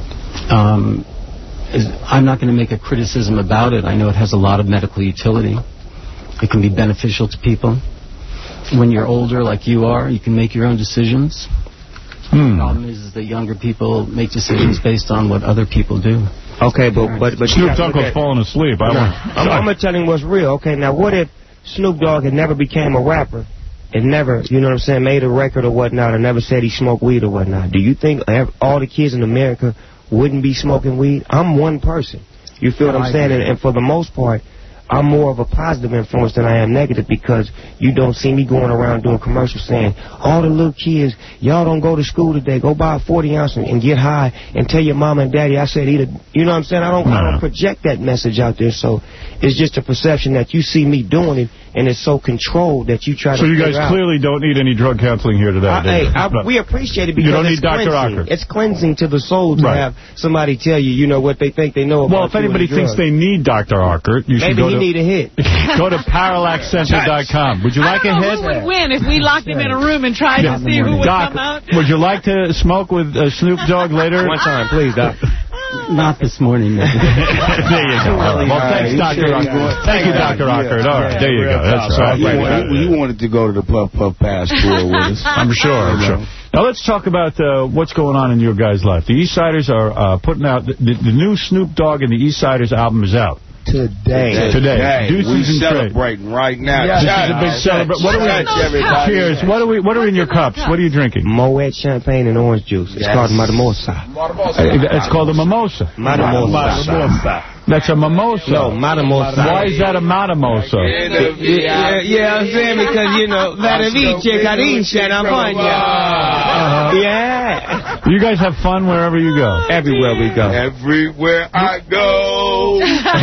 Um, is, I'm not going to make a criticism about it. I know it has a lot of medical utility. It can be beneficial to people. When you're older, like you are, you can make your own decisions. Hmm. The problem is, is that younger people make decisions based on what other people do. Okay, but but but Snoop Dogg was falling asleep. I no, want, I'm, I'm gonna tell him what's real. Okay, now what if Snoop Dogg had never became a rapper and never, you know what I'm saying, made a record or whatnot, or never said he smoked weed or whatnot? Do you think all the kids in America wouldn't be smoking weed? I'm one person. You feel what I'm saying? And, and for the most part, I'm more of a positive influence than I am negative, because you don't see me going around doing commercials saying, all the little kids, y'all don't go to school today, go buy a forty ounce and, and get high and tell your mom and daddy I said eat a, you know what I'm saying? I don't, I don't project that message out there, so it's just a perception that you see me doing it, and it's so controlled that you try so to So you guys out. clearly don't need any drug counseling here today, I, do hey, you? I, we appreciate it because you don't it's need Doctor cleansing. Ocker. It's cleansing to the soul to right. have somebody tell you, you know, what they think they know about Well, if anybody thinks they need Doctor Ocker, you Maybe should go he to... need a hit. Go to parallax center dot com. Would you like I don't a know hit? who would win if we locked him in a room and tried Yeah. to see who would Doc, come out? would you like to smoke with uh, Snoop Dogg later? One time, please, Doc. Not this morning. There you go. All right. Well, thanks, Doctor Ocker. Thank you, Doctor Ocker. All right, there you go. That's right. He wanted, he wanted to go to the Puff Puff Pass tour with us. I'm sure. I'm sure. Now let's talk about uh, what's going on in your guys' life. The East Siders are uh, putting out the, the new Snoop Dogg and the East Siders album is out. Today. Today. Deuces we and celebrating right now. Yeah, this is a big celebration. What are we? Cheers. What are we? What are in your cups? What are you drinking? Moet champagne and orange juice. It's Yes. called Matamosa. It's called a mimosa. Matamosa. That's a mimosa. No, Matamosa. Why is that a matamosa? Yeah, yeah, yeah, I'm saying because, you know, Vadavice, Carisha, Navanya. Yeah. You guys have fun wherever you go. Everywhere we go. Everywhere I go.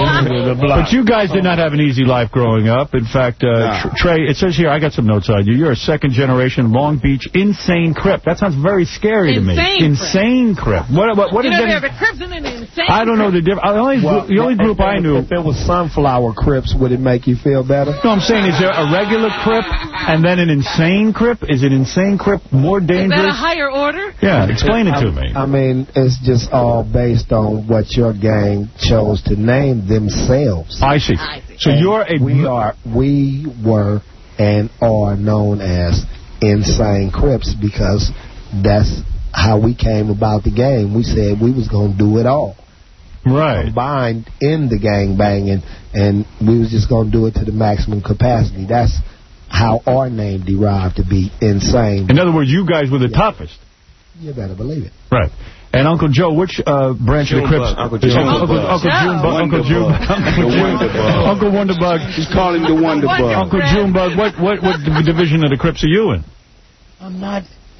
But you guys did not have an easy life growing up. In fact, uh, Nah. Tr- Trey, it says here, I got some notes on you. You're a second-generation Long Beach insane Crip. That sounds very scary Insane to me. Crip. Insane Crip. What, what, what you is know, that? there are Crips and an insane I don't know the difference. The only, Well, the only group if, I knew... If it was Sunflower Crips, would it make you feel better? No, I'm saying, is there a regular Crip and then an insane Crip? Is an insane Crip more Is that a dangerous? higher order? Yeah, explain it to I, me. I mean, it's just all based on what your gang chose to name themselves. I see. So And you're a... we are, we were and are known as Insane Crips because that's how we came about the game. We said we was going to do it all. Right. Combined in the gang banging, and we was just going to do it to the maximum capacity. That's how our name derived to be Insane. In other words, you guys were the Yeah. toughest. You better believe it. Right. And Uncle Joe, which uh, branch of the Crips? Uncle Is June. Uncle, Uncle, Uncle Junebug. Uncle June. Uncle June. Uncle Wonderbug. Just call him the Wonderbug. Uncle Junebug. What what what division of the Crips are you in? I'm not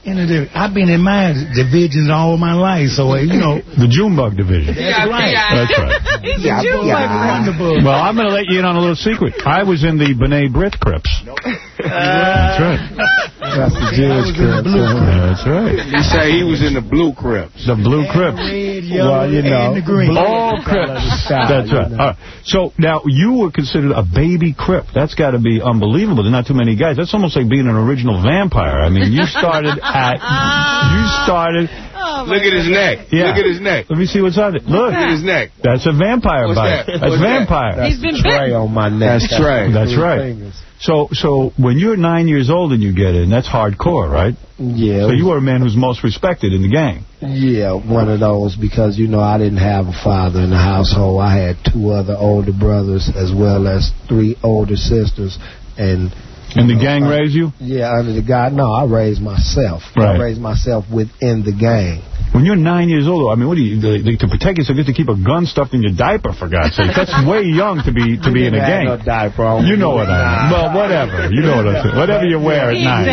in the, I've been in my divisions all my life, so, you know. The Junebug division. That's right. That's right. He's yeah, a Junebug. yeah. Well, I'm going to let you in on a little secret. I was in the B'nai B'rith Crips. Uh, that's right. That's the Jewish Crips. That's right. He said he was in the Blue Crips. The Blue Crips. Red, yellow, well, you know, and the green. All Crips. That's right. All right. So now you were considered a baby Crip. That's got to be unbelievable. There's not too many guys. That's almost like being an original vampire. I mean, you started at... You started... Oh Look at his neck. Yeah. Look at his neck. Let me see what's on it. Look. Look at his neck. That's a vampire What's bite. that? That's What's vampire. That? He's been Tray bitten. on my neck. That's Trey. That's right. So, so when you're nine years old and you get in, that's hardcore, right? Yeah. So you were a man who's most respected in the gang. Yeah, one of those, because, you know, I didn't have a father in the household. I had two other older brothers as well as three older sisters. And And the gang raised you? Yeah, under the guy. No, I raised myself. Right. I raised myself within the gang. When you're nine years old, I mean, what do you, to protect yourself, you have to keep a gun stuffed in your diaper, for God's sake. That's way young to be to be in a gang. No diaper on. You know what I mean. Well, whatever. You know what I'm saying. Whatever you wear at nine.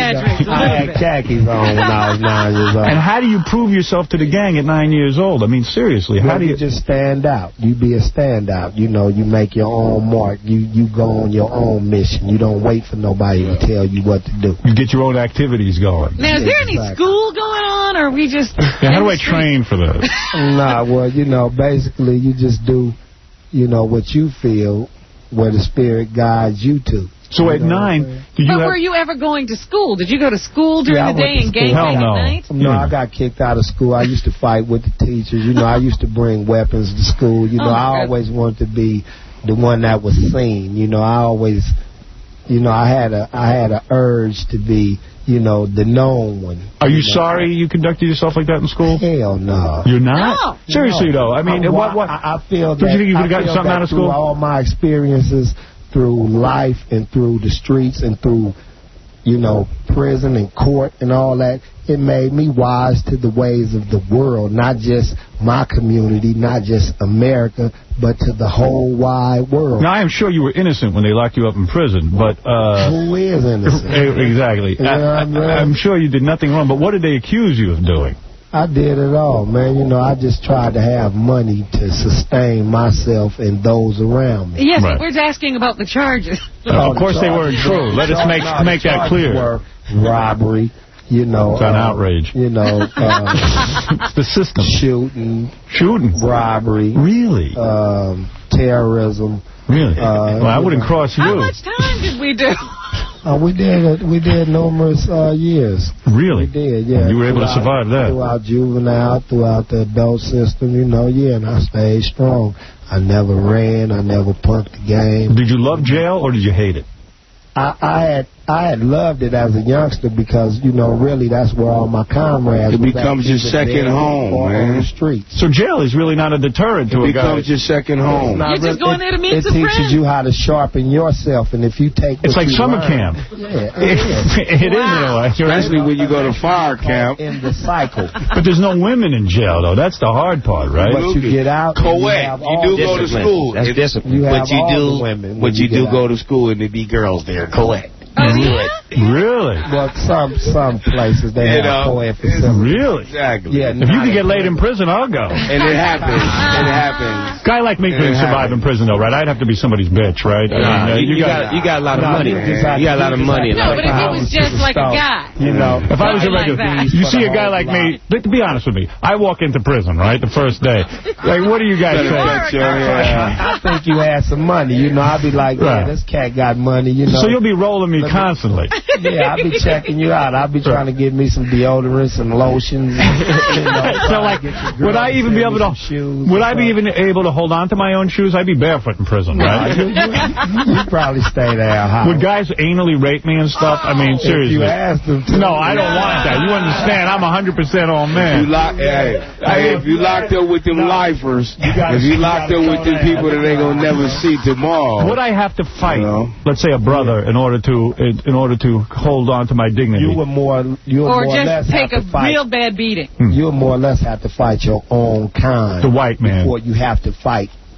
I had khakis on when I was nine years old. And how do you prove yourself to the gang at nine years old? I mean, seriously, how well, do you... you just stand out. You be a standout. You know, you make your own mark. You, you go on your own mission. You don't wait for nobody to tell you what to do. You get your own activities going. Now, is there any Exactly. school going on, or are we just... Yeah, how do I train for this? Nah, well, you know, basically you just do, you know, what you feel, where the spirit guides you to. So you at know nine, did you But have... were you ever going to school? Did you go to school during Yeah, I the went day to and school. gang Hell at no. night? No, I got kicked out of school. I used to fight with the teachers. You know, I used to bring weapons to school. You know, Oh, I good. always wanted to be the one that was seen. You know, I always, you know, I had a, I had an urge to be, you know, the known one. Are you know? sorry you conducted yourself like that in school? Hell no. You're not? No. Seriously, No. though. I mean, I'm- what... what I, I feel that... Don't you think you could have I gotten feel something that out of through school? all my experiences, through life and through the streets and through, you know, prison and court and all that, it made me wise to the ways of the world, not just my community, not just America, but to the whole wide world. Now, I am sure you were innocent when they locked you up in prison, but... Uh, Who is innocent? Exactly. You know what I mean? I, I'm sure you did nothing wrong, but what did they accuse you of doing? I did it all, man. You know, I just tried to have money to sustain myself and those around me. Yes, but we're asking about the charges. Uh, of course they weren't true. Let us make No, make the that charges clear. were robbery, you know. It's an uh, outrage. You know. Uh, It's the system. Shooting. Shooting. Robbery. Really? Um, terrorism. Really? Uh, well, I wouldn't cross you. How much time did we do? Uh, we did it. We did numerous uh, years. Really? We did, yeah. You were able to Throughout- survive that? Throughout juvenile, throughout the adult system, you know, yeah, and I stayed strong. I never ran. I never punked the game. Did you love jail or did you hate it? I, I had I had loved it as a youngster because, you know, really that's where all my comrades It was becomes at, your either second there home, or man. on the streets. So jail is really not a deterrent to It a guy. becomes your second home. Not You're just really- going there to meet it, some It teaches friends. you how to sharpen yourself, and if you take It's what like you summer learn- camp. Yeah, It is in a way. Especially when you go to fire camp. in the cycle. But there's no women in jail, though. That's the hard part, right? But you get out. and you Co-ed. have You all do the go to discipline. school. That's It- discipline. You have But you all do, the women when but you you do get go out. to school and there be girls there. Co-ed. Oh, yeah? Really? Well, some some places they You have know, co-ed facilities. Really? Exactly. Yeah, If you could get laid in prison, I'll go. And it happens. It happens. Guy like me couldn't It survive in happens. prison, though, right? I'd have to be somebody's bitch, right? I mean, Nah, uh, you, you got you got a lot of Nah, money. you just have You got a lot of to- money. No, but if he was just like a guy. You know, If I was a Something like regular, that. you see a guy like me, to be honest with me, I walk into prison, right, the first day. Like, what do you guys Better say? bet your ass. I think you had some money. You know, I'd be like, Right. yeah, this cat got money. You know, So you'll be rolling me Let me- constantly. yeah, I'll be checking you out. I'll be trying to get me some deodorants and lotions. You know, So, like, get your would I girl even be send me able to, some shoes would or I be even able to hold on to my own shoes? I'd be barefoot in prison, Nah, right? you, you, you probably stay there. Howard. Would guys anally rape me and stuff? I mean, If seriously. you asked them to. No, I don't want that. You understand? I'm one hundred percent all You man. lock, hey, hey, if you locked up with them lifers, gotta- if you you locked gotta up with go them there. people that they gonna never see tomorrow. Would I have to fight, You know? let's say a brother, in order to in, in order to hold on to my dignity? You would more, you would Or more or less just take have a to fight. real bad beating. You would more or less have to fight your own kind. The white man. Before you have to fight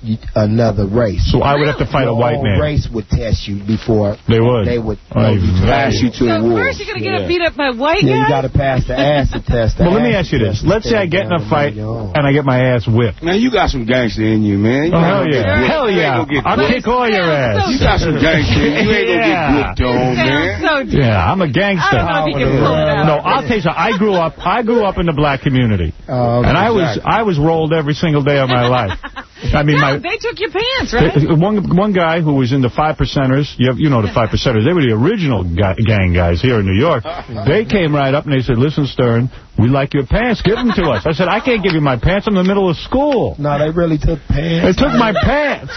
another race. So I would have to fight a white man. race would test you before they would. They would oh, pass you to so the wolves. first you're going to get yeah. beat up by white yeah, guys? you got to pass the acid test. The well, let me ask you this. Let's say I get in a fight and I get my ass whipped. Man, you got some gangster in you, man. You oh, hell yeah. Hell yeah. I'll kick all your ass. You got some gangster in you. You ain't going to get whipped on, man. So yeah, I'm a gangster. I don't know if you can pull it out. No, I'll tell you something. I grew up, I grew up in the black community. Oh, and I was I was rolled every single day of my life. I mean, no, my, they took your pants, right? They, one one guy who was in the Five Percenters, you, have, you know the Five Percenters, they were the original guy, gang guys here in New York. They came right up and they said, listen, Stern, we like your pants, give them to us. I said, I can't give you my pants, I'm in the middle of school. No, they really took pants. They took my pants.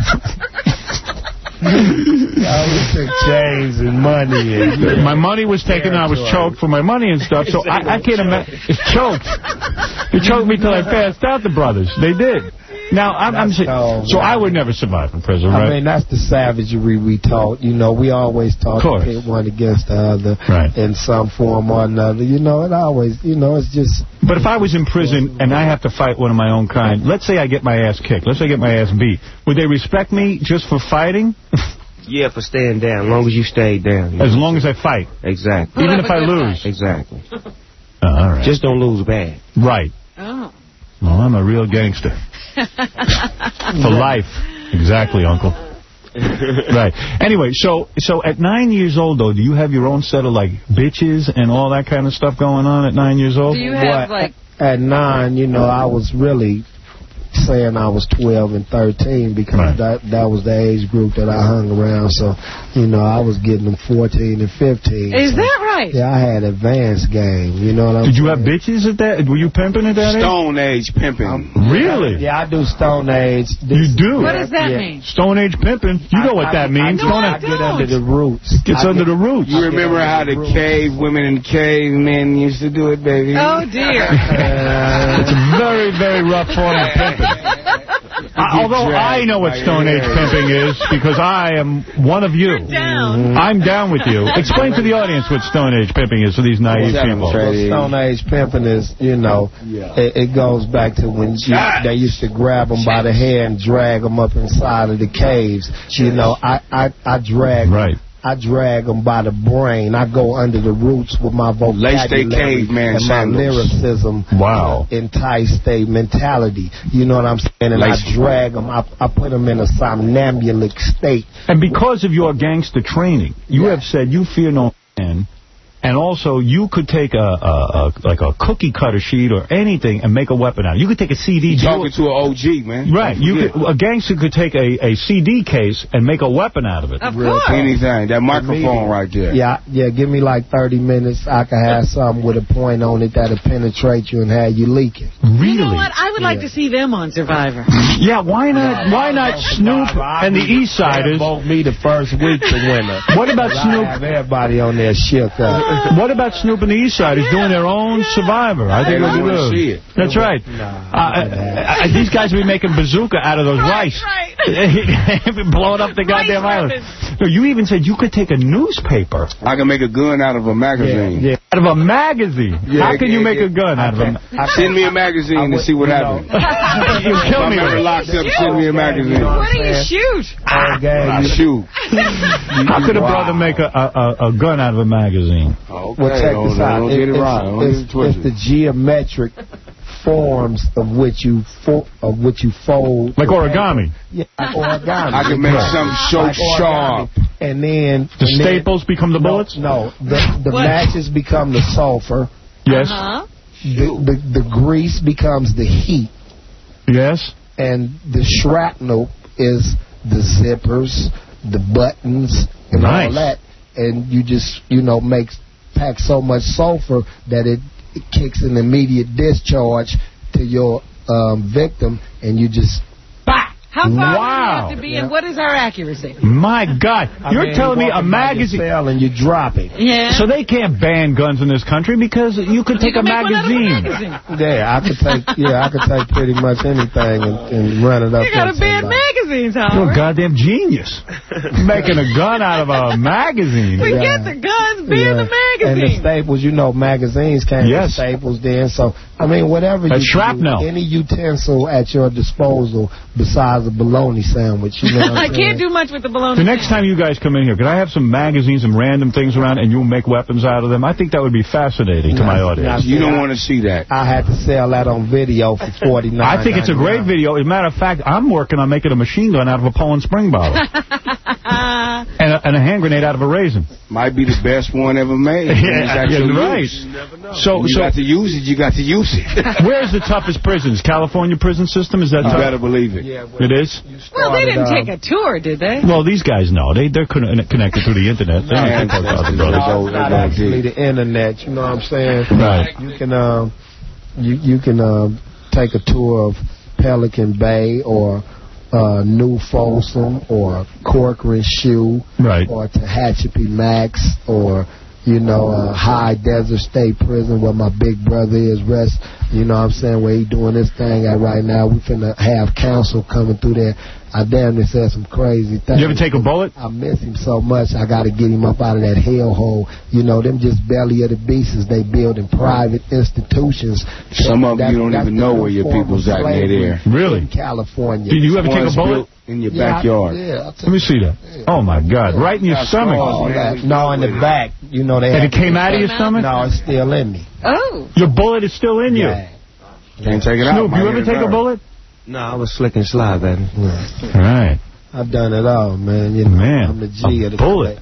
I took chains and money. And, my money was taken and I was choked for my money and stuff, so I, I can't imagine. It's choked. They choked me till I passed out, the brothers. They did. Now, I'm, I'm saying, so I would never survive in prison, right? I mean, that's the savagery we taught. You know, we always taught to pit one against the other right. in some form or another. You know, it always, you know, it's just... But if I was in prison and I have to fight one of my own kind, let's say I get my ass kicked, let's say I get my ass beat, would they respect me just for fighting? Yeah, for staying down, as long as you stay down. You as know? long as I fight? Exactly. Even if I lose? Fight. Exactly. Oh, all right. Just don't lose bad. Right. Oh. Well, I'm a real gangster. For life. Exactly, Uncle. Right. Anyway, so so at nine years old, though, do you have your own set of, like, bitches and all that kind of stuff going on at nine years old? Do you have, like... At nine, you know, I was really saying I was twelve and thirteen because right. that that was the age group that I hung around. So, you know, I was getting them fourteen and fifteen. Is so, that right? Yeah, I had advanced game. You know what I'm Did saying? you have bitches at that? Were you pimping at that Stone age? Age pimping. Um, really? Yeah, I do Stone Age. This, you do? What does that yeah. mean? Stone Age pimping? You know I, what that I, means. I, Stone I, I get under the roots. Gets I under get, the roots. You remember how the, the cave, women in the cave, men used to do it, baby? Oh, dear. Uh, it's a very, very rough form of pimping. I, although I know what Stone Age pimping is, because I am one of you. You're down. I'm down with you. Explain to the audience what Stone Age pimping is for these naive people. Well, Stone Age pimping is, you know, it, it goes back to when you, they used to grab them by the hair and drag them up inside of the caves. You know, I, I, I drag right. I drag them by the brain. I go under the roots with my vocabulary caveman and my lyricism. Wow. Entice state mentality. You know what I'm saying? And Lace I drag them. I, I put them in a somnambulic state. And because of your gangster training, you yeah. have said you fear no man. And also, you could take a, a, a like a cookie cutter sheet or anything and make a weapon out of it. You could take a C D. You're talking to an O G, man. Right. You could, a gangster could take a, a C D case and make a weapon out of it. Of course. Anything. That microphone right there. Yeah, yeah. Give me like thirty minutes. I could have something with a point on it that'll penetrate you and have you leaking. Really? You know what? I would yeah. like to see them on Survivor. Yeah. Why not? Why not Snoop and the East Siders? Vote me the first week to winner. What about Snoop? I have everybody on there shook up. What about Snoop and the East Siders doing their own Survivor? I think we do. See it. That's right. Nah, uh, uh, these guys will be making bazooka out of those right, rice. Right. Blowing up the goddamn island. No, you even said you could take a newspaper. I can make a gun out of a magazine. Yeah, yeah. Out of a magazine? Yeah, How can yeah, you make yeah. a gun out of a magazine? Send me a magazine to see what happens. You kill me. If I'm locked up, send me a magazine. What do you shoot? I shoot. How could a brother make a, a, a gun out of a magazine? Okay. Well, check this out. Don't get it wrong. It's, it's the geometric forms of which you fo of which you fold. Like origami. Yeah, like origami. I can make right. something so like sharp. And then the and staples then, become the bullets. No, no the the matches become the sulfur. Yes. Uh-huh. The, the the grease becomes the heat. Yes. And the shrapnel is the zippers, the buttons, and nice. all that. And you just, you know, make pack so much sulfur that it, it kicks an immediate discharge to your um, victim, and you just... Bah! How far wow. do you have to be, yeah. and what is our accuracy? My God. I You're mean, telling you me a magazine... and you drop it. Yeah. So they can't ban guns in this country because you could take you a, magazine. a magazine. Yeah, I could take yeah, I could take pretty much anything and, and run it up. You got a bad magazine. magazines, You're a Howard. goddamn genius. Making a gun out of a magazine. Forget the guns, ban Yeah. the And the magazine. Staples, you know, magazines came Yes. with Staples then. So, I mean, whatever That's you shrapnel. do, any utensil at your disposal besides a bologna sandwich. You know what I I'm can't saying? do much with the bologna. The next time you guys come in here, can I have some magazines and random things around and you'll make weapons out of them? I think that would be fascinating to my audience. You don't want to see that. I had to sell that on video for forty-nine. I think it's a great video. As a matter of fact, I'm working on making a machine gun out of a Poland Spring bottle. and, a, and a hand grenade out of a raisin. Might be the best one ever made. Yeah, It's yeah, actually right. used. So, you so got to use it. You got to use it. where's the toughest prisons? California prison system? Is that You tough? better believe it. It is? Well, they didn't um, take a tour, did they? Well, these guys know. They, they're con- connected through the internet. They don't think about the brothers. No, it's not actually the internet. You know what I'm saying? Right. You can um, you you can um, take a tour of Pelican Bay or uh, New Folsom or Corcoran Shoe, right, or Tehachapi Max, or you know uh, High Desert State Prison where my big brother is rest. You know what I'm saying, where he doing this thing at right now. We finna have counsel coming through there. I damn near said some crazy things. You ever take a bullet? I miss him so much. I got to get him up out of that hellhole. You know, them just belly of the beasts they build in private institutions. Some of That- you don't that's even the know new where your form of people's at. They're slavery there. Really? In California. Did you ever take a One's bullet? built in your Yeah, I- backyard. yeah, Let me see that. Oh, my God. Right in your Got stomach. scars, All man. that. No, in the back. You know they. And have- it came out of your stomach? No, it's still in me. Oh. Your bullet is still in you. Yeah. Can't take it out. Snoop, Might you ever get it take a hurt. bullet? No, I was slick and sly, baby. Right. I've done it all, man. You know, Man, I'm the G a of the bullet.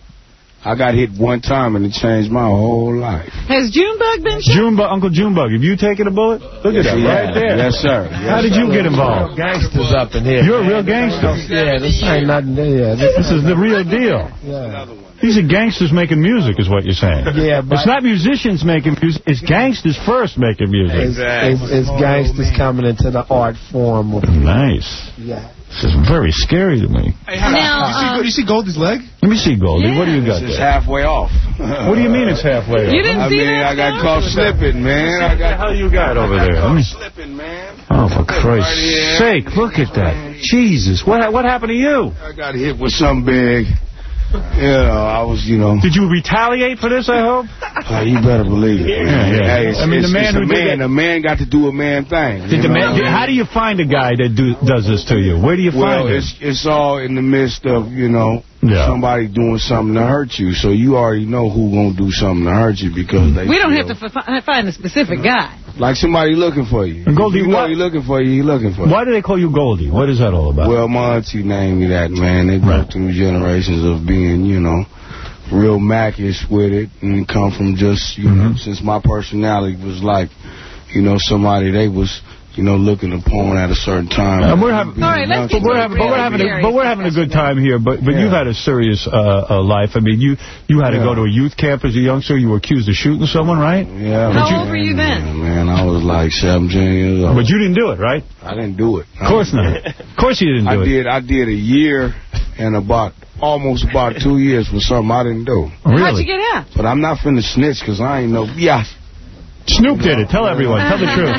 I got hit one time and it changed my whole life. Has Junebug been shot? Junebug, Uncle Junebug, have you taken a bullet? Look Yes, at that, he right has. there. Yes, sir. Yes, How did sir. you get involved? Gangsters up in here. You're a real gangster. Yeah, this ain't nothing there. This, This is the real deal. yeah. These are gangsters making music, is what you're saying. Yeah, but It's not musicians making music. It's gangsters first making music. it's, it's, it's gangsters coming into the art form. Of, Nice. yeah. This is very scary to me. Hey, how, Now, you, see, uh, you see Goldie's leg? Let me see, Goldie. What do you got It's just there? halfway off. What do you mean it's halfway You off? didn't I see mean, that I got stuff? caught slipping, man. I What the got hell you got over there? Let me... slipping, man. Oh, for Christ's here. sake, look at that. Jesus, what what happened to you? I got hit with something big. You know, I was, you know. Did you retaliate for this, I hope? Oh, you better believe it. Yeah, yeah. Hey, it's, I mean, the it's, man it's who a did man. that- A man got to do a man thing. Did the you man, know? did, how do you find a guy that do, does this to you? Where do you Well, find him? it's it's all in the midst of, you know, Yeah. somebody doing something to hurt you. So you already know who gonna do something to hurt you because they We don't feel have to f- find a specific guy. like somebody looking for you. And Goldie, If you know what- he looking for you, he looking for you. Why do they call you Goldie? What is that all about? Well, my auntie named me that, man. They Right. go through generations of being, you know, real Mac-ish with it, and come from just, you know, Mhm. since my personality was like, you know, somebody they was, you know, looking upon at a certain time. And we're having, All right, let's but get we're to having, the but we're real having, a, serious but we're having a good time here. But but Yeah. you've had a serious uh, uh, life. I mean, you you had to Yeah. go to a youth camp as a youngster. You were accused of shooting someone, right? Yeah. How but old were you then? Man, I was like seventeen years old. But you didn't do it, right? I didn't do it. Of course not. Of course you didn't I do it. did. I did a year and about almost about two years for something I didn't do. How'd you Really? get out? But I'm not finna snitch because I ain't no. Yeah. Snoop did it. Tell everyone. Tell the truth.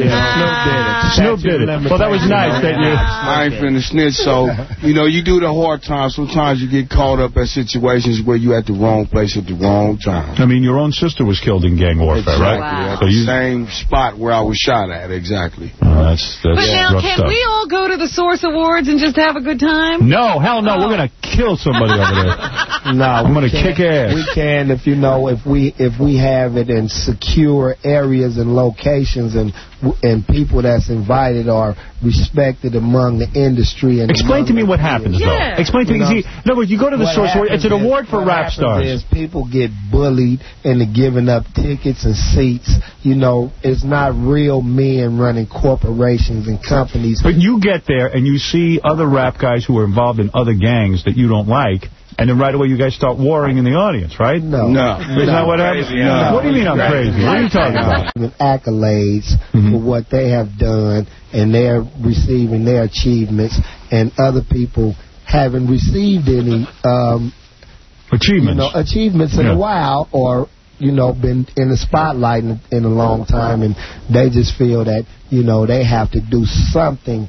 Yeah, Snoop did it. Well, that was nice that you... I ain't finna snitch, so, you know, you do the hard times. Sometimes you get caught up at situations where you at the wrong place at the wrong time. I mean, your own sister was killed in gang warfare, Exactly. right? At So the you... same spot where I was shot at, exactly. Oh, that's that's But now, rough can stuff. we all go to the Source Awards and just have a good time? No, hell no. We're going to kill somebody over there. No, I'm we going to can't- kick ass. We can, if you know, if we if we have it in secure areas and locations, and and people that's invited are respected among the industry. And Explain to me what happens, Yeah. though. Explain to me. You know, See, no, but you go to the What Source Award. It's an happens award is- for what rap happens stars. Is people get bullied into giving up tickets and seats. You know, it's not real men running corporations and companies. But you get there and you see other rap guys who are involved in other gangs that you don't like, and then right away you guys start warring in the audience, right? No. No. Isn't that what happens? No. What do you mean I'm crazy? What are you talking about? With accolades Mhm. for what they have done, and they're receiving their achievements, and other people haven't received any um, you Achievements. know, achievements in Yeah. a while, or you know, been in the spotlight in, in a long time, and they just feel that you know they have to do something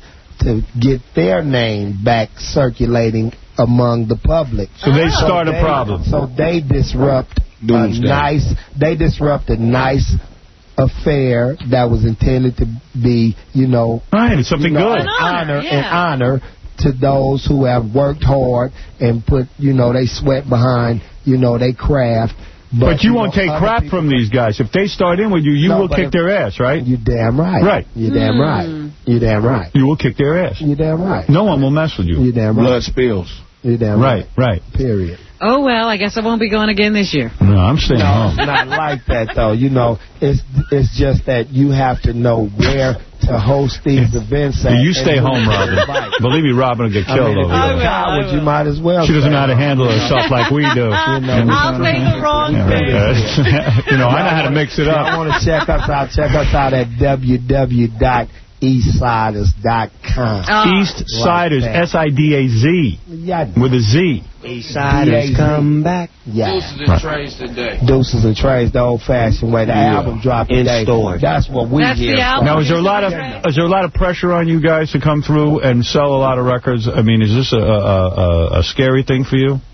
to get their name back circulating among the public. So they start so a they, problem. So they disrupt Doomsday. a nice. They disrupt a nice affair that was intended to be, you know, right, it's something you know, good, an honor, yeah. and honor to those who have worked hard and put, you know, they sweat behind, you know, they craft. But, but you, you won't know, take crap from these guys. If they start in with you, you no, will kick if, their ass, right? You're damn right. Right. You're damn mm. right. You're damn right. You will kick their ass. You're damn right. No one will mess with you. You're damn right. Blood spills. You're damn right. right. Right. Period. Oh, well, I guess I won't be going again this year. No, I'm staying no, home. It's not like that, though. You know, it's it's just that you have to know where to host these events at. You stay home, Robin. Believe me, Robin will get killed I mean, over if there. you're a coward, you might as well. She doesn't know how to handle herself like we do. You know, I'll say the wrong yeah, thing. right. You know, I know how to mix it up. I want to check us out. Check us out at w w w dot eastsiders dot com. Oh. Eastsiders, S I D A Z, Yeah. with a Z. Eastsiders come back. Yeah. Deuces and trays today. Deuces and Trays, the old-fashioned way. The Yeah. album dropped In today. stores. That's what we That's hear. the album. Now, is there a lot of is there a lot of pressure on you guys to come through and sell a lot of records? I mean, is this a a, a, a scary thing for you?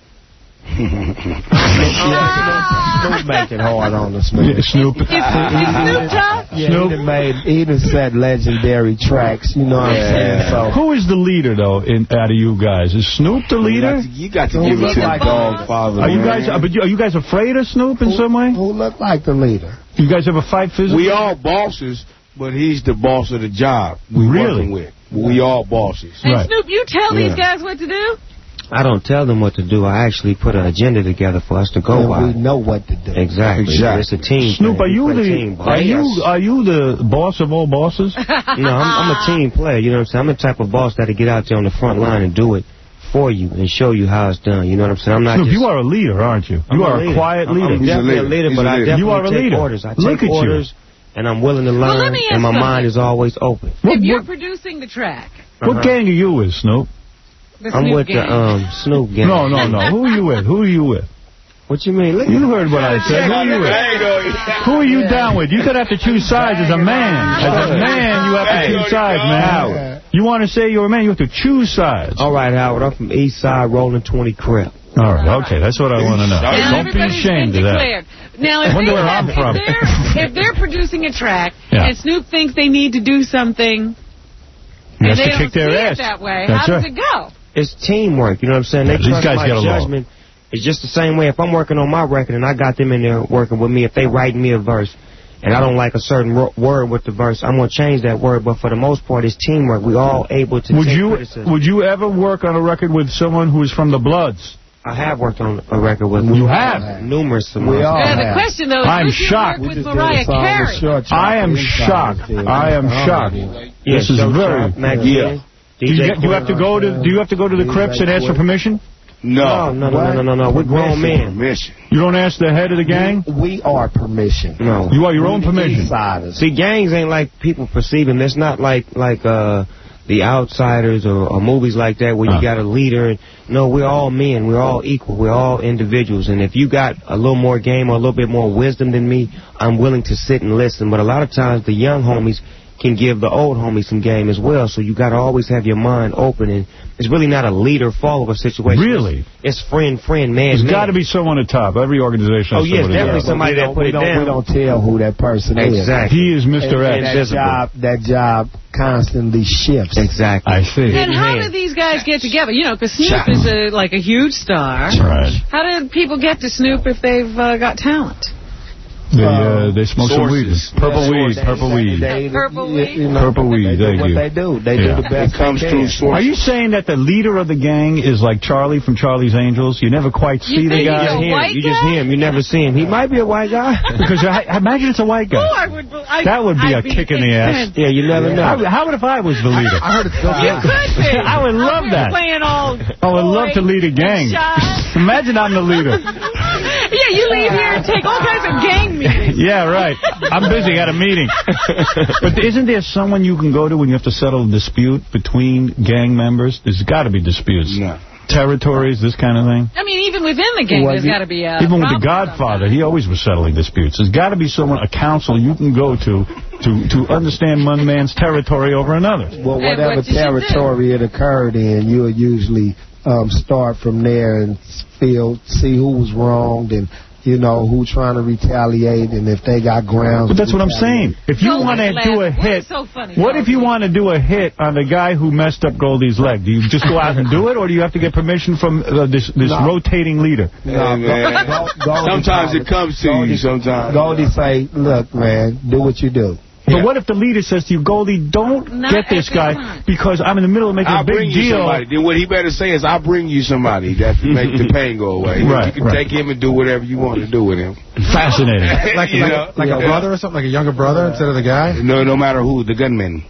Snoop make it hard on us, man. Yeah, Snoop. Is, is Snoop tough? Yeah, Snoop. he done made, he done set legendary tracks, you know what I'm saying? So, Who is the leader, though, in, out of you guys? Is Snoop the leader? You got to, you got to give it to the dog father. Are you guys? Uh, but you, are you guys afraid of Snoop in who, some way? who look like the leader? You guys ever fight physically? We all bosses, but he's the boss of the job we Really? working with. We all bosses. And Right. Snoop, you tell Yeah. these guys what to do? I don't tell them what to do. I actually put an agenda together for us to go And by. we know what to do. Exactly. Exactly. It's a team. Snoop, thing. are you We play the team ball. are you Yes. are you the boss of all bosses? No, I'm, I'm a team player. You know what I'm saying? I'm the type of boss that'll get out there on the front line and do it for you and show you how it's done. You know what I'm saying? I'm not Snoop, just... you are a leader, aren't you? I'm You are a leader. quiet I'm, leader. I'm definitely a leader, He's but a I leader. definitely You are a take leader. orders. I Look take at you. orders, and I'm willing to learn, let me ask and my something. mind is always open. What, If you're what, producing the track, what Uh-huh. gang are you with, Snoop? the I'm Snoop with gang. the um, Snoop gang. No, no, no. Who are you with? Who are you with? What you mean? Look You heard what I said. Who are you with? Who are you down with? You could have to choose sides as a man. As a man, you have to choose sides, man. You want to say you're a man, you have to choose sides. All right, Howard. I'm from East Side, Rolling twenty Crip. All right, okay. That's what I want to know. Now Don't be everybody's ashamed been of that. declared. Now, if, I wonder they where have, I'm if from. they're, if they're producing a track Yeah. and Snoop thinks they need to do something He has and they to don't kick their see ass. it that way, That's how does right. it go? It's teamwork. You know what I'm saying? They Yeah, these trust guys my get along. judgment. It's just the same way. If I'm working on my record and I got them in there working with me, if they write me a verse and I don't like a certain ro- word with the verse, I'm going to change that word. But for the most part, it's teamwork. We all able to Would take you criticism. would you ever work on a record with someone who is from the Bloods? I have worked on a record with You have? numerous We amounts. all Yeah, the have. question, though, is I'm would you shocked. work We with just did a Mariah song with Carey? Short Chop I am and Inside shocked. did. I am Oh, shocked. Yeah, This is Show very. Trap, Mac Yeah. Miller, Do D you, J get, do you have to go to Do you have to go to the Crips and ask for permission? No, no, no, no, no, no. We're grown men. Permission. You don't ask the head of the gang? We are permission. No. You are your own permission. Eastsiders. See, gangs ain't like people perceive them. It's not like like uh the Outsiders or, or movies like that where you Uh. got a leader. No, we're all men. We're all equal. We're all individuals. And if you got a little more game or a little bit more wisdom than me, I'm willing to sit and listen. But a lot of times the young homies can give the old homies some game as well. So you got to always have your mind open. And it's really not a leader-follower situation. Really? It's, it's friend, friend, man, There's man. got to be someone at top. Every organization has Oh, yes, someone at definitely top. somebody that put we it don't, down. We don't tell who that person Exactly. He is Mister is. And, X. and that job, that job constantly shifts. Exactly. I see. And how do these guys get together? You know, because Snoop is a, like a huge star. Right. How do people get to Snoop if they've uh, got talent? They, uh, they smoke some weed. Sources. Purple Yeah, weed. they- Purple they- weed. they- Purple weed? You know, Purple weed, They thank do what you. they do. They Yeah. do the best It comes they through can. sources. Are you saying that the leader of the gang is like Charlie from Charlie's Angels? You never quite see You the think guy? he's a Just him. white You just guy? hear him. You never see him. He might be a white guy. Because I, imagine it's a white guy. Oh, I would. I, That would be I'd a kick in the ass. content. Yeah, you never know. How, how would if I was the leader? I heard it's still You could be. I would love Up here that. Playing all. I would love to lead a gang. Imagine I'm the leader. Yeah, you leave here and take all kinds of gang meetings. Yeah, right. I'm busy at a meeting. But isn't there someone you can go to when you have to settle a dispute between gang members? There's got to be disputes. No. Territories, this kind of thing. I mean, even within the gang, Well, there's you- got to be a Even with the problem Godfather, he always was settling disputes. There's got to be someone, a council you can go to to, to understand one man's territory over another. Well, whatever territory it occurred in, you'll usually um, start from there and feel, see who was wronged and, you know, who trying to retaliate and if they got grounds. But that's what I'm saying. If you Goldie's want to do a laughing. hit, So funny, what if you want to do a hit on the guy who messed up Goldie's leg? Do you just go out and do it, or do you have to get permission from uh, this this No. rotating leader? Yeah, man. Sometimes it comes to you, sometimes. Goldie say, look, man, do what you do. But what if the leader says to you, Goldie, don't Not get this at guy that because I'm in the middle of making I'll a big bring you deal. somebody. Then what he better say is, I'll bring you somebody that can make the pain go away. Right, You can right. take him and do whatever you want to do with him. Fascinating. Like, You like, know? like a Yeah. brother or something, like a younger brother instead of the guy? No, no matter who, the gunman.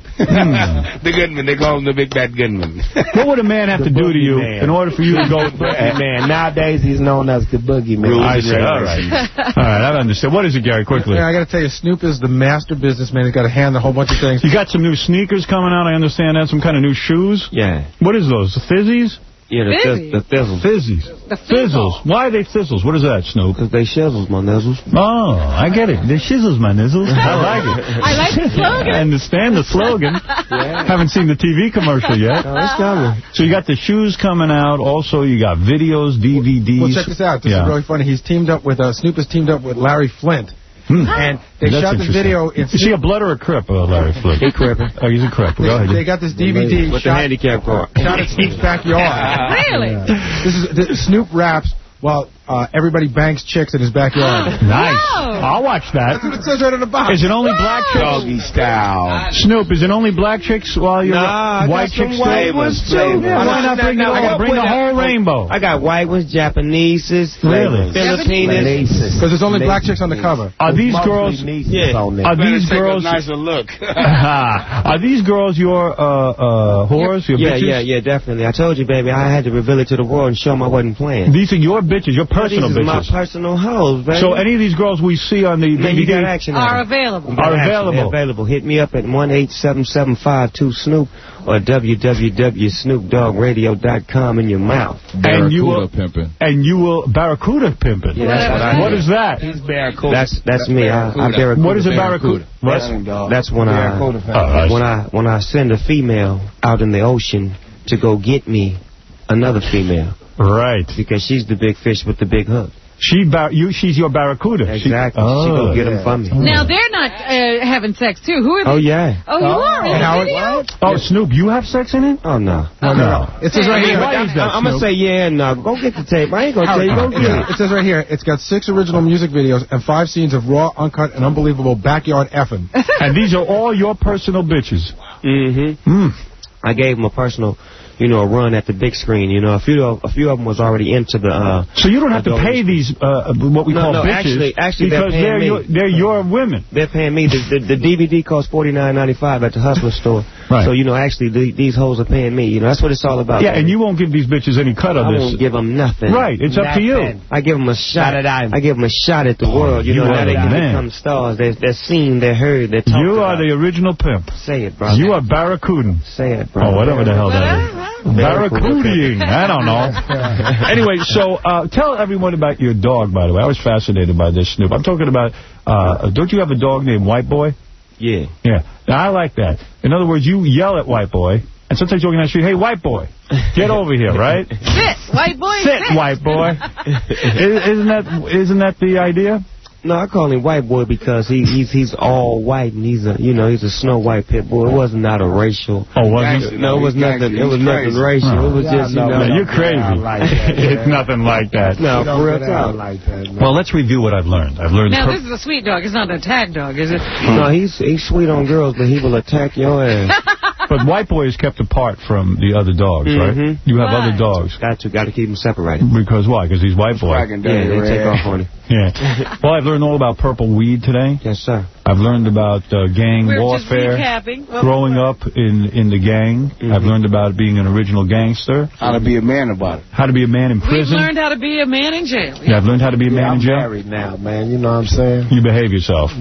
The gunman, they call him the big bad gunman. What would a man have to do to you in order for you to go? Man, nowadays he's known as the boogeyman. I see. All right. All right, I understand. What is it, Gary, quickly? Yeah, I got to tell you, Snoop is the master businessman. He's got to handle a whole bunch of things. You got some new sneakers coming out, I understand that. Some kind of new shoes? Yeah. What is those? The fizzies? Yeah, the, Fizzy. fizz, the fizzles. Fizzies. The Fizzles. Why are they fizzles? What is that, Snoop? Because they shizzles, my nizzles. Oh, I get it. They shizzles, my nizzles. I like it. I like the slogan. I understand the slogan. Yeah. Haven't seen the T V commercial yet. No, it's coming. So you got the shoes coming out. Also, you got videos, D V Ds. Well, check this out. This Yeah. is really funny. He's teamed up with, uh, Snoop has teamed up with Larry Flint. Hmm. And they That's shot this interesting. video in Is he a blood or a crip, uh, Larry Flint? He crippin'. Oh, he's a crip. Go They, ahead. they got this D V D With the shot, handicap car. shot at Snoop's backyard. Really? This is the, Snoop raps while uh, everybody bangs chicks in his backyard. Nice. No. I'll watch that. That's what it says right on the box. Is it only black chicks? Doggy style. Snoop, is it only black chicks while you're Nah, I white got some chicks white too? ones, too. Yeah, why not bring it I all? got- Bring the whole I- rainbow. I got white ones, Japaneses, Really? Filipinas. Because there's only black chicks on the cover. Are these girls? Yeah. Are Better these take girls? a nicer look. Are these girls your uh, uh, whores? Your Yeah, bitches? yeah, yeah, definitely. I told you, baby, I had to reveal it to the world and show them I wasn't playing. These are your bitches, your personal These are my bitches. personal hoes, baby. So any of these girls we see on the Man, D you V D got action Are on them. available. You got Are action. available. They're available. Hit me up at one eight seven seven five two Snoop or w w w dot snoop dogg radio dot com in your mouth. and you will pimping. and you will barracuda pimping. Yeah, that's what I What do. is that? He's barracuda. That's that's me. I, I barracuda. What is a barracuda? That's, that's when I Oh, when I when I send a female out in the ocean to go get me another female Right. because she's the big fish with the big hook. She bar you. She's your barracuda. Exactly. She, She oh. go get them from me. Now, they're not uh, having sex, too. Who are they? Oh yeah. Oh, you are in Now- the video? Oh, Snoop, you have sex in it? Oh no. Oh, no. It says right I here. Why is that, I'm gonna Snoop? say yeah and no. Go get the tape. I ain't gonna tell you. Go get it. It says right here, it's got six original music videos and five scenes of raw, uncut, and unbelievable backyard effing. And these are all your personal bitches. Mm-hmm. Mm. I gave them a personal, you know, a run at the big screen. You know, a few of, a few of them was already into the. Uh, So you don't have to pay these uh, what we No, call no, bitches actually- actually they're because paying they're me. your, they're your women. They're paying me. The, the, the D V D costs forty-nine ninety-five at the Hustler store. Right. So, you know, actually, the, these hoes are paying me. You know, that's what it's all about. Yeah, baby. and you won't give these bitches any cut I of this. won't give them nothing. Right, it's up to you. I give them a shot at I give them a shot at the world. You, you know, are now they the can man. become stars. They're, they're seen, they're heard, they're talked You are about. the original pimp. Say it, brother. You are barracudan. Say it, brother. Oh, whatever the hell that is. Barracudiing. I don't know. Anyway, so uh, tell everyone about your dog, by the way. I was fascinated by this, Snoop. I'm talking about, uh, don't you have a dog named White Boy? Yeah. Yeah. Now, I like that. In other words, you yell at White Boy, and sometimes you're going to say, hey, White Boy, get over here, right? Sit, white boy, Sit, sit. White Boy. Isn't that, isn't that the idea? No, I call him White Boy because he, he's he's all white and he's a you know he's a Snow White pit bull. It wasn't not a racial. Oh, wasn't it? No, it was nothing. It was nothing racial. It was just you know. Man, you're crazy. It's nothing like that. No, for real talk. Well, let's review what I've learned. I've learned. Now, per- this is a sweet dog. It's not an attack dog, is it? No, he's he's sweet on girls, but he will attack your ass. But White Boy is kept apart from the other dogs, right? Mhm. You have Why? other dogs. Got to got to keep them separated. Because why? Because he's White Boy. Cracking Yeah, dirty they take red. off on him. Yeah. Well, I've learned all about purple weed today. Yes, sir. I've learned about uh, gang We're warfare. just recapping. Growing up in, in the gang. Mm-hmm. I've learned about being an original gangster. How to be a man about it. How to be a man in We've prison. learned how to be a man in jail. Yeah, I've learned how to be a man I'm in jail. married now, man. You know what I'm saying? You behave yourself. Yeah.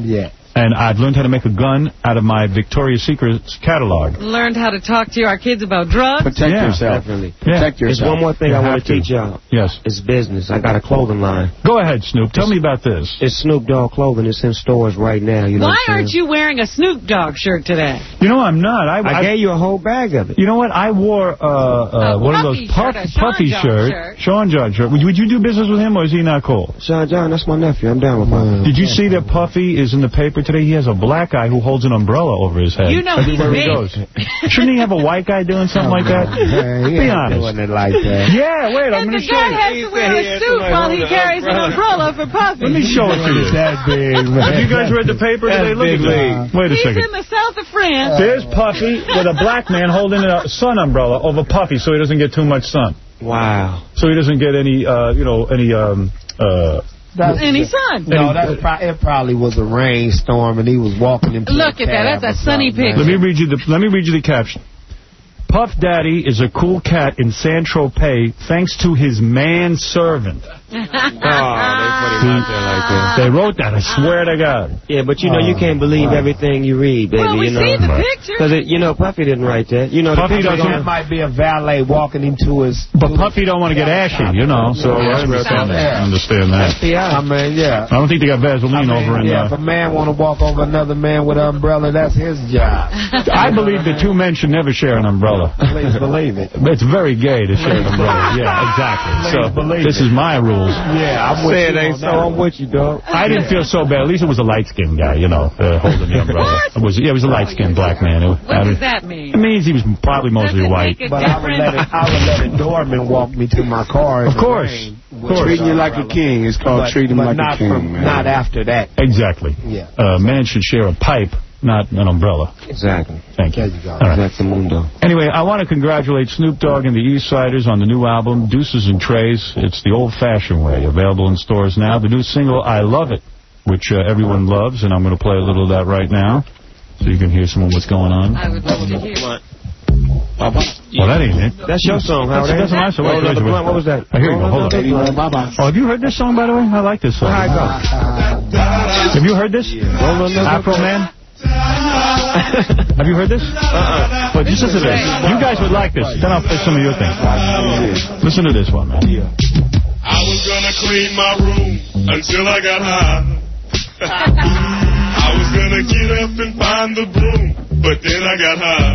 And I've learned how to make a gun out of my Victoria's Secret catalog. Learned how to talk to our kids about drugs. Protect Yeah. yourself. Definitely. Protect There's yourself. one more thing You I want have to to. teach y'all. Yes. It's business. I got a clothing line. Go ahead, Snoop. Tell me about this. It's Snoop Dogg clothing. It's in stores right now. You know Why what I'm aren't saying? you wearing a Snoop Dogg shirt today? You know, I'm not. I, I, I gave you a whole bag of it. You know what? I wore uh, uh, A one of those puffy puff, shirt, a Sean puffy John shirt, shirt. Sean John shirt. Would you, would you do business with him, or is he not cool? Sean John, that's my nephew. I'm down with him. Did you see that Puffy is in the paper today? He has a black guy who holds an umbrella over his head. You know he's everywhere he big. goes. Shouldn't he have a white guy doing something like that? Man, he Be ain't honest. doing it like that. Yeah, wait, I'm And going the to show guy you. has to wear a suit while he carries an umbrella for Puffy. Let me show it to you. That big, man. Have you guys read the paper today? Look at that. Wait a He's second. in the south of France. There's Puffy with a black man holding a sun umbrella over Puffy so he doesn't get too much sun. Wow. So he doesn't get any, uh, you know, any, um, uh... That's Any sun. No, that's pro it probably was a rainstorm, and he was walking into Look a at that. cab That's a or sunny something, picture. Let me read you the let me read you the caption. Puff Daddy is a cool cat in Saint-Tropez thanks to his manservant. Oh, they put him out there like that. They wrote that, I swear to God. Yeah, but you know, you can't believe everything you read, baby. Well, we you know? see the picture. Because, you know, Puffy didn't write that. You know, Puffy the picture doesn't- That might be a valet walking him to his... But Puffy don't want to get ashy, you know, so I understand that. I understand that. I mean, yeah. I don't think they got Vaseline I mean, over in yeah, there. if a man want to walk over another man with an umbrella, that's his job. I believe the two men should never share an umbrella. Please believe it. It's very gay to share an umbrella. Yeah, exactly. So this is my rules. Yeah, I'm with Say it you ain't on so. that. I'm with you, dog. I didn't feel so bad. At least it was a light-skinned guy, you know, uh, holding the umbrella. It was, yeah, it was a light-skinned black man. It, What does that mean? It means he was probably mostly Does it white. make a But I would let it, I would let a doorman walk me to my car. in Of the course. rain Of with course. Treating you an like a umbrella. king. It's called But, treating but like not a king, from, man. not after that. Exactly. Yeah. A man should share a pipe, not an umbrella. Exactly. Thank you. There you go. All right. That's the mundo. Anyway, I want to congratulate Snoop Dogg and the East Siders on the new album, Deuces and Trays. It's the old-fashioned way, available in stores now. The new single, I Love It, which uh, everyone loves, and I'm going to play a little of that right now so you can hear some of what's going on. I would love to hear. Well, that ain't it. That's your song, Howard. That's, that's my song. Roll Wait, another wait, blunt. What was that? Oh, here you go. Hold on. Oh, have you heard this song, by the way? I like this song. How it go? Have you heard this? Roll another Afro Man? Have you heard this? Uh-uh. But just listen to this. You guys would like this. Then I'll play some of your things. Listen to this one, man. I was gonna clean my room until I got high. I was gonna get up and find the broom, but then I got high.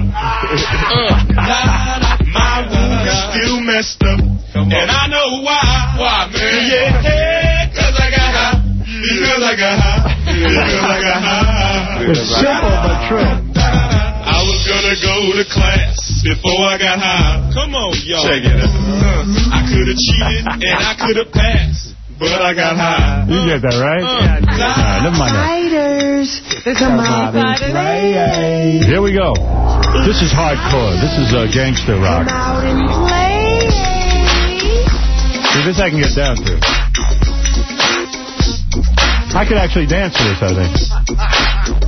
My room is still messed up, and I know why. Why, man? Yeah, cause I got high. Because I got high. Because I got high. It's simple but true. I was gonna go to class before I got high. Come on, y'all. Check it out. I could have cheated and I could have passed, but I got high. You get that, right? Yeah. All right, never mind that. Fighters. Come on, fighters. Here we go. This is hardcore. This is uh, gangster rock. See, this I can get down to. I could actually dance to this, I think.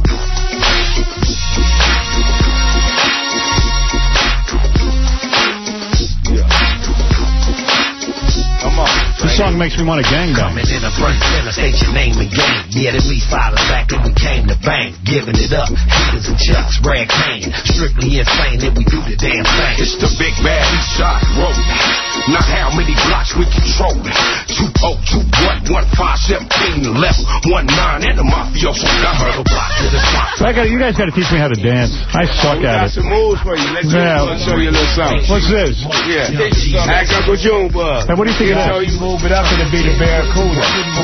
This song makes me want to gangbang. Coming in the front center, state your name and game. Yeah, at least five us back and we came to bang. Giving it up, heaters and chucks, Brad Kane. Strictly insane that we do the damn thing. It's the big bad East Side Road. Now how many blocks we control? Two oh two one one five seventeen left one nine and the mafioso got her the block to the top. I gotta, you guys got to teach me how to dance. I suck We at got it. some moves for you. Let's Yeah. show you a little something. What's this? Yeah. Ask Uncle June, bud. Hey, what do you think of that? Show you move it up and it be the Barracuda.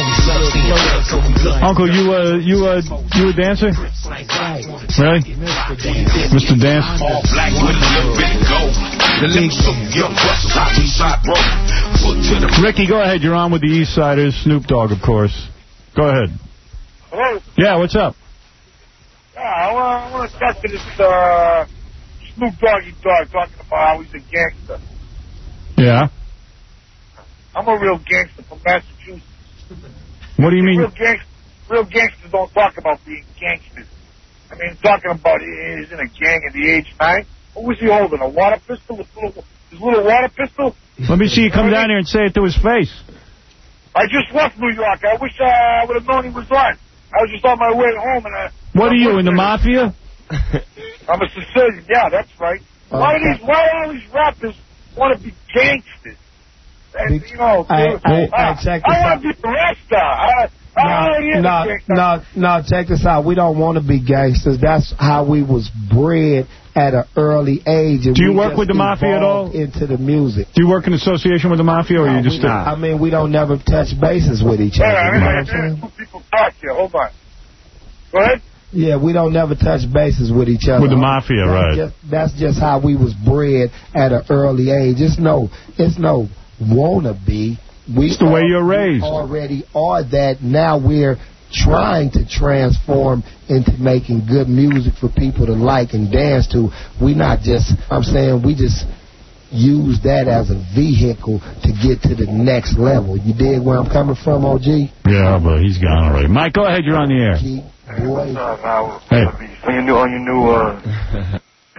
Uncle, you uh, you uh, you a dancer? Really? Mister Dance? All black with a little bit of gold. The links of young busters out East Side Road. Foot to the Ricky, go ahead. You're on with the East Siders. Snoop Dogg, of course. Go ahead. Hello? Yeah, what's up? Yeah, I want, I want to talk to this uh, Snoop Doggy Dog talking about how he's a gangster. Yeah. I'm a real gangster from Massachusetts. What do you mean? Real, gangst- real gangsters don't talk about being gangsters. I mean, talking about he's in a gang at the age nine. What was he holding? A water pistol? His little, his little water pistol? Let me see you come down here and say it to his face. I just left New York. I wish uh, I would have known he was on. I was just on my way home, and I... What are you, in the mafia? I'm a Sicilian. Yeah, that's right. Okay. Why these? Why all these rappers want to be gangsters? And, you know, Hey, hey, I, hey, check this I out. want to be a rap star. I, I ain't No, into gangsters. no, no, check this out. We don't want to be gangsters. That's how we was bred at an early age. And Do you we work just with the mafia at all? evolved into the music. Do you work in association with the mafia, or No, you just... we not. I mean, we don't never touch bases with each Hold other. on, You know what I'm there's saying? two people talk here. Hold on. Go ahead. Yeah, we don't never touch bases with each other. With the mafia, that's right. Just, that's just how we was bred at an early age. It's no, it's no wannabe. We It's the way you're raised. already are that. Now we're trying to transform into making good music for people to like and dance to. We not just, I'm saying, we just use that as a vehicle to get to the next level. You dig where I'm coming from, O G? Yeah, but he's gone already. Mike, go ahead. You're on the air. Boy. Hey. On your new, on your new, uh...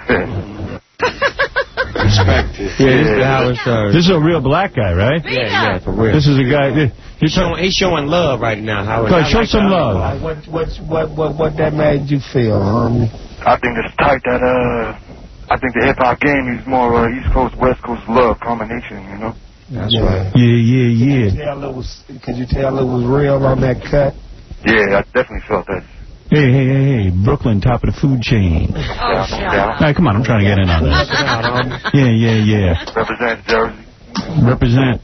Yeah, this is Howard Stern. This is a real black guy, right? Yeah, yeah, for real. This is a guy... He's showing, he's showing love right now, Howard. Go ahead, show I like some that. love. What, what, what, what, what that made you feel, homie? I think it's tight that, uh... I think the hip-hop game is more uh, East Coast, West Coast love combination, you know? That's right. Yeah, yeah, yeah. Could you tell it was, could you tell it was real on that cut? Yeah, I definitely felt that. Hey, hey, hey, hey, Brooklyn, top of the food chain. Oh, yeah. All right, come on, I'm trying to get in on this. Yeah, yeah, yeah. Represent Jersey. Represent.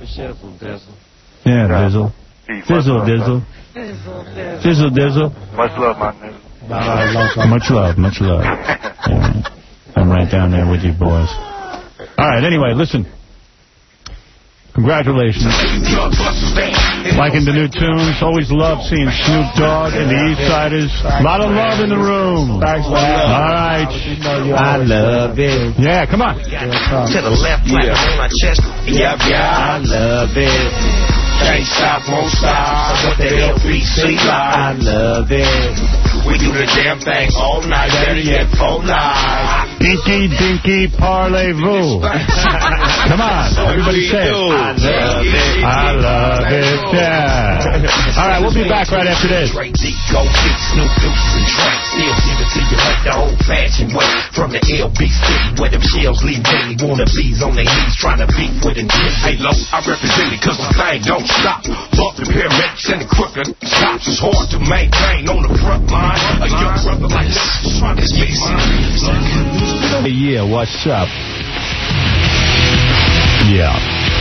Yeah, Dizzle. Dizzle, Dizzle. Dizzle, Dizzle. Much love, my nigga. Much love, much love. Yeah, I'm right down there with you, boys. All right, anyway, listen. Congratulations. Liking the new tunes. Always love seeing Snoop Dogg and the East Siders. A lot of love in the room. Thanks for All right. I love it. Yeah, come on. To the left, yeah. On my chest. Yeah, yeah. I love it. Can't stop, won't stop. What the L B C I love it. We do the damn thing all night, dirty and full night. Dinky, dinky, parlez-vous. Come on, everybody say it. I love it. I love it, yeah. All right, we'll be back right after this. Straight deep, go deep, Snoop Deuces and Trank. Still give it to you like the old-fashioned way. From the L B C, where them shells leave daily wannabes on their knees trying to beat with a dick. Hey, low, I represent it cause the thing don't stop. Bump the paramedics and the crooked cops. It's hard to maintain on the front line. A young brother like this trying to speak. Yeah, what's up? Yeah.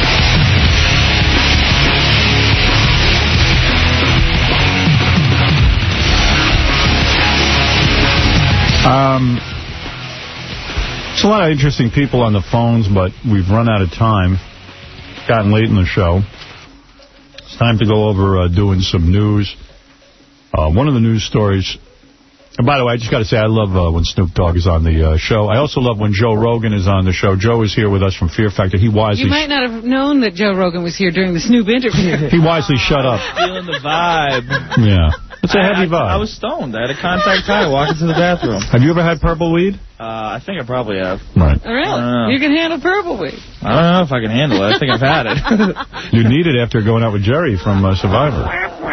Um, there's a lot of interesting people on the phones, but we've run out of time. It's gotten late in the show. It's time to go over uh, doing some news. Uh, one of the news stories... And by the way, I just got to say, I love uh, when Snoop Dogg is on the uh, show. I also love when Joe Rogan is on the show. Joe is here with us from Fear Factor. He wisely... You might not have known that Joe Rogan was here during the Snoop interview. He wisely shut up. Feeling the vibe. Yeah. It's a heavy vibe. I, I was stoned. I had a contact high walking to the bathroom. Have you ever had purple weed? Uh, I think I probably have. Right. Oh, really? Uh, you can handle purple weed. I don't know if I can handle it. I think I've had it. You need it after going out with Jerry from uh, Survivor.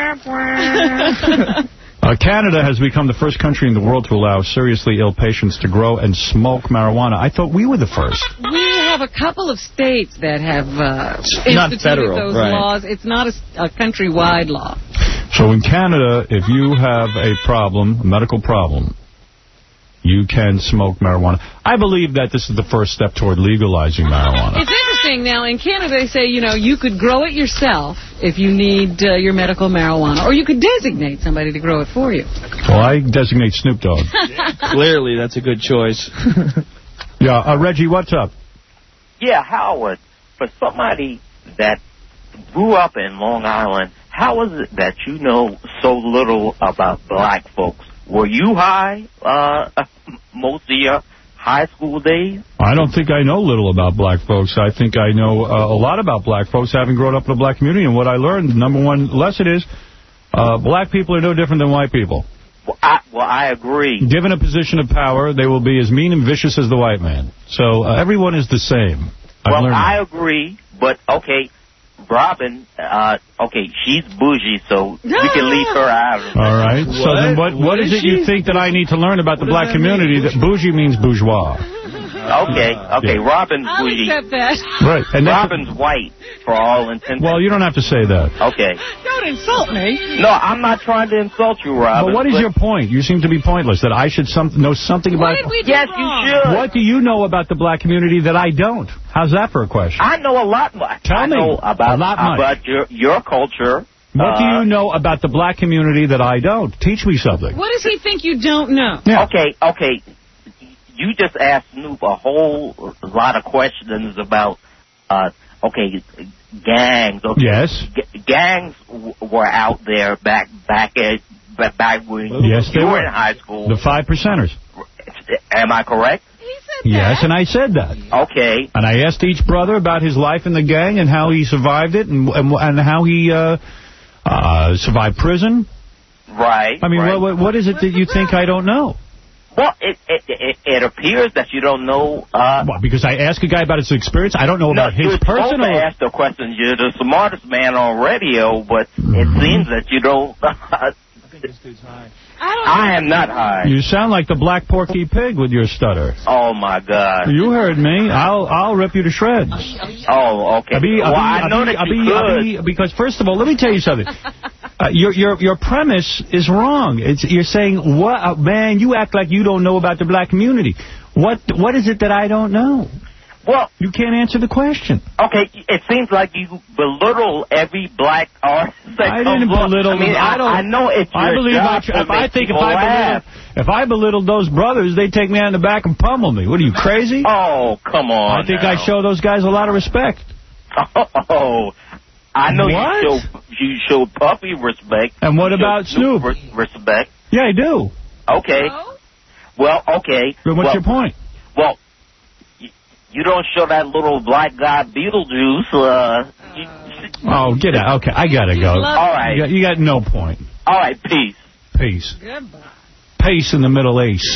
Uh, Canada has become the first country in the world to allow seriously ill patients to grow and smoke marijuana. I thought we were the first. We have a couple of states that have uh, Not instituted federal, those right. laws. It's not a, a countrywide law. So in Canada, if you have a problem, a medical problem, you can smoke marijuana. I believe that this is the first step toward legalizing marijuana. It's interesting now. In Canada, they say, you know, you could grow it yourself if you need uh, your medical marijuana, or you could designate somebody to grow it for you. Well, I designate Snoop Dogg. Clearly, that's a good choice. Yeah, uh, Reggie, what's up? Yeah, Howard, for somebody that grew up in Long Island, how is it that you know so little about black folks? Were you high uh, most of your high school days? I don't think I know little about black folks. I think I know uh, a lot about black folks, having grown up in a black community. And what I learned, the number one lesson is, uh, black people are no different than white people. Well, I, well, I agree. Given a position of power, they will be as mean and vicious as the white man. So uh, everyone is the same. I've well, learned I that. agree, but, okay, Robin, uh, okay, she's bougie, so we can leave her out of it. All right. So then what, what, what is, is it you think that I need to learn about the black community? That bougie means bourgeois. Okay, okay, Yeah. Robin's I'll bougie. accept that. Right. And that's- Robin's white, for all intents. Well, you don't have to say that. Okay. Don't insult me. No, I'm not trying to insult you, Robin. But what is your point? You seem to be pointless. That I should some, know something about... What did we do Yes, wrong? you should. What do you know about the black community that I don't? How's that for a question? I know a lot more. Tell I me. know about, A lot much. about your, your culture. What uh, do you know about the black community that I don't? Teach me something. What does he think you don't know? Yeah. Okay, okay. You just asked Snoop a whole lot of questions about, uh, okay, gangs. Okay. Yes. G- gangs w- were out there back back at back, back when Yes, you they were were. in high school. The five percenters. Am I correct? Yes, and I said that. Okay. And I asked each brother about his life in the gang and how he survived it and and, and how he uh, uh, survived prison. Right. I mean, right. what, what is it that you think I don't know? Well, it, it it it appears that you don't know. Uh, What, because I ask a guy about his experience? I don't know no, about his you're supposed personal... to ask the question. You're the smartest man on radio, but it seems that you don't. I am not high. You sound like the black Porky Pig with your stutter. Oh my God! You heard me. I'll I'll rip you to shreds. Oh, okay. Abi, well, Abi, I know Abi, that you Abi, could. Abi, because first of all, let me tell you something. Uh, your your your premise is wrong. It's you're saying, what uh, man? You act like you don't know about the black community. What what is it that I don't know? Well, you can't answer the question. Okay, it seems like you belittle every black artist that I comes didn't up. belittle I mean, them. I don't. I know it's your I believe I, job to if I make think if people I laugh. belittled, if I belittled those brothers, they'd take me out in the back and pummel me. What are you, crazy? Oh, come on. I think now. I show those guys a lot of respect. Oh, I know What? you show you show Puppy respect. And what You show about Snoop? re- respect. Yeah, I do. Okay. Well, okay. But what's well, your point? Well, you, you don't show that little black guy Beetlejuice. Uh, you, Oh, get out. Okay, I gotta go. All right. You got, you got no point. all right, peace. Peace. Pace in the Middle Ace.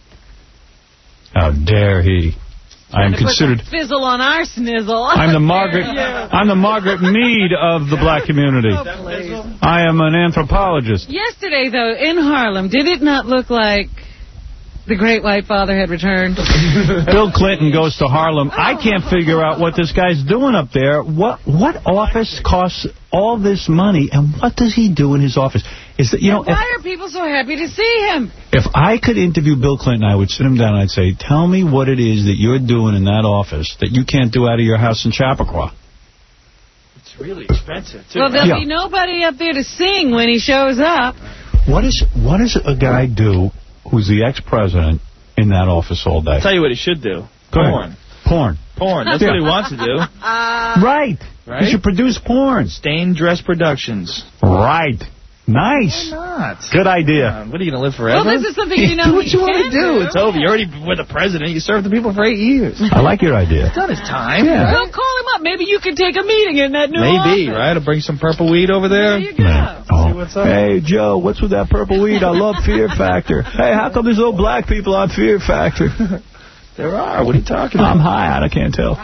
How dare he? I am To put considered... some fizzle on our snizzle. I'm the Margaret Yeah. I'm the Margaret Mead of the black community. Oh, please. I am an anthropologist. Yesterday, though, in Harlem, did it not look like the Great White Father had returned? Bill Clinton goes to Harlem. I can't figure out what this guy's doing up there. What what office costs all this money, and what does he do in his office? Is that you know? And why are people so happy to see him? If I could interview Bill Clinton, I would sit him down and I'd say, tell me what it is that you're doing in that office that you can't do out of your house in Chappaqua. It's really expensive, too. Well, there'll Yeah. be nobody up there to sing when he shows up. What is what does a guy do who's the ex-president in that office all day? I'll tell you what he should do. Go ahead. Porn. Porn. Porn. That's Yeah. what he wants to do. Uh, Right. Right? He should produce porn. Stained Dress Productions. Right. Nice. Why not? Good idea. Uh, what are you going to live forever? Well, this is something you know do what he you want to can do. do. It's over. You're already with the president. You served the people for eight years. I like your idea. It's done his time. Yeah. Well, call him up. Maybe you can take a meeting in that new Maybe, office. right? I'll bring some purple weed over there. There you go. Oh. See what's up. Hey, Joe, what's with that purple weed? I love Fear Factor. Hey, how come there's no black people on Fear Factor? There are. What are you talking I'm about? high. I can't tell.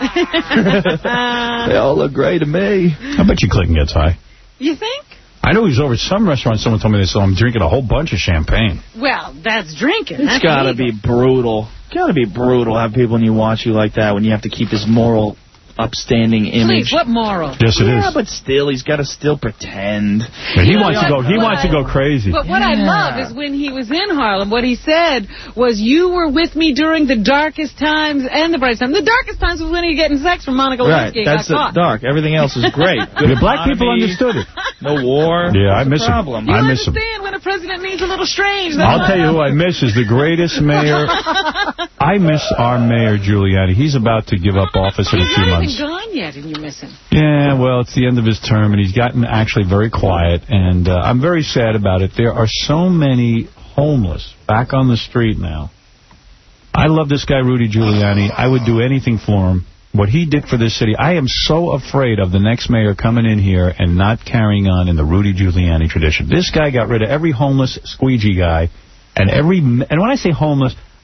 They all look great to me. I bet you Clinton gets high. You think? I know he's over at some restaurant. Someone told me this, so I'm drinking a whole bunch of champagne. Well, that's drinking. It's That's got to illegal. be brutal. Got to be brutal to have people when you watch you like that, when you have to keep this moral, upstanding image. Please, what moral? Yes, it yeah, is. but still, he's got to still pretend. But he You know wants to go. what? He What wants to I- go crazy. But what I Yeah. love is when he was in Harlem, what he said was, you were with me during the darkest times and the brightest times. The darkest times was when he was getting sex from Monica Right, Lewinsky and that's got the caught. dark. Everything else is great. Good The black people economy, understood it. No war. Yeah, I What's miss the him. problem? You I miss him. understand when a president needs a little strange. I'll tell you who I miss is the greatest mayor. I miss our mayor, Giuliani. He's about to give up office in a He's few not months. even gone yet, and you miss him. Yeah, well, it's the end of his term, and he's gotten actually very quiet, and uh, I'm very sad about it. There are so many homeless back on the street now. I love this guy, Rudy Giuliani. I would do anything for him. What he did for this city, I am so afraid of the next mayor coming in here and not carrying on in the Rudy Giuliani tradition. This guy got rid of every homeless squeegee guy, and every and when I say homeless,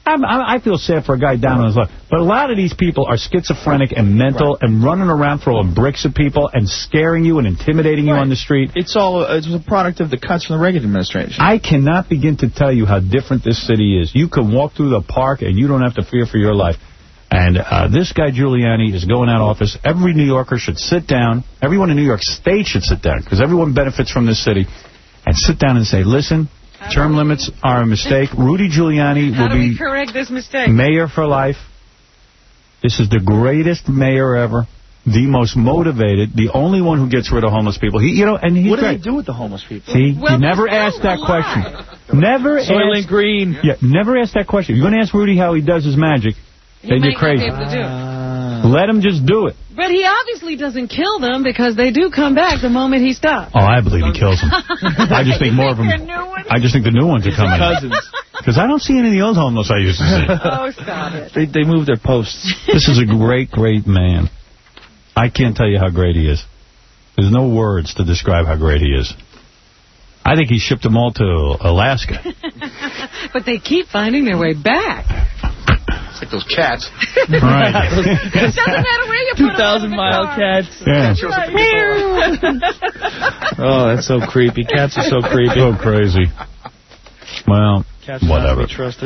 I'm, I feel sad for a guy down on his luck. But a lot of these people are schizophrenic and mental right. and running around throwing bricks at people and scaring you and intimidating right. you on the street. It's all it's a product of the cuts from the Reagan administration. I cannot begin to tell you how different this city is. You can walk through the park and you don't have to fear for your life. And uh, this guy, Giuliani, is going out of office. Every New Yorker should sit down. Everyone in New York State should sit down, because everyone benefits from this city, and sit down and say, listen, term limits are a mistake. Rudy Giuliani How will do we be correct this mistake? mayor for life. This is the greatest mayor ever. The most motivated, the only one who gets rid of homeless people. He, you know, and he's what do great. they do with the homeless people? See, well, you never asked that question. Never Soylent asked, Green. Yeah, never asked that question. You're going to ask Rudy how he does his magic. He then might you're crazy. not be able to do it. Uh, Let him just do it. But he obviously doesn't kill them, because they do come back the moment he stops. Oh, I believe he kills them. I just think more of them. I just think the new ones are coming. Cousins. Because I don't see any of the old homeless I used to see. Oh, stop it. They, they move their posts. This is a great, great man. I can't tell you how great he is. There's no words to describe how great he is. I think he shipped them all to Alaska. But they keep finding their way back. It's like those cats. Right. It doesn't matter where you put them. two thousand mile cats. Yeah. Oh, that's so creepy. Cats are so creepy. So crazy. Well, Cats whatever. Not to be trusted.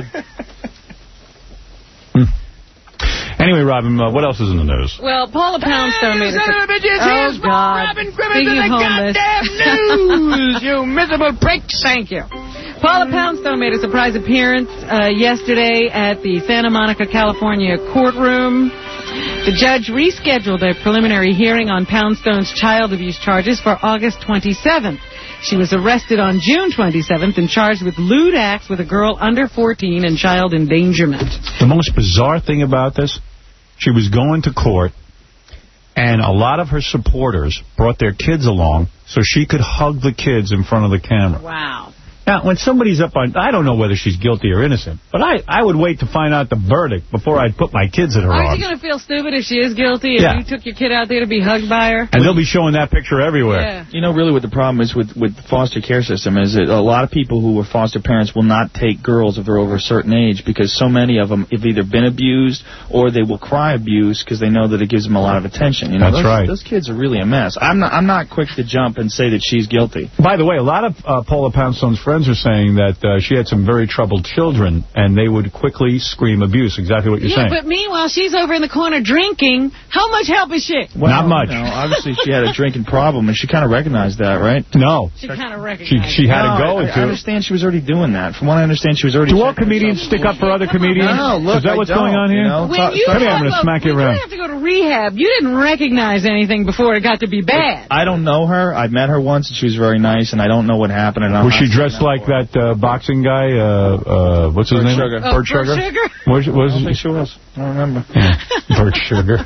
Hmm. Anyway, Robin, uh, what else is in the news? Well, Paula Poundstone made a... Son of a bitches, oh, here's more God. Robin Crimmins Speaking in of the homeless. goddamn news, you miserable pricks. Thank you. Paula Poundstone made a surprise appearance uh, yesterday at the Santa Monica, California courtroom. The judge rescheduled a preliminary hearing on Poundstone's child abuse charges for August twenty-seventh. She was arrested on June twenty-seventh and charged with lewd acts with a girl under fourteen and child endangerment. The most bizarre thing about this, she was going to court, and a lot of her supporters brought their kids along so she could hug the kids in front of the camera. Wow. Now, when somebody's up on, I don't know whether she's guilty or innocent, but I, I would wait to find out the verdict before I'd put my kids in her Aren't arms. you going to feel stupid if she is guilty and Yeah. you took your kid out there to be hugged by her? And they'll be showing that picture everywhere. Yeah. You know, really what the problem is with, with the foster care system is that a lot of people who were foster parents will not take girls if they're over a certain age, because so many of them have either been abused or they will cry abuse because they know that it gives them a lot of attention. You know, That's those, right. Those kids are really a mess. I'm not, I'm not quick to jump and say that she's guilty. By the way, a lot of uh, Paula Poundstone's friends are saying that uh, she had some very troubled children, and they would quickly scream abuse, exactly what you're Yeah, saying. but meanwhile, she's over in the corner drinking. How much help is she? Well, Not much. You know, obviously, she had a drinking problem, and she kind of recognized that, right? No. She kind of She, recognized she had no, to go I, into I understand she was already doing that. From what I understand, she was already... Do all checking comedians herself. stick up for other comedians? No, look, Is that I what's don't, going on here? you know? When Talk- you Come here, I'm talk going to about- smack you when around. you have to go to rehab, you didn't recognize anything before it got to be bad. I don't know her. I met her once, and she was very nice, and I don't know what happened. And I'm Was she not dressed like that uh, boxing guy? Uh, uh, what's his Bert name? Sugar. Oh, Bert Bert Sugar? Sugar? Was, was I don't think she was. I don't remember. Bert Sugar.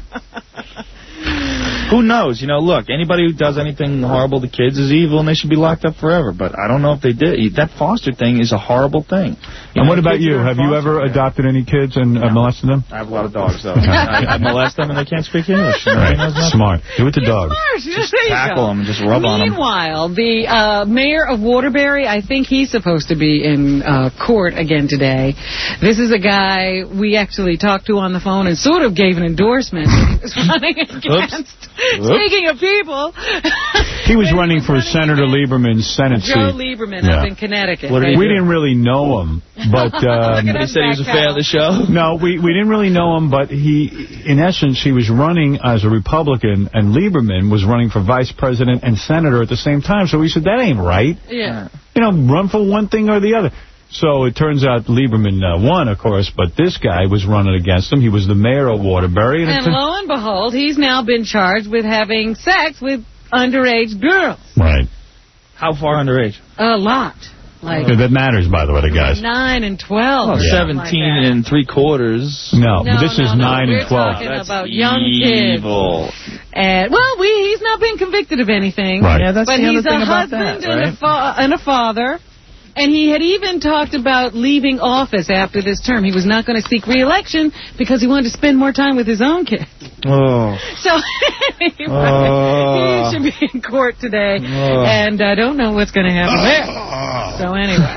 Who knows? You know, look, anybody who does anything horrible to kids is evil, and they should be locked up forever. But I don't know if they did. That foster thing is a horrible thing. You And know, what about kids you? that are Have you foster ever care- adopted any kids and uh, molested them? I have a lot of dogs, though. I, I molest them, and they can't speak English. You know, Right. you know, it's not- Smart. Do it to dogs. Just tackle them and just rub on them. Meanwhile, the uh, mayor of Waterbury, I think he's supposed to be in uh, court again today. This is a guy we actually talked to on the phone and sort of gave an endorsement. He was running against. Speaking of people, He was running for Senator Lieberman's Senate seat. Joe Lieberman Yeah. up in Connecticut. We didn't really know him, but um, Look at us back out. the show? No, we, we didn't really know him, but he, in essence, he was running as a Republican, and Lieberman was running for vice president and senator at the same time. So we said, that ain't right. Yeah. You know, run for one thing or the other. So it turns out Lieberman uh, won, of course, but this guy was running against him. He was the mayor of Waterbury. And, And it's a- lo and behold, he's now been charged with having sex with underage girls. Right. How far underage? A lot. Like Yeah, that matters, by the way, the guys. nine and twelve. Oh, or something seventeen like that. and three quarters. No, No, but this no, is no, nine we're and twelve. talking That's about young kids. evil. And, well, we, he's not been convicted of anything. Right. Yeah, that's but the other he's a thing about husband that, and, right? a fa- and a father. And he had even talked about leaving office after this term. He was not going to seek re-election because he wanted to spend more time with his own kids. Oh. So anyway, Oh. he should be in court today, Oh. and I don't know what's going to happen there. So anyway.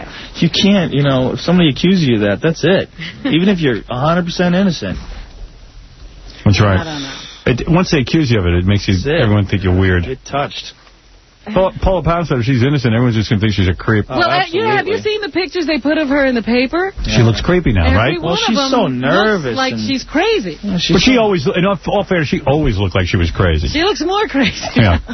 You can't, you know, if somebody accuses you of that, that's it. Even if you're one hundred percent innocent. That's right. I don't know. It, once they accuse you of it, it makes you everyone think you're weird. Get touched. Paula, Paula Poundstone, if she's innocent, everyone's just going to think she's a creep. Well, uh, you know, have you seen the pictures they put of her in the paper? She looks creepy now, Every right? One well, she's of them so nervous. Like she's crazy. Yeah, she's but she so always, in all fairness, she always looked like she was crazy. She looks more crazy. Yeah.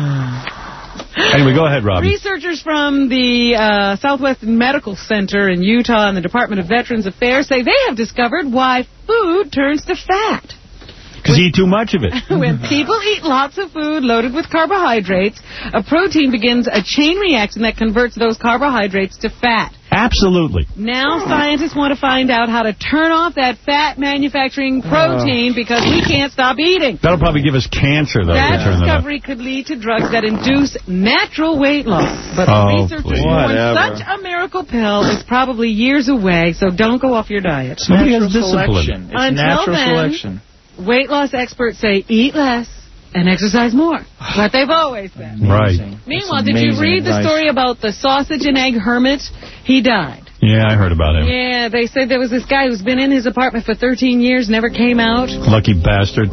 Anyway, go ahead, Robin. Researchers from the uh, Southwestern Medical Center in Utah and the Department of Veterans Affairs say they have discovered why food turns to fat. Because you eat too much of it. When people eat lots of food loaded with carbohydrates, a protein begins a chain reaction that converts those carbohydrates to fat. Absolutely. Now scientists want to find out how to turn off that fat manufacturing protein uh, because we can't stop eating. That'll probably give us cancer, though. That discovery that could lead to drugs that induce natural weight loss. But oh, the researchers warn such a miracle pill is probably years away, so don't go off your diet. It's natural selection. It's Until natural then, selection. Weight loss experts say eat less and exercise more. What they've always said. Right. Meanwhile, did you read the story about the sausage and egg hermit? He died. Yeah, I heard about him. Yeah, they said there was this guy who's been in his apartment for thirteen years, never came out. Lucky bastard.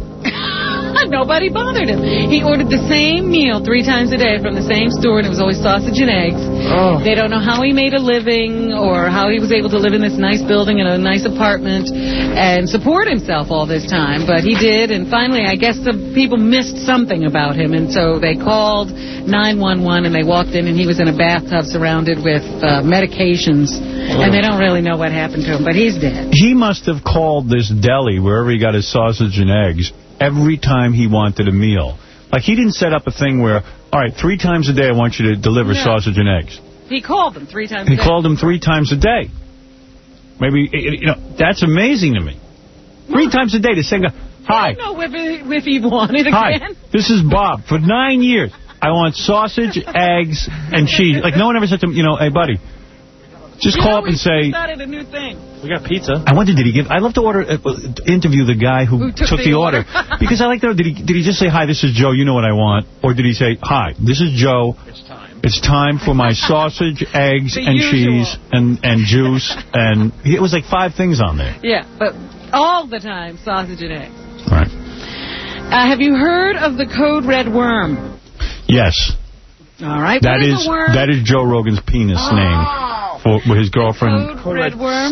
Nobody bothered him. He ordered the same meal three times a day from the same store, and it was always sausage and eggs. Oh. They don't know how he made a living or how he was able to live in this nice building in a nice apartment and support himself all this time, but he did, and finally I guess the people missed something about him, and so they called nine one one, and they walked in, and he was in a bathtub surrounded with uh, medications, oh. and they don't really know what happened to him, but he's dead. He must have called this deli, wherever he got his sausage and eggs, every time he wanted a meal. Like, he didn't set up a thing where, all right, three times a day I want you to deliver no. sausage and eggs. He called them three times he a day. He called them three times a day. Maybe, you know, that's amazing to me. Three well, times a day to say, hi. I don't know if, if he wanted again. Hi, this is Bob. For nine years, I want sausage, eggs, and cheese. Like, no one ever said to him, you know, hey, buddy, just you call know, up and say... started a new thing. We got pizza. I wonder, did he give... I love to order, uh, interview the guy who, who took, took the, the order. order. Because I like to know, did he, did he just say, hi, this is Joe, you know what I want? Or did he say, hi, this is Joe. It's time. It's time for my sausage, eggs, the and usual. cheese, and, and juice. And it was like five things on there. Yeah, but all the time, sausage and eggs. Right. Uh, have you heard of the Code Red Worm? Yes. All right. That what is, is a worm? that is Joe Rogan's penis oh. name. For, for his girlfriend. Code Red Worm?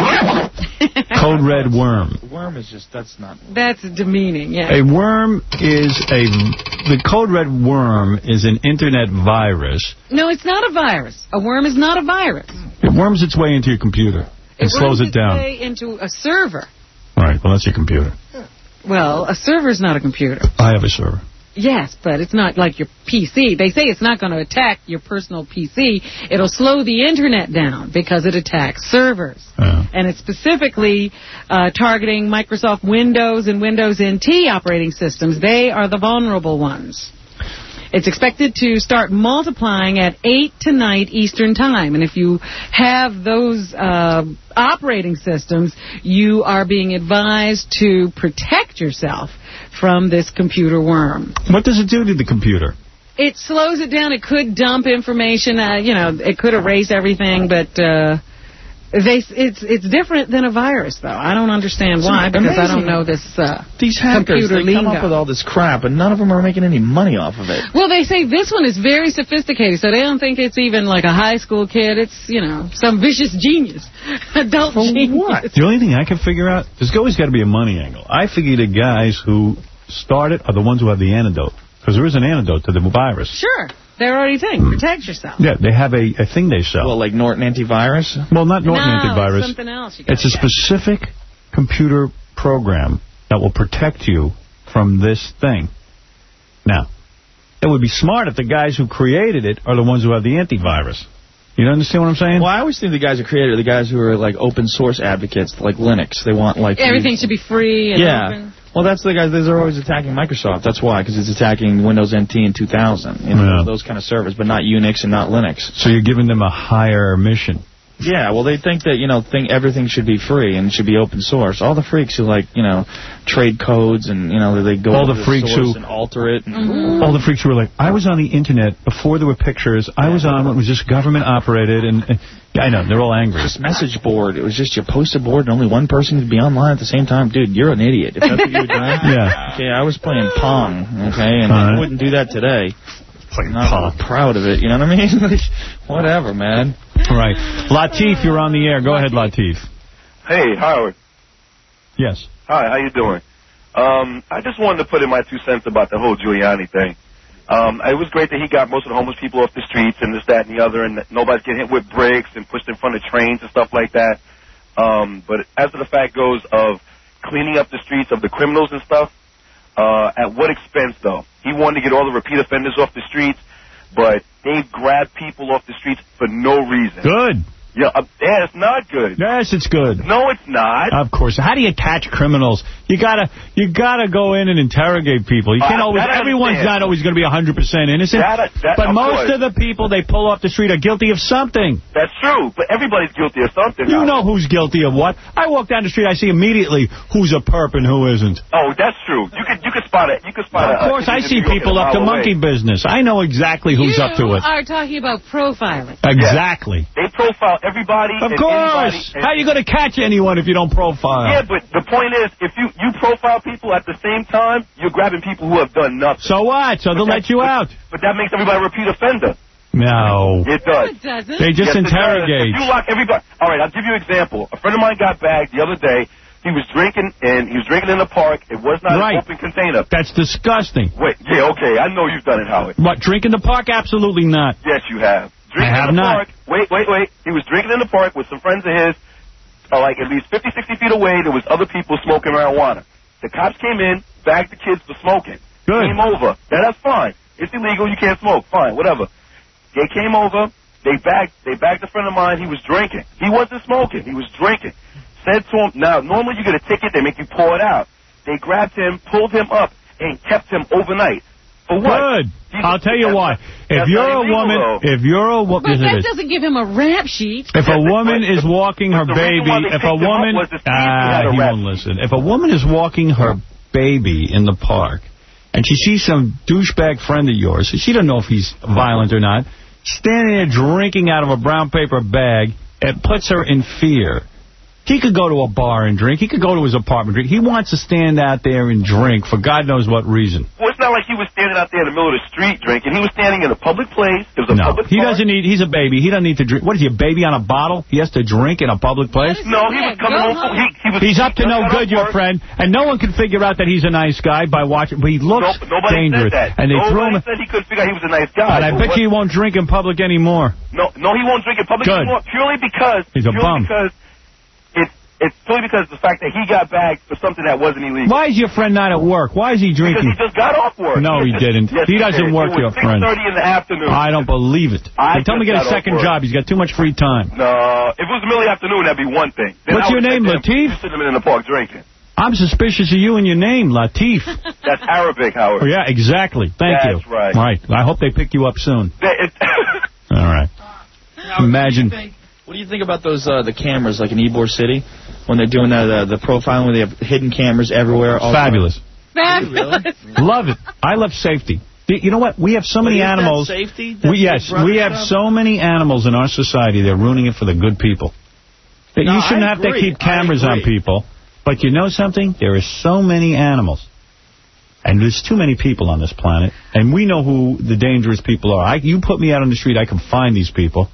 Snake. Code Red Worm. Worm is just, that's not... That's demeaning, yeah. A worm is a... The Code Red Worm is an internet virus. No, it's not a virus. A worm is not a virus. It worms its way into your computer and it slows it down. It worms its way into a server. All right, well, that's your computer. Well, a server is not a computer. I have a server. Yes, but it's not like your P C. They say it's not going to attack your personal P C. It'll slow the Internet down because it attacks servers. Yeah. And it's specifically uh, targeting Microsoft Windows and Windows N T operating systems. They are the vulnerable ones. It's expected to start multiplying at eight tonight Eastern Time. And if you have those uh, operating systems, you are being advised to protect yourself from this computer worm. What does it do to the computer? It slows it down. It could dump information. Uh, you know, it could erase everything, but... Uh, They, it's it's different than a virus, though. I don't understand why, because amazing. I don't know this uh, These hackers, computer they come lingo. up with all this crap, and none of them are making any money off of it. Well, they say this one is very sophisticated, so they don't think it's even like a high school kid. It's, you know, some vicious genius, adult For genius. what? The only thing I can figure out, there's always got to be a money angle. I figure the guys who start it are the ones who have the antidote, because there is an antidote to the virus. Sure. They're already saying, protect yourself. Yeah, they have a, a thing they sell. Well, like Norton antivirus? Well, not Norton no, antivirus. It's something else. You it's a get. specific computer program that will protect you from this thing. Now, it would be smart if the guys who created it are the ones who have the antivirus. You understand what I'm saying? Well, I always think the guys who created it are the guys who are like open source advocates, like Linux. They want like... Everything these... should be free and yeah. open. Well, that's the guys, those are always attacking Microsoft. That's why, because it's attacking Windows N T in two thousand. You know, yeah. those kind of servers, but not Unix and not Linux. So you're giving them a higher mission. Yeah, well, they think that, you know, think everything should be free and should be open source. All the freaks who, like, you know, trade codes and, you know, they go all to the freaks source who and alter it. And Mm-hmm. All the freaks who were like, I was on the internet before there were pictures. I was on what was just government operated, and, and yeah, I know they're all angry. Just message board. It was just you post a board and only one person could be online at the same time. Dude, you're an idiot. If that's what you were doing. Yeah. Okay, I was playing Pong. Okay, and Uh-huh. I wouldn't do that today. Playing Not Pong. proud of it. You know what I mean? Like, whatever, man. Right. Latif, you're on the air. Go ahead, Latif. Hey, Howard. Yes. Hi, how you doing? Um, I just wanted to put in my two cents about the whole Giuliani thing. Um, it was great that he got most of the homeless people off the streets and this, that, and the other, and that nobody's getting hit with bricks and pushed in front of trains and stuff like that. Um, but as to the fact goes of cleaning up the streets of the criminals and stuff, uh, at what expense, though? He wanted to get all the repeat offenders off the streets, but they grabbed people off the streets for no reason. Good. Yeah, uh, yeah, it's not good. Yes, it's good. No, it's not. Of course. How do you catch criminals? You gotta, you gotta go in and interrogate people. You can't Uh, always. that I Everyone's understand. not always going to be one hundred percent innocent. That- that- but of most course. of the people they pull off the street are guilty of something. That's true, but everybody's guilty of something. You now. know who's guilty of what. I walk down the street, I see immediately who's a perp and who isn't. Oh, that's true. You could you could spot it. You could spot it. Of course, I see people up to monkey business. I know exactly who's you up to it. are talking about profiling. Exactly. They profile everybody. Of and course. anybody, and How are you going to catch anyone if you don't profile? Yeah, but the point is, if you, you profile people at the same time, you're grabbing people who have done nothing. So what? So they'll let you out. But that makes everybody a repeat offender. No. It does. It doesn't. They just Yes, it does. interrogate. If you lock everybody. All right, I'll give you an example. A friend of mine got bagged the other day. He was drinking, and he was drinking in the park. It was not Right. an open container. That's disgusting. Wait, yeah, okay, I know you've done it, Howard. What, drink in the park? Absolutely not. Yes, you have. Drinking I have in the not. park. Wait, wait, wait. He was drinking in the park with some friends of his, uh, like at least fifty, sixty feet away. There was other people smoking marijuana. The cops came in, bagged the kids for smoking. Good. Came over. Now, that's fine. It's illegal. You can't smoke. Fine, whatever. They came over. They bagged, they bagged a friend of mine. He was drinking. He wasn't smoking. He was drinking. Said to him, now, normally you get a ticket. They make you pour it out. They grabbed him, pulled him up, and kept him overnight. For what? Good. I'll tell you why. If that's you're not a illegal, woman, though. if you're a woman, But yes, it that is. doesn't give him a rap sheet. If a woman is walking her the reason baby, why they if a picked him up woman, was to see if he ah, had a he rap won't listen. If a woman is walking her baby in the park, and she sees some douchebag friend of yours, she doesn't know if he's violent or not, standing there drinking out of a brown paper bag, it puts her in fear. He could go to a bar and drink. He could go to his apartment and drink. He wants to stand out there and drink for God knows what reason. Well, it's not like he was standing out there in the middle of the street drinking. He was standing in a public place. It was a No, public he park. doesn't need, he's a baby. He doesn't need to drink. What is he, a baby on a bottle? He has to drink in a public place? No, he was coming home. From, he, he was, He's up to he no got good, off your work. friend, and no one can figure out that he's a nice guy by watching, but he looks No, nobody dangerous. said that. And they nobody threw him, said he couldn't figure out he was a nice guy. and I But bet what- you he won't drink in public anymore. No, no, he won't drink in public Good. anymore. Purely because He's a bum. purely because it's it's purely because of the fact that he got bagged for something that wasn't illegal. Why is your friend not at work? Why is he Because drinking? he just got off work. No, he Yes, didn't. yes, He doesn't did. work, It your was friend. six thirty in the afternoon. I don't believe it. I Tell him to just get a got off second work. job. He's got too much free time. No, if it was the middle of the afternoon, that'd be one thing. Then What's I your would name, sit there Latif? and sit him in the park drinking. I'm suspicious of you and your name, Latif. That's Arabic, Howard. Oh, yeah, exactly. Thank you. That's right. Right. I hope they pick you up soon. That- it- All right. Imagine. What do you think about those uh, the cameras like in Ybor City when they're doing the the, the profiling where they have hidden cameras everywhere? all Fabulous. Fabulous. Love it. I love safety. You know what? We have so many But is that animals. safety? We, That's yes, Big Brother we have stuff? so many animals in our society. They're ruining it for the good people. That No, you shouldn't I have to agree. keep cameras I on agree. people. But you know something? There are so many animals. And there's too many people on this planet. And we know who the dangerous people are. I, you put me out on the street, I can find these people.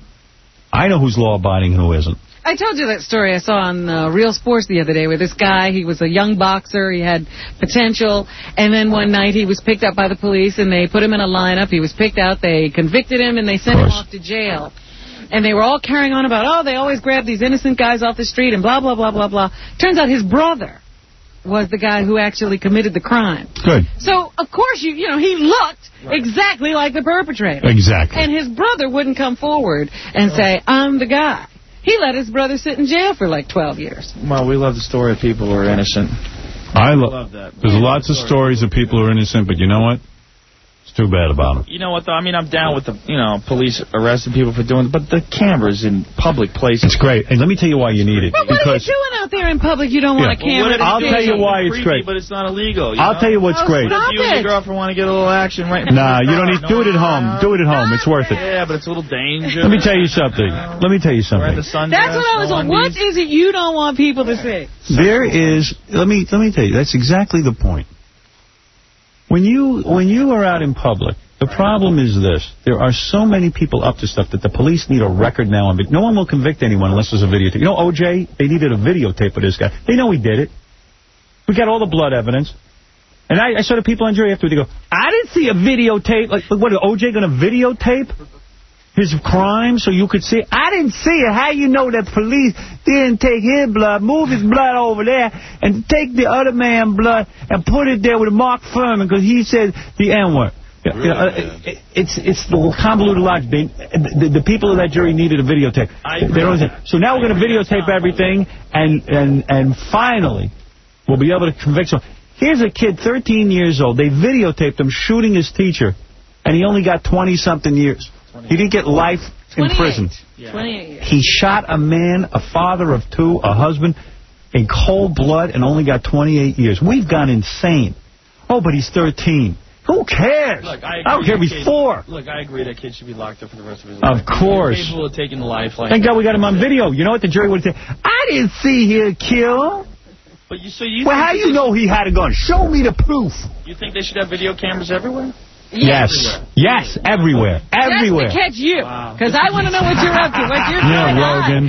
I know who's law-abiding and who isn't. I told you that story I saw on uh, Real Sports the other day where this guy, he was a young boxer, he had potential, and then one night he was picked up by the police and they put him in a lineup. He was picked out, they convicted him, and they sent him off to jail. And they were all carrying on about, oh, they always grab these innocent guys off the street and blah, blah, blah, blah, blah. Turns out his brother was the guy who actually committed the crime. Good. So, of course, you you know, he looked exactly like the perpetrator. Exactly. And his brother wouldn't come forward and say, I'm the guy. He let his brother sit in jail for like twelve years. Well, we love the story of people who are innocent. I lo love that. There's lots of stories of people who are innocent, but you know what? It's too bad about him. You know what, though? I mean, I'm down with the, you know, police arresting people for doing it, but the cameras in public places. It's great. And let me tell you why you need it. But what because are you doing out there in public? You don't Yeah. want a camera. Well, I'll tell you why it's creepy, great. But it's not illegal. You I'll know? tell you what's Oh, great. stop If you and it. your girlfriend want to get a little action right Nah, you don't need. Do it at home. Do it at home. It's worth it. Yeah, but it's a little dangerous. Let me tell you something. Let me tell you something. That's what I was on. What is it you don't want people to see? There is. Let me let me tell you. That's exactly the point. When you when you are out in public, the problem is this: there are so many people up to stuff that the police need a record now on. No one will convict anyone unless there's a videotape. You know, O J, they needed a videotape of this guy. They know he did it. We got all the blood evidence. And I, I saw the people on jury after they go, I didn't see a videotape. Like, what, is O J going to videotape his crime so you could see it? I didn't see it. How you know that police didn't take his blood, move his blood over there, and take the other man's blood and put it there with Mark Furman because he said the N-word? You know, uh, it, it's it's the convoluted logic. They, the, the people of that jury needed a videotape. They don't, so now we're going to videotape everything, and, and, and finally we'll be able to convict someone. Here's a kid, thirteen years old. They videotaped him shooting his teacher, and he only got twenty-something years. He didn't get life in prison. twenty-eight years. He shot a man, a father of two, a husband, in cold blood, and only got twenty-eight years. We've gone insane. Oh, but he's thirteen. Who cares? Look, I, I don't care if he's kid, four. Look, I agree that kid should be locked up for the rest of his life. Of course. He's capable of taking life. Like Thank God we got him on video. You know what the jury would say? I didn't see him kill. But you, so you Well, think how you know he had a gun? Show me the proof. You think they should have video cameras everywhere? Yes. Yes, everywhere. Everywhere. Just to catch you. Because I want to know what you're up to, what you're Yeah, doing. Rogan.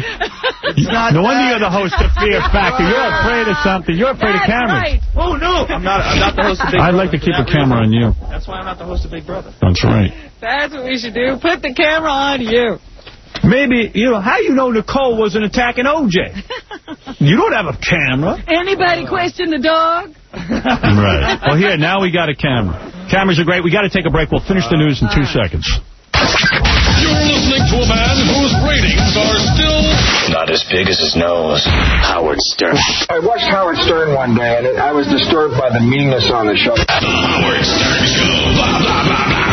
No wonder you're the host of Fear Factor. You're afraid of something. You're afraid That's of cameras. right. Oh, no. I'm not, I'm not the host of Big I'd Brother. like to keep a camera on you. That's why I'm not the host of Big Brother. That's right. That's what we should do. Put the camera on you. Maybe, you know, how you know Nicole wasn't attacking O J? You don't have a camera. Anybody question the dog? Right. Well, here, now we got a camera. Cameras are great. We got to take a break. We'll finish the news in two seconds. You're listening to a man whose ratings are still not as big as his nose. Howard Stern. I watched Howard Stern one day, and I was disturbed by the meanness on the show. Howard Stern Show. Blah, blah, blah, blah.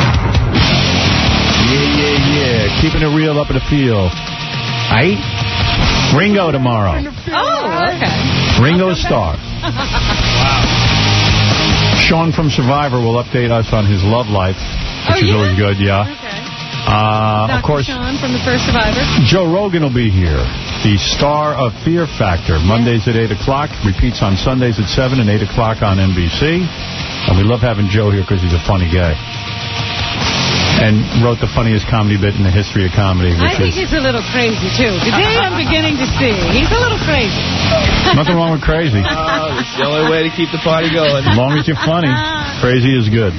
Yeah, yeah, yeah. Keeping it real up in the field. Aight? Ringo tomorrow. Oh, okay. Ringo Starr. Wow. Sean from Survivor will update us on his love life, which Oh, is yeah? always good, yeah. Okay. Uh, of Doctor course, Sean from the first Survivor. Joe Rogan will be here, the star of Fear Factor. Mondays at eight o'clock, repeats on Sundays at seven and eight o'clock on N B C. And we love having Joe here because he's a funny guy. And wrote the funniest comedy bit in the history of comedy. Which I think is he's a little crazy, too. Today I'm beginning to see he's a little crazy. nothing wrong with crazy. Oh, it's the only way to keep the party going. As long as you're funny, crazy is good.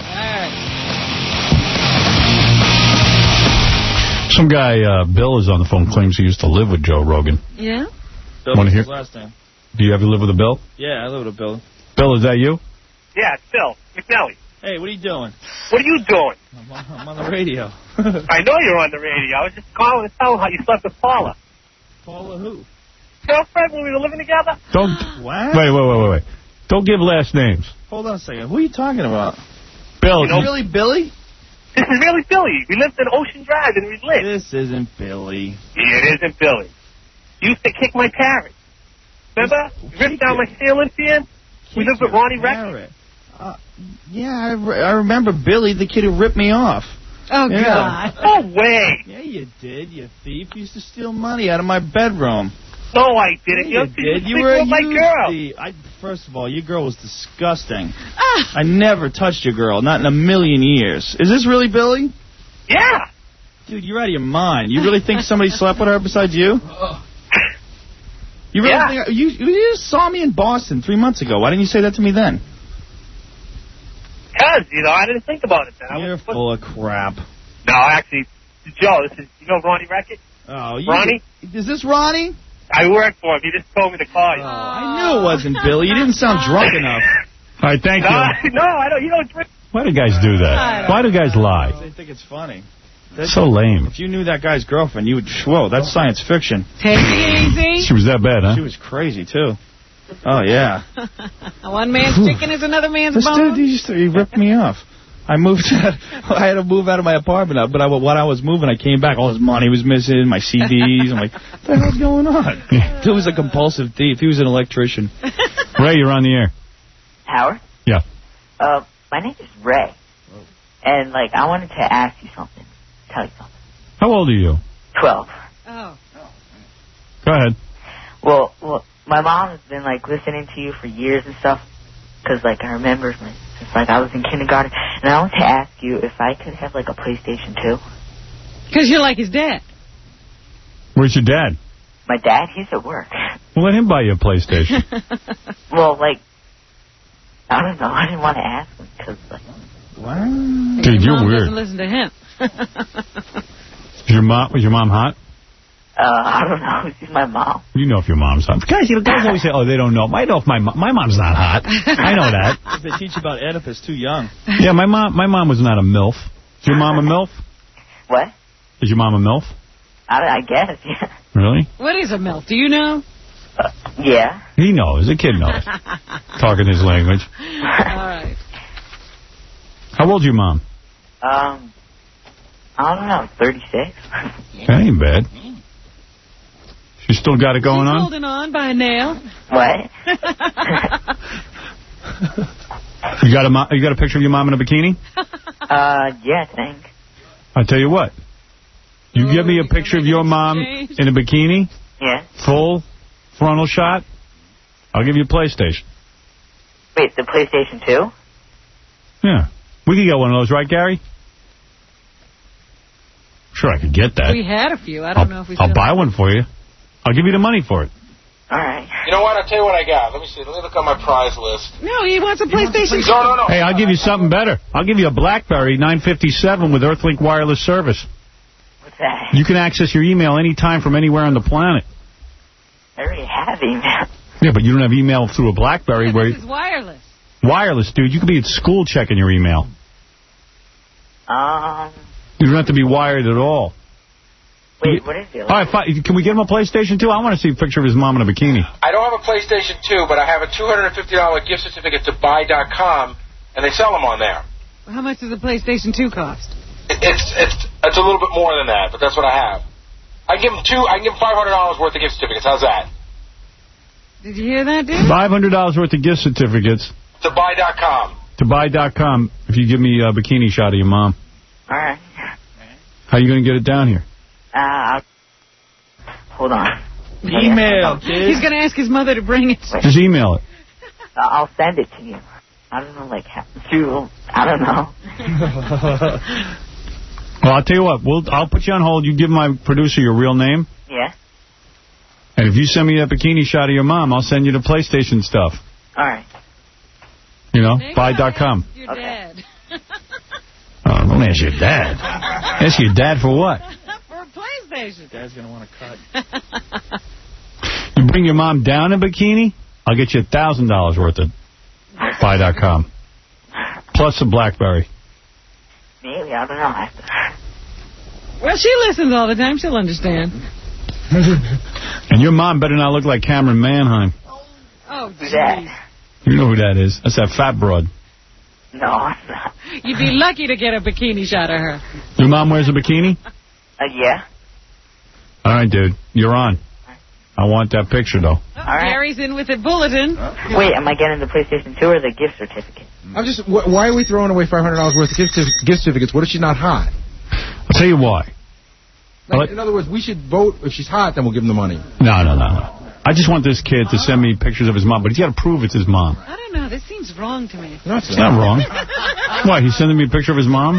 Some guy, uh, Bill, is on the phone, claims he used to live with Joe Rogan. Yeah? Bill Wanna was hear? his last name. Do you ever live with a Bill? Yeah, I live with a Bill. Bill, is that you? Yeah, it's Bill McNally. Hey, what are you doing? What are you doing? I'm on, I'm on the radio. I know you're on the radio. I was just calling to tell how you slept with Paula. Paula who? Girlfriend when we were living together? Don't. What? Wait, wait, wait, wait, wait. Don't give last names. Hold on a second. Who are you talking about? Bill. You know, really Billy? This is really Billy. We lived in Ocean Drive and we lived. This isn't Billy. It isn't Billy. You used to kick my parents. Remember? You ripped down my ceiling fan? We lived with Ronnie Rex. Uh, yeah, I, re I remember Billy, the kid who ripped me off. Oh, yeah. God. No way. Yeah, you did, you thief. You used to steal money out of my bedroom. No, I didn't. Yeah, You, you did. You sleep were a with my used girl. thief. I, first of all, your girl was disgusting. I never touched your girl, not in a million years. Is this really Billy? Yeah. Dude, you're out of your mind. You really think somebody slept with her besides you? You really Yeah. think, you, you just saw me in Boston three months ago. Why didn't you say that to me then? Because, you know, I didn't think about it then. I You're was, full of crap. No, actually, Joe, this is, you know Ronnie Reckett? Oh, you, Ronnie? Is this Ronnie? I work for him. He just told me to call you. Oh, I knew it wasn't Billy. You didn't sound drunk enough. All right, thank no, you. no, I don't. You don't drink. Why do guys do that? Why do guys lie? They think it's funny. That's, So lame. If you knew that guy's girlfriend, you would, whoa, that's science fiction. Take it easy. She was that bad, huh? She was crazy, too. Oh, yeah. One man's chicken is another man's This bone. dude, he, just, he ripped me off. I moved. I had to move out of my apartment, but I, when I was moving, I came back. All his money was missing, my C Ds. I'm like, what the hell's going on? He was a compulsive thief. He was an electrician. Ray, you're on the air. Howard? Yeah. Uh, my name is Ray. And, like, I wanted to ask you something. Tell you something. How old are you? Twelve. Oh. Go ahead. Well, well, my mom has been, like, listening to you for years and stuff. Because, like, I remember like, since, like, I was in kindergarten. And I want to ask you if I could have, like, a PlayStation two. Because you're like his dad. Where's your dad? My dad, he's at work. Well, let him buy you a PlayStation. Well, like, I don't know. I didn't want to ask him because, like... What? Dude, your you're mom weird. doesn't listen to him. Is your mom, was your mom hot? Uh, I don't know. She's my mom. You know if your mom's hot. Guys, you know, guys always say, oh, they don't know. I know if my mom, my mom's not hot. I know that. They teach you about Oedipus too young. Yeah, my mom my mom was not a MILF. Is your mom a MILF? What? Is your mom a MILF? I, I guess, yeah. Really? What is a milk? Do you know? Uh, yeah. He knows. The kid knows. Talking his language. All right. How old's your mom? Um, I don't know, thirty-six. That ain't bad. She still got it going She's on? holding on by a nail. What? You got a mo you got a picture of your mom in a bikini? Uh, yeah, I think. I'll tell you what. You give me a picture of your mom in a bikini? Yeah. Full frontal shot? I'll give you a PlayStation. Wait, the PlayStation two? Yeah. We could get one of those, right, Gary? Sure, I could get that. We had a few. I don't I'll, know if we I'll still buy have. one for you. I'll give you the money for it. All right. You know what? I'll tell you what I got. Let me see. Let me look on my prize list. No, he wants a PlayStation. No, no, no. Hey, I'll give you something better. I'll give you a BlackBerry nine fifty-seven with Earthlink wireless service. What's that? You can access your email anytime from anywhere on the planet. I already have email. Yeah, but you don't have email through a BlackBerry. Where This is wireless. wireless, dude. You could be at school checking your email. Um, You don't have to be wired at all. wait, what is it? All right, fine. Can we get him a PlayStation two? I want to see a picture of his mom in a bikini. I don't have a PlayStation two, but I have a two hundred fifty dollar gift certificate to buy dot com, and they sell them on there. How much does a PlayStation two cost? It's it's it's a little bit more than that, but that's what I have. I can give them two. I can give them five hundred dollars worth of gift certificates. How's that? Did you hear that, dude? five hundred dollars worth of gift certificates To buy dot com. to buy dot com if you give me a bikini shot of your mom. All right. How are you going to get it down here? Uh, I'll... hold on. Email, kid. He's going to ask his mother to bring it. Just email it. Uh, I'll send it to you. I don't know, like, how to... I don't know. Well, I'll tell you what. We'll, I'll put you on hold. You give my producer your real name. Yeah. And if you send me that bikini shot of your mom, I'll send you the PlayStation stuff. All right. You know, Maybe buy I'll dot com. ask your dad. Oh, don't ask your dad. Ask your dad for what? For a PlayStation. Dad's going to want to cut. You bring your mom down in a bikini, I'll get you one thousand dollars worth of buy dot com. Plus a BlackBerry. Maybe, I don't know. I have to... Well, she listens all the time. She'll understand. And your mom better not look like Cameron Manheim. Oh, Who's jeez. that? You know who that is. That's that fat broad. No, I'm not. You'd be lucky to get a bikini shot of her. Your mom wears a bikini? Uh, yeah. All right, dude. You're on. I want that picture, though. Oh, Gary's in with a bulletin. Wait, am I getting the PlayStation two or the gift certificate? I'm just. Wh why are we throwing away five hundred dollars worth of gift, gift certificates? What if she's not hot? I'll tell you why. Like, in other words, we should vote. If she's hot, then we'll give him the money. No, no, no, no. I just want this kid to send me pictures of his mom, but he's got to prove it's his mom. I don't know. This seems wrong to me. No, It's not wrong. Why, he's sending me a picture of his mom?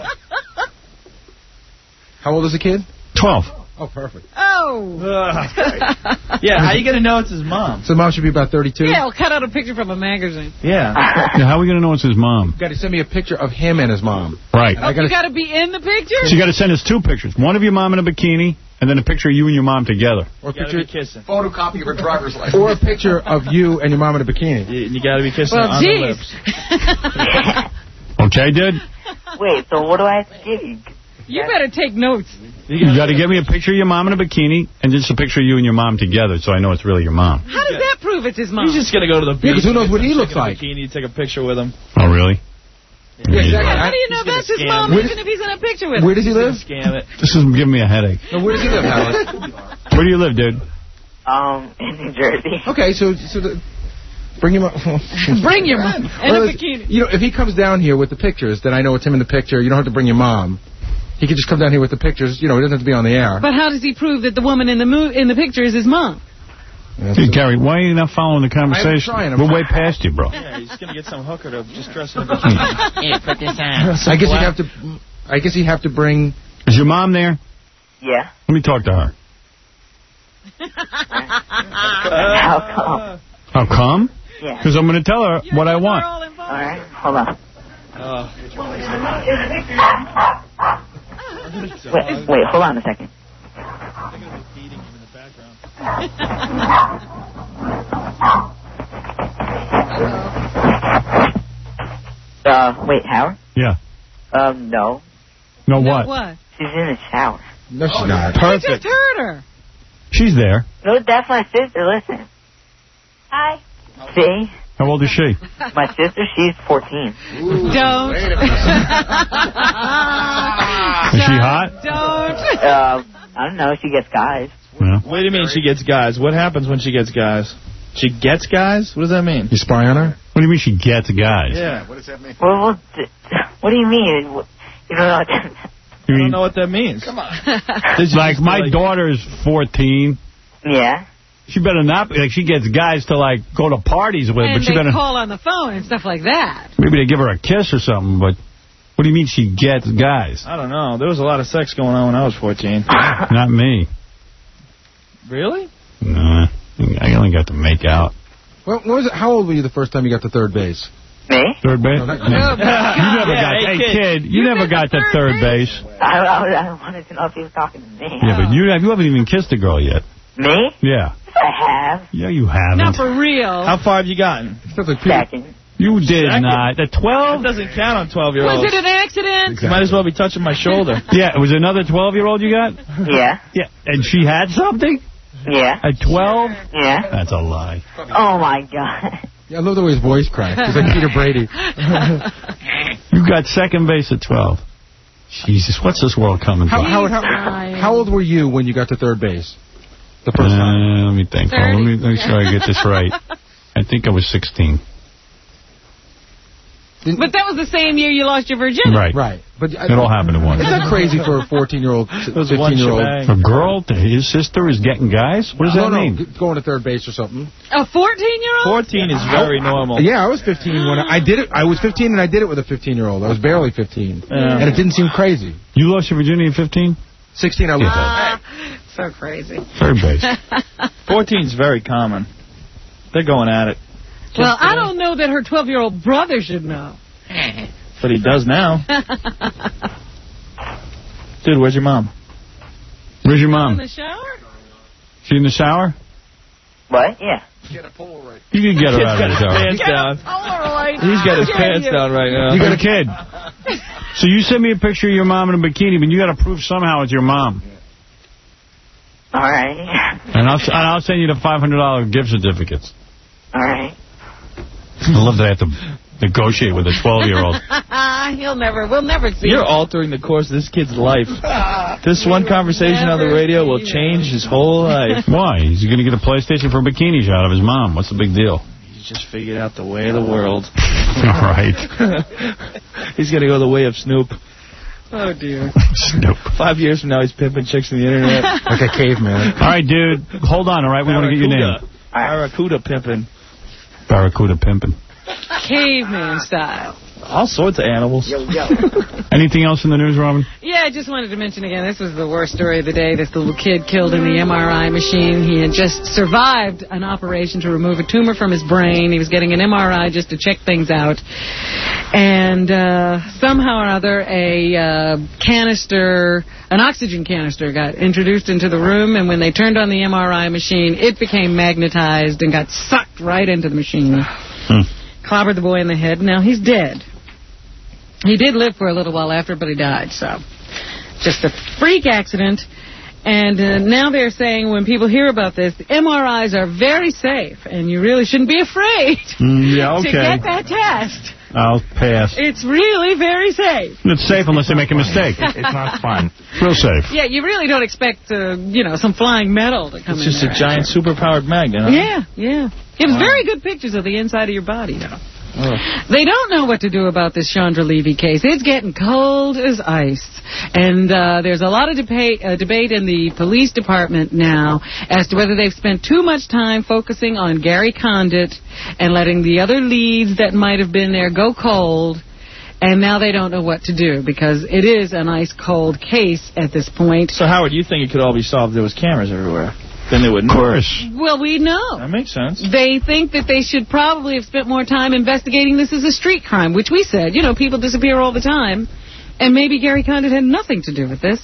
How old is the kid? Twelve. Oh, perfect. Oh. Yeah, how you going to know it's his mom? So mom should be about thirty-two? Yeah, I'll cut out a picture from a magazine. Yeah. Yeah, how are we going to know it's his mom? You got to send me a picture of him and his mom. Right. Oh, you got to be in the picture? So you got to send us two pictures. One of your mom in a bikini, and then a picture of you and your mom together. Or a picture, kissing. photocopy of her driver's license. Or a picture of you and your mom in a bikini. You, you got to be kissing Well, on geez. the lips. Okay, dude? Wait, so what do I have to give you? You better take notes. You got to get me a picture of your mom in a bikini, and just a picture of you and your mom together, so I know it's really your mom. How does that prove it's his mom? He's just going to go to the beach. Yeah, because who knows what he looks Take a like. bikini, take a picture with him. Oh, really? Yeah, exactly. How do you know that's his mom, Where even if he's in a picture with her? Where does he live? Scam it. This is giving me a headache. No, where does he live, Howard? Where do you live, dude? Um, in New Jersey. Okay, so so the, bring him up. Bring your mom in Well, a it's- bikini. You know, if he comes down here with the pictures, then I know it's him in the picture. You don't have to bring your mom. He could just come down here with the pictures. You know, he doesn't have to be on the air. But how does he prove that the woman in the mo in the picture is his mom? Hey, Gary, why are you not following the conversation? I'm trying, I'm We're way trying. past you, bro. Yeah, he's going to get some hooker to just dress in a bikini. Yeah, put this on. I guess he'd have to. I guess he'd have to bring. Is your mom there? Yeah. Let me talk to her. How come? How come? Yeah. Because I'm going to tell her what I want. All right, hold on. Oh. Wait, wait, hold on a second. Uh, wait, Howard? Yeah. Um, no. No, No, what? what? She's in the shower. No, she's not. I just heard her. She's there. No, that's my sister. Listen. Hi. See? How old is she? My sister, she's fourteen. Don't. Is she hot? Don't. Uh, I don't know. She gets guys. Yeah. What do you mean she gets guys? What happens when she gets guys? She gets guys? What does that mean? You spy on her? What do you mean she gets guys? Yeah. What does that mean? Well, well d- what do you mean? What- You don't know what that I don't know what that means. Come on. Like, my like- daughter's fourteen. Yeah. She better not, like, she gets guys to, like, go to parties with, And but she they better, call on the phone and stuff like that. maybe they give her a kiss or something, but what do you mean she gets guys? I don't know. There was a lot of sex going on when I was fourteen. Not me. Really? Nah, I only got to make out. Well, what was it? How old were you the first time you got to third base? Me? Third base? No, that- you never Yeah, got, hey, hey, kid. kid, you, You never been got to to third third base. I, I, I wanted to know if he was talking to me. Yeah, but you, have, you haven't even kissed a girl yet. Me? Yeah. Yes, I have. Yeah, you haven't. Not for real. How far have you gotten? Second. You did Second. not. The twelve? That doesn't count on twelve-year-olds. Was it an accident? You might as well be touching my shoulder. Yeah, it was another twelve-year-old you got? Yeah. Yeah, and she had something? Yeah. At twelve? Yeah. That's a lie. Oh, my God. Yeah, I love the way his voice cracks. He's like Peter Brady. You got second base at twelve. Jesus, what's this world coming to? How, Howard, how, how old were you when you got to third base? The first Uh, time. let me think. Hold on, let me make sure I get this right. I think I was sixteen. But that was the same year you lost your virginity. Right. Right. But It all happened at once. Isn't that crazy for a fourteen-year-old, was one fifteen-year-old? shebang. A girl, to his sister, is getting guys? What does no, that no, mean? g- going to third base or something. A fourteen-year-old? fourteen is very normal. Yeah, I was fifteen when I, I did it. I was fifteen and I did it with a fifteen-year-old. I was barely fifteen, Yeah. and it didn't seem crazy. You lost your virginity at fifteen? Sixteen, I was. Ah, so crazy. Third base. fourteen is very common. They're going at it. Well, I don't know that her twelve-year-old brother should know. But he does now. Dude, where's your mom? Where's your In mom? the shower? She in the shower? What? Yeah. You can get her out of the shower. Pants down. Polaroid. He's got his How pants dare you. down right now. You got a kid. So you send me a picture of your mom in a bikini, but you got to prove somehow it's your mom. All right. And I'll, and I'll send you the five hundred dollar gift certificates. All right. I love that I have to negotiate with a twelve-year-old. He'll never, we'll never see You're it. altering the course of this kid's life. This one conversation on the radio will change his whole life. Why? He's going to get a PlayStation for a bikini shot of his mom. What's the big deal? He's just figured out the way of the world. All right. He's going to go the way of Snoop. Oh, dear. Snoop. Five years from now, he's pimping chicks on the internet. Like a caveman. All right, dude. Hold on, all right? We want to get your name. Barracuda pimping. Barracuda pimping. Caveman style. All sorts of animals. Anything else in the news, Robin? Yeah, I just wanted to mention again, this was the worst story of the day. This little kid killed in the M R I machine. He had just survived an operation to remove a tumor from his brain. He was getting an M R I just to check things out. And uh, somehow or other, a uh, canister, an oxygen canister got introduced into the room. And when they turned on the M R I machine, it became magnetized and got sucked right into the machine. Hmm. Clobbered the boy in the head. Now he's dead. He did live for a little while after, but he died, so just a freak accident. And uh, now they're saying when people hear about this, the M R Is are very safe, and you really shouldn't be afraid Mm, yeah, to okay. get that test. I'll pass. It's really very safe. It's safe unless they make a mistake. It's not fun. Real safe. Yeah, you really don't expect, uh, you know, some flying metal to come It's in just there. a giant super-powered magnet. Huh? Yeah, yeah. Gives Wow. very good pictures of the inside of your body, though. Ugh. They don't know what to do about this Chandra Levy case. It's getting cold as ice. And uh, there's a lot of debate, uh, debate in the police department now as to whether they've spent too much time focusing on Gary Condit and letting the other leads that might have been there go cold. And now they don't know what to do because it is an ice-cold case at this point. So, Howard, you think it could all be solved if there was cameras everywhere? Then they wouldn't. Of course. Well, we know. That makes sense. They think that they should probably have spent more time investigating this as a street crime, which we said, you know, people disappear all the time. And maybe Gary Condit had nothing to do with this.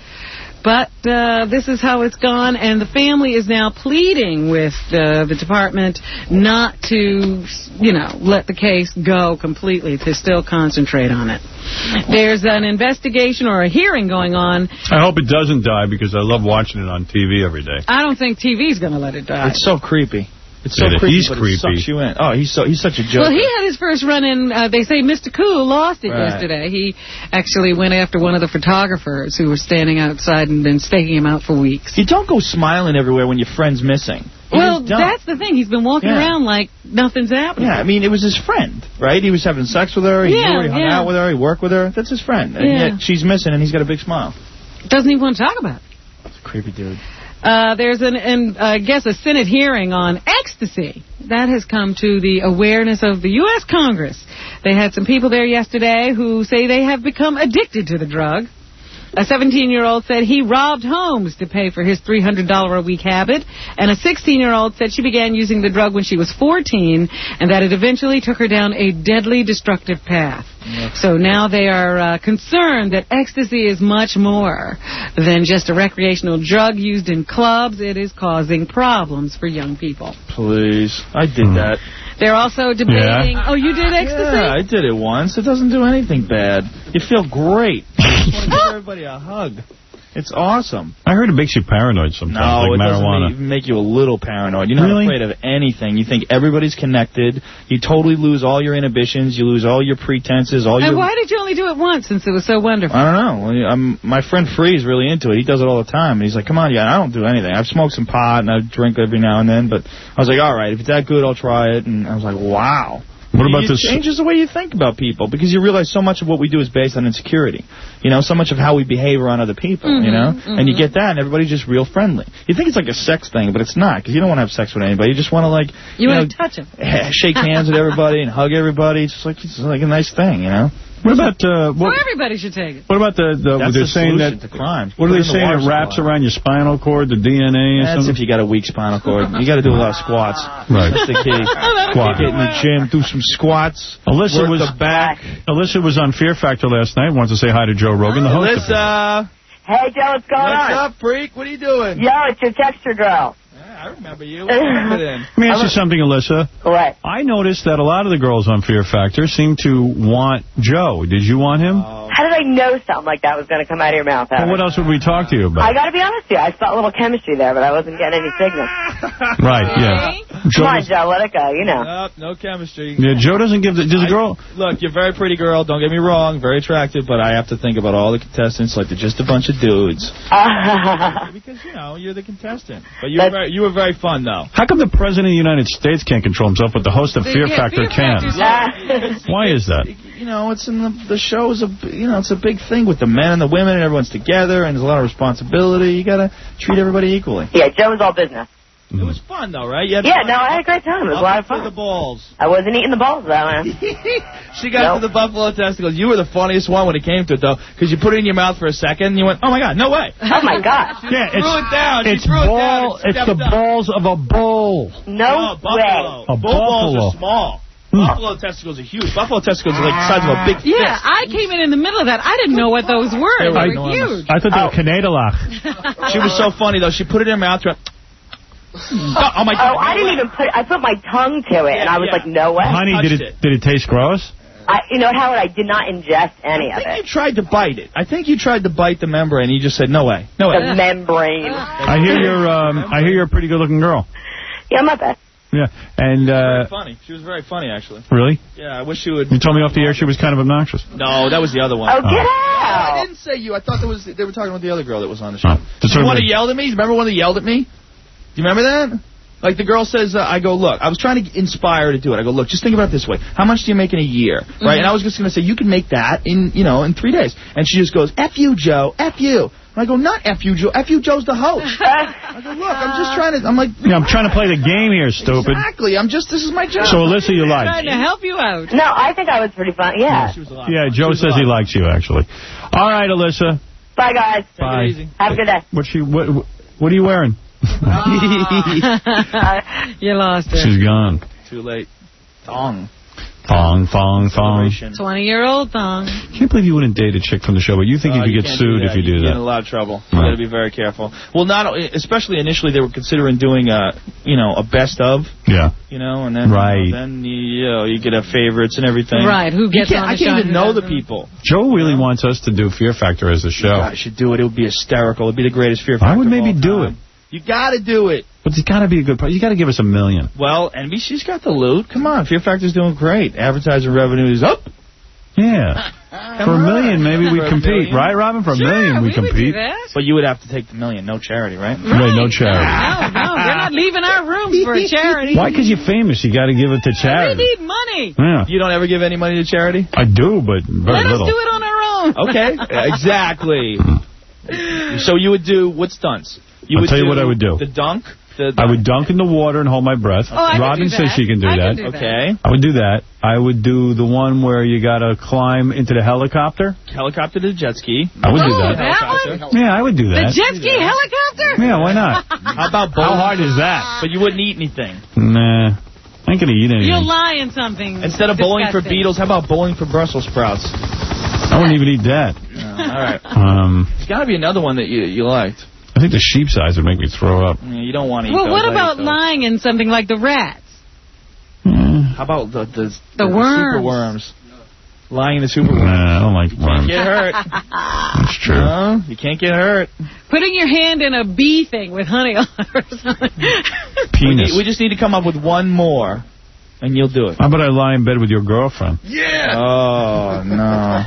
But uh, this is how it's gone, and the family is now pleading with uh, the department not to, you know, let the case go completely, to still concentrate on it. There's an investigation or a hearing going on. I hope it doesn't die because I love watching it on T V every day. I don't think T V's going to let it die. It's so creepy. It's so Yeah, creepy, he's but creepy. it sucks you in. Oh, he's so he's such a joke. Well, he had his first run-in. Uh, they say Mister Koo lost it Right. yesterday. He actually went after one of the photographers who were standing outside and been staking him out for weeks. You don't go smiling everywhere when your friend's missing. You Well, just don't. that's the thing. He's been walking Yeah. around like nothing's happening. Yeah, I mean, it was his friend, right? He was having sex with her. He Yeah, knew her. He hung yeah. out with her. He worked with her. That's his friend. And Yeah. yet she's missing, and he's got a big smile. Doesn't even want to talk about it. It's a creepy dude. Uh, there's an, an uh, I guess, a Senate hearing on ecstasy. That has come to the awareness of the U S Congress. They had some people there yesterday who say they have become addicted to the drug. A seventeen-year-old said he robbed homes to pay for his three hundred dollars a week habit. And a sixteen-year-old said she began using the drug when she was fourteen and that it eventually took her down a deadly, destructive path. So now they are uh, concerned that ecstasy is much more than just a recreational drug used in clubs. It is causing problems for young people. Please. I did that. They're also debating... Yeah. Oh, you did ecstasy? Yeah, I did it once. It doesn't do anything bad. You feel great. You just want to give everybody a hug. It's awesome. I heard it makes you paranoid sometimes, No, like it marijuana. doesn't make, make you a little paranoid. You're not Really? afraid of anything. You think everybody's connected. You totally lose all your inhibitions. You lose all your pretenses. All And your. why did you only do it once since it was so wonderful? I don't know. Well, I'm, my friend Free's really into it. He does it all the time. And he's like, come on, yeah, I don't do anything. I've smoked some pot and I drink every now and then. But I was like, all right, if it's that good, I'll try it. And I was like, wow. What about it this- changes the way you think about people because you realize so much of what we do is based on insecurity. You know, so much of how we behave around other people, Mhm, you know? mhm. And you get that and everybody's just real friendly. You think it's like a sex thing, but it's not because you don't want to have sex with anybody. You just want to, like, You, know, want to touch him. shake hands with everybody and hug everybody. It's just like, it's like a nice thing, you know? What about uh, So what? everybody should take it. What about the? the That's they're the saying solution that to crime. What are Put they it in the saying? water It wraps supply. around your spinal cord, the D N A, and That's something. if you got a weak spinal cord. You got to do a lot of squats. Right. That's the key. Squat. Get in the gym, do some squats. Alyssa work was the back. Alyssa was on Fear Factor last night. Wants to say hi to Joe Rogan, the host. of it. Alyssa. Hey, Joe, what's going What's on? up, freak? What are you doing? Yo, it's your texture girl. I remember you. What happened then? Let me ask you something, Alyssa. What? I noticed that a lot of the girls on Fear Factor seem to want Joe. Did you want him? How did I know something like that was going to come out of your mouth? Well, what else would we talk to you about? I got to be honest with you. I felt a little chemistry there, but I wasn't getting any signals. Right, yeah. Come Joe on, does- Joe, let it go, you know. Nope, no chemistry. Yeah, Joe doesn't give the... Does the girl... I, look, you're a very pretty girl. Don't get me wrong. Very attractive, but I have to think about all the contestants like they're just a bunch of dudes. Because, you know, you're the contestant. But you were, very, you were very fun, though. How come the President of the United States can't control himself, but the host of Fear Yeah, Factor Fear can? Factor's- Why is that? You know, it's in the the show's a you know it's a big thing with the men and the women and everyone's together and there's a lot of responsibility. You gotta treat everybody equally. Yeah, Joe was all business. It was fun though, right? You had Yeah, fun. no, I had a great time. It was a lot of Up to fun. the balls. I wasn't eating the balls, though, man. She got to the buffalo testicles. You were the funniest one when it came to it, though, because you put it in your mouth for a second and you went, oh, my God, no way. Oh, my God. She Yeah, threw it's- it down. She It's threw it down ball. and It's the stepped up. balls of a bull. No, buffalo. way. A Bull balls buffalo. are small. Buffalo testicles are huge. Buffalo testicles are like the size of a big fist. Yeah, I came in in the middle of that. I didn't know what those were. They They were were enormous. huge. I thought they were Canadalach. She was so funny, though. She put it in her mouth. She went, oh, oh, my God. Oh, I no didn't way. even put, I put my tongue to it, and I was Yeah. like, no way. Honey, did touched it, did it taste gross? I, you know, Howard, I did not ingest any I of think you it. tried to bite it. I think you tried to bite the membrane. And you just said, no way. No way. The membrane. I hear you're, um, I hear you're a pretty good-looking girl. Yeah, I'm not bad. Yeah, and uh, Very funny. She was very funny, actually. really, Yeah, I wish she would. you told me off the air she was kind of obnoxious. No, that was the other one. Oh, get No, out! I didn't say you. I thought there was. They were talking about the other girl that was on the show. Oh. Did you want to yell at me? Remember when they yelled at me? Do you remember that? Like the girl says, uh, I go, look, I was trying to inspire her to do it. I go, look, just think about it this way. How much do you make in a year? Mm-hmm. Right? And I was just going to say, you can make that in, you know, in three days. And she just goes, F you, Joe, F you. And I go, not F you, Joe. F you, Joe's the host. I go, look, I'm just trying to, I'm like. Yeah, I'm trying to play the game here, stupid. Exactly. I'm just, this is my job. So, Alyssa, you lied. Trying to help you out. No, I think I was pretty fun. Yeah. Yeah, Joe says he likes you, actually. All right, Alyssa. Bye, guys. Bye. Have a good day. What she? What? What are you wearing? You lost it. She's gone. Too late. Thong. Thong, thong, thong. twenty-year-old thong. Can't believe you wouldn't date a chick from the show, but you think Uh, you could you get can't sued do if you do Get in that. a lot of trouble. You Right. got to be very careful. Well, not especially initially, they were considering doing a, you know, a best of. Yeah. You know, and then Right. you know, then you, you know you get a favorites and everything. Right, who gets you can't, on I the can't show even and know who the doesn't. people. Joe really wants us to do Fear Factor as a show. I should do it. It would be hysterical. It would be the greatest Fear Factor. I would of maybe all do time. it. You got to do it. But it's got to be a good part. You got to give us a million. Well, N B C's got the loot. Come on, Fear Factor's doing great. Advertising revenue is up. Yeah. For a million, maybe we For a compete. million. Right, Robin? For a Sure, million, we, we would compete. do that. But you would have to take the million. No charity, right? Right, no charity. No, no, we're not leaving our rooms for a charity. Why? Because you're famous. You got to give it to We charity. need money. Yeah. You don't ever give any money to charity? I do, but very Let little. us do it on our own. Okay, exactly. So you would do what stunts? You I'll would tell you do what I would do. The dunk. The, I would dunk in the water and hold my breath. Oh, I could Robin do says that. she can do I that. can do that. Okay. I would do that. I would do the one where you got to climb into the helicopter. Helicopter to the jet ski. I would do Oh, that. that one? Yeah, I would do The that. jet ski helicopter? Yeah, why not? How about bowling? How hard is that? But you wouldn't eat anything. Nah, I ain't gonna eat anything. You'll lie in something. Instead of bowling for disgusting. beetles, how about bowling for Brussels sprouts? I wouldn't even eat that. All right. Um, There's got to be another one that you you liked. I think the sheep's eyes would make me throw up. Yeah, you don't want to eat Well, those. what I about hate those. lying in something like the rats? How about the the, The worms. super worms? Lying in the super worms. Nah, I don't like Can't worms. get hurt. That's true. No, you can't get hurt. Putting your hand in a bee thing with honey on it or something. We, Penis. need, we just need to come up with one more, and you'll do it. How about I lie in bed with your girlfriend? Yeah. Oh no.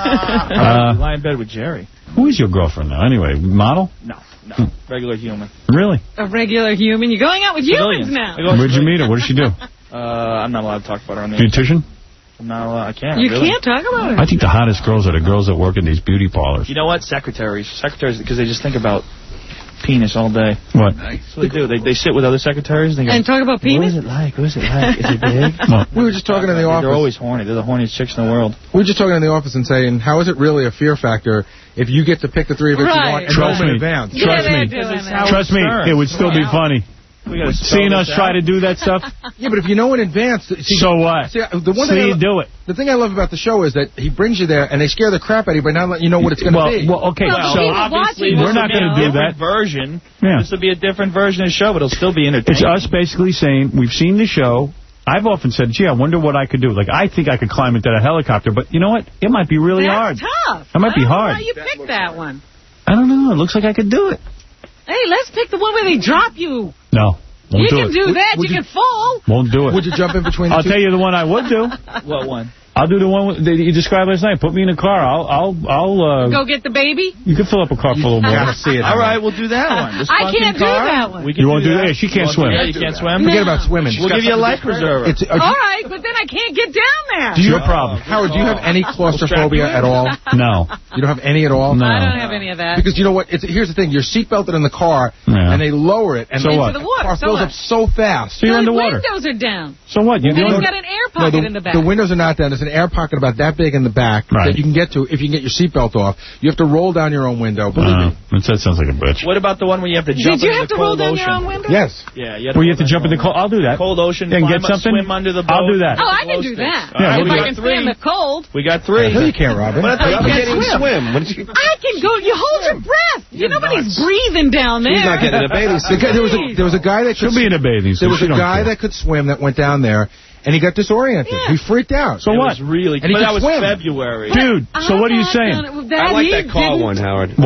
Uh, Lie in bed with Jerry. Who is your girlfriend now? Anyway, model? No, no. Regular human. Really? A regular human. You're going out with humans Civilian. now. I go- Where'd you meet her? What does she do? Uh, I'm not allowed to talk about her on the Beautician? I'm not allowed. I can't. You really. can't talk about I it. think the hottest girls are the girls that work in these beauty parlors. You know what? Secretaries. Secretaries, because they just think about penis all day. What? That's what they do. They, they sit with other secretaries and they go, And talk about what penis? is it like? What is it like? Is it big? We were just talking in the office. They're always horny. They're the horniest chicks in the world. We were just talking in the office and saying, how is it really a fear factor if you get to pick the three of us Right. you want and Trust know in me. advance? Yeah, Trust they're me. doing Because it's it. how- Trust me, Stern. it would still be funny. We gotta Seeing spell us this try out. to do that stuff. Yeah, but if you know in advance... See, So what? See, the one So thing I you lo- do it. The thing I love about the show is that he brings you there and they scare the crap out of you by not letting you know what it's going to Well, be. well, okay, Well, so people Obviously, watching this we're not will be going a to do different that. version. Yeah. This will be a different version of the show, but it'll still be entertaining. It's us basically saying, we've seen the show. I've often said, gee, I wonder what I could do. Like, I think I could climb into that helicopter, but you know what? It might be really hard. That's tough. That might be I don't know hard. Why you picked that one? I don't know. It looks like I could do it. Hey, let's pick the one where they drop you. No. Won't You do can it. do that. Would You you- can fall. Won't do it. Would you jump in between the I'll two? tell you the one I would do. What one? I'll do the one that you described last night. Put me in a car. I'll, I'll, I'll, uh... Go get the baby. You can fill up a car full of You water. gotta see it. All right, we'll do that one. The I can't spunking do car. that one. We can You won't do that. that? She can't You won't swim. do that? You can't swim? Forget No. about swimming. We'll give you a life preserver. It's, are All you, right, but then I can't get down there. It's your problem. Howard, do you have any claustrophobia at all? No. You don't have any at all? No. I don't have any of that. Because you know what? It's, here's the thing. You're seatbelted in the car, Yeah. and they lower it, and So Into what? the water. the car So fills what? up so fast. So you're the underwater. windows are down. So what? You're And doing it's got an air No, pocket the, in the back. the windows are not down. There's an air pocket about that big in the back Right. that you can get to if you can get your seatbelt off. You have to roll down your own window. Believe Uh, me. that sounds like a bitch. What about the one where you have to jump Did you into have the to roll cold down ocean? your own window? Yes. Yeah, you have to, Well, you have to roll jump in down the cold. I'll do that. cold ocean. And climb get up, something? Swim under the boat. I'll do that. Oh, I Glow can do sticks. that. All right, Yeah, if we I got can three. stand the cold. We got three. No, you can't, Robin. But I thought you Robin can't can't swim. swim. What did you... I can go. You hold your breath. You nobody's breathing down there. She's not getting a bathing The guy- suit. there was a there was a guy that could She'll be in a bathing suit. there was She a don't guy care. that could swim that went down there, and he got disoriented. Yeah. He freaked out. So It what? was really, And he but could that was swim. February. Dude, so I'm what are you not saying? gonna- I like he that car didn't- one, Howard. What?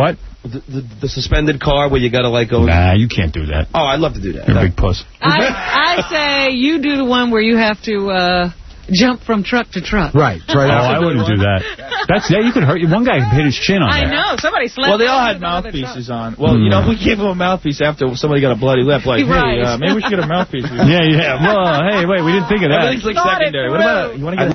The, the, the suspended car where you got to, like, go... Nah, you can't do that. Oh, I'd love to do that. You're a big puss. I, I say you do the one where you have to uh, jump from truck to truck. Right. right. Oh, I wouldn't do that. That's yeah. You could hurt. One guy hit his chin on I that. know. Somebody slapped. Well, they all him had with another mouthpieces truck. on. Well, Mm. you know, we gave him a mouthpiece after somebody got a bloody lip. Like, Right. hey, uh, maybe we should get a mouthpiece. Yeah, yeah. Well, hey, wait, we didn't think of that. Everything's like Thought it secondary. What about, through. you want to get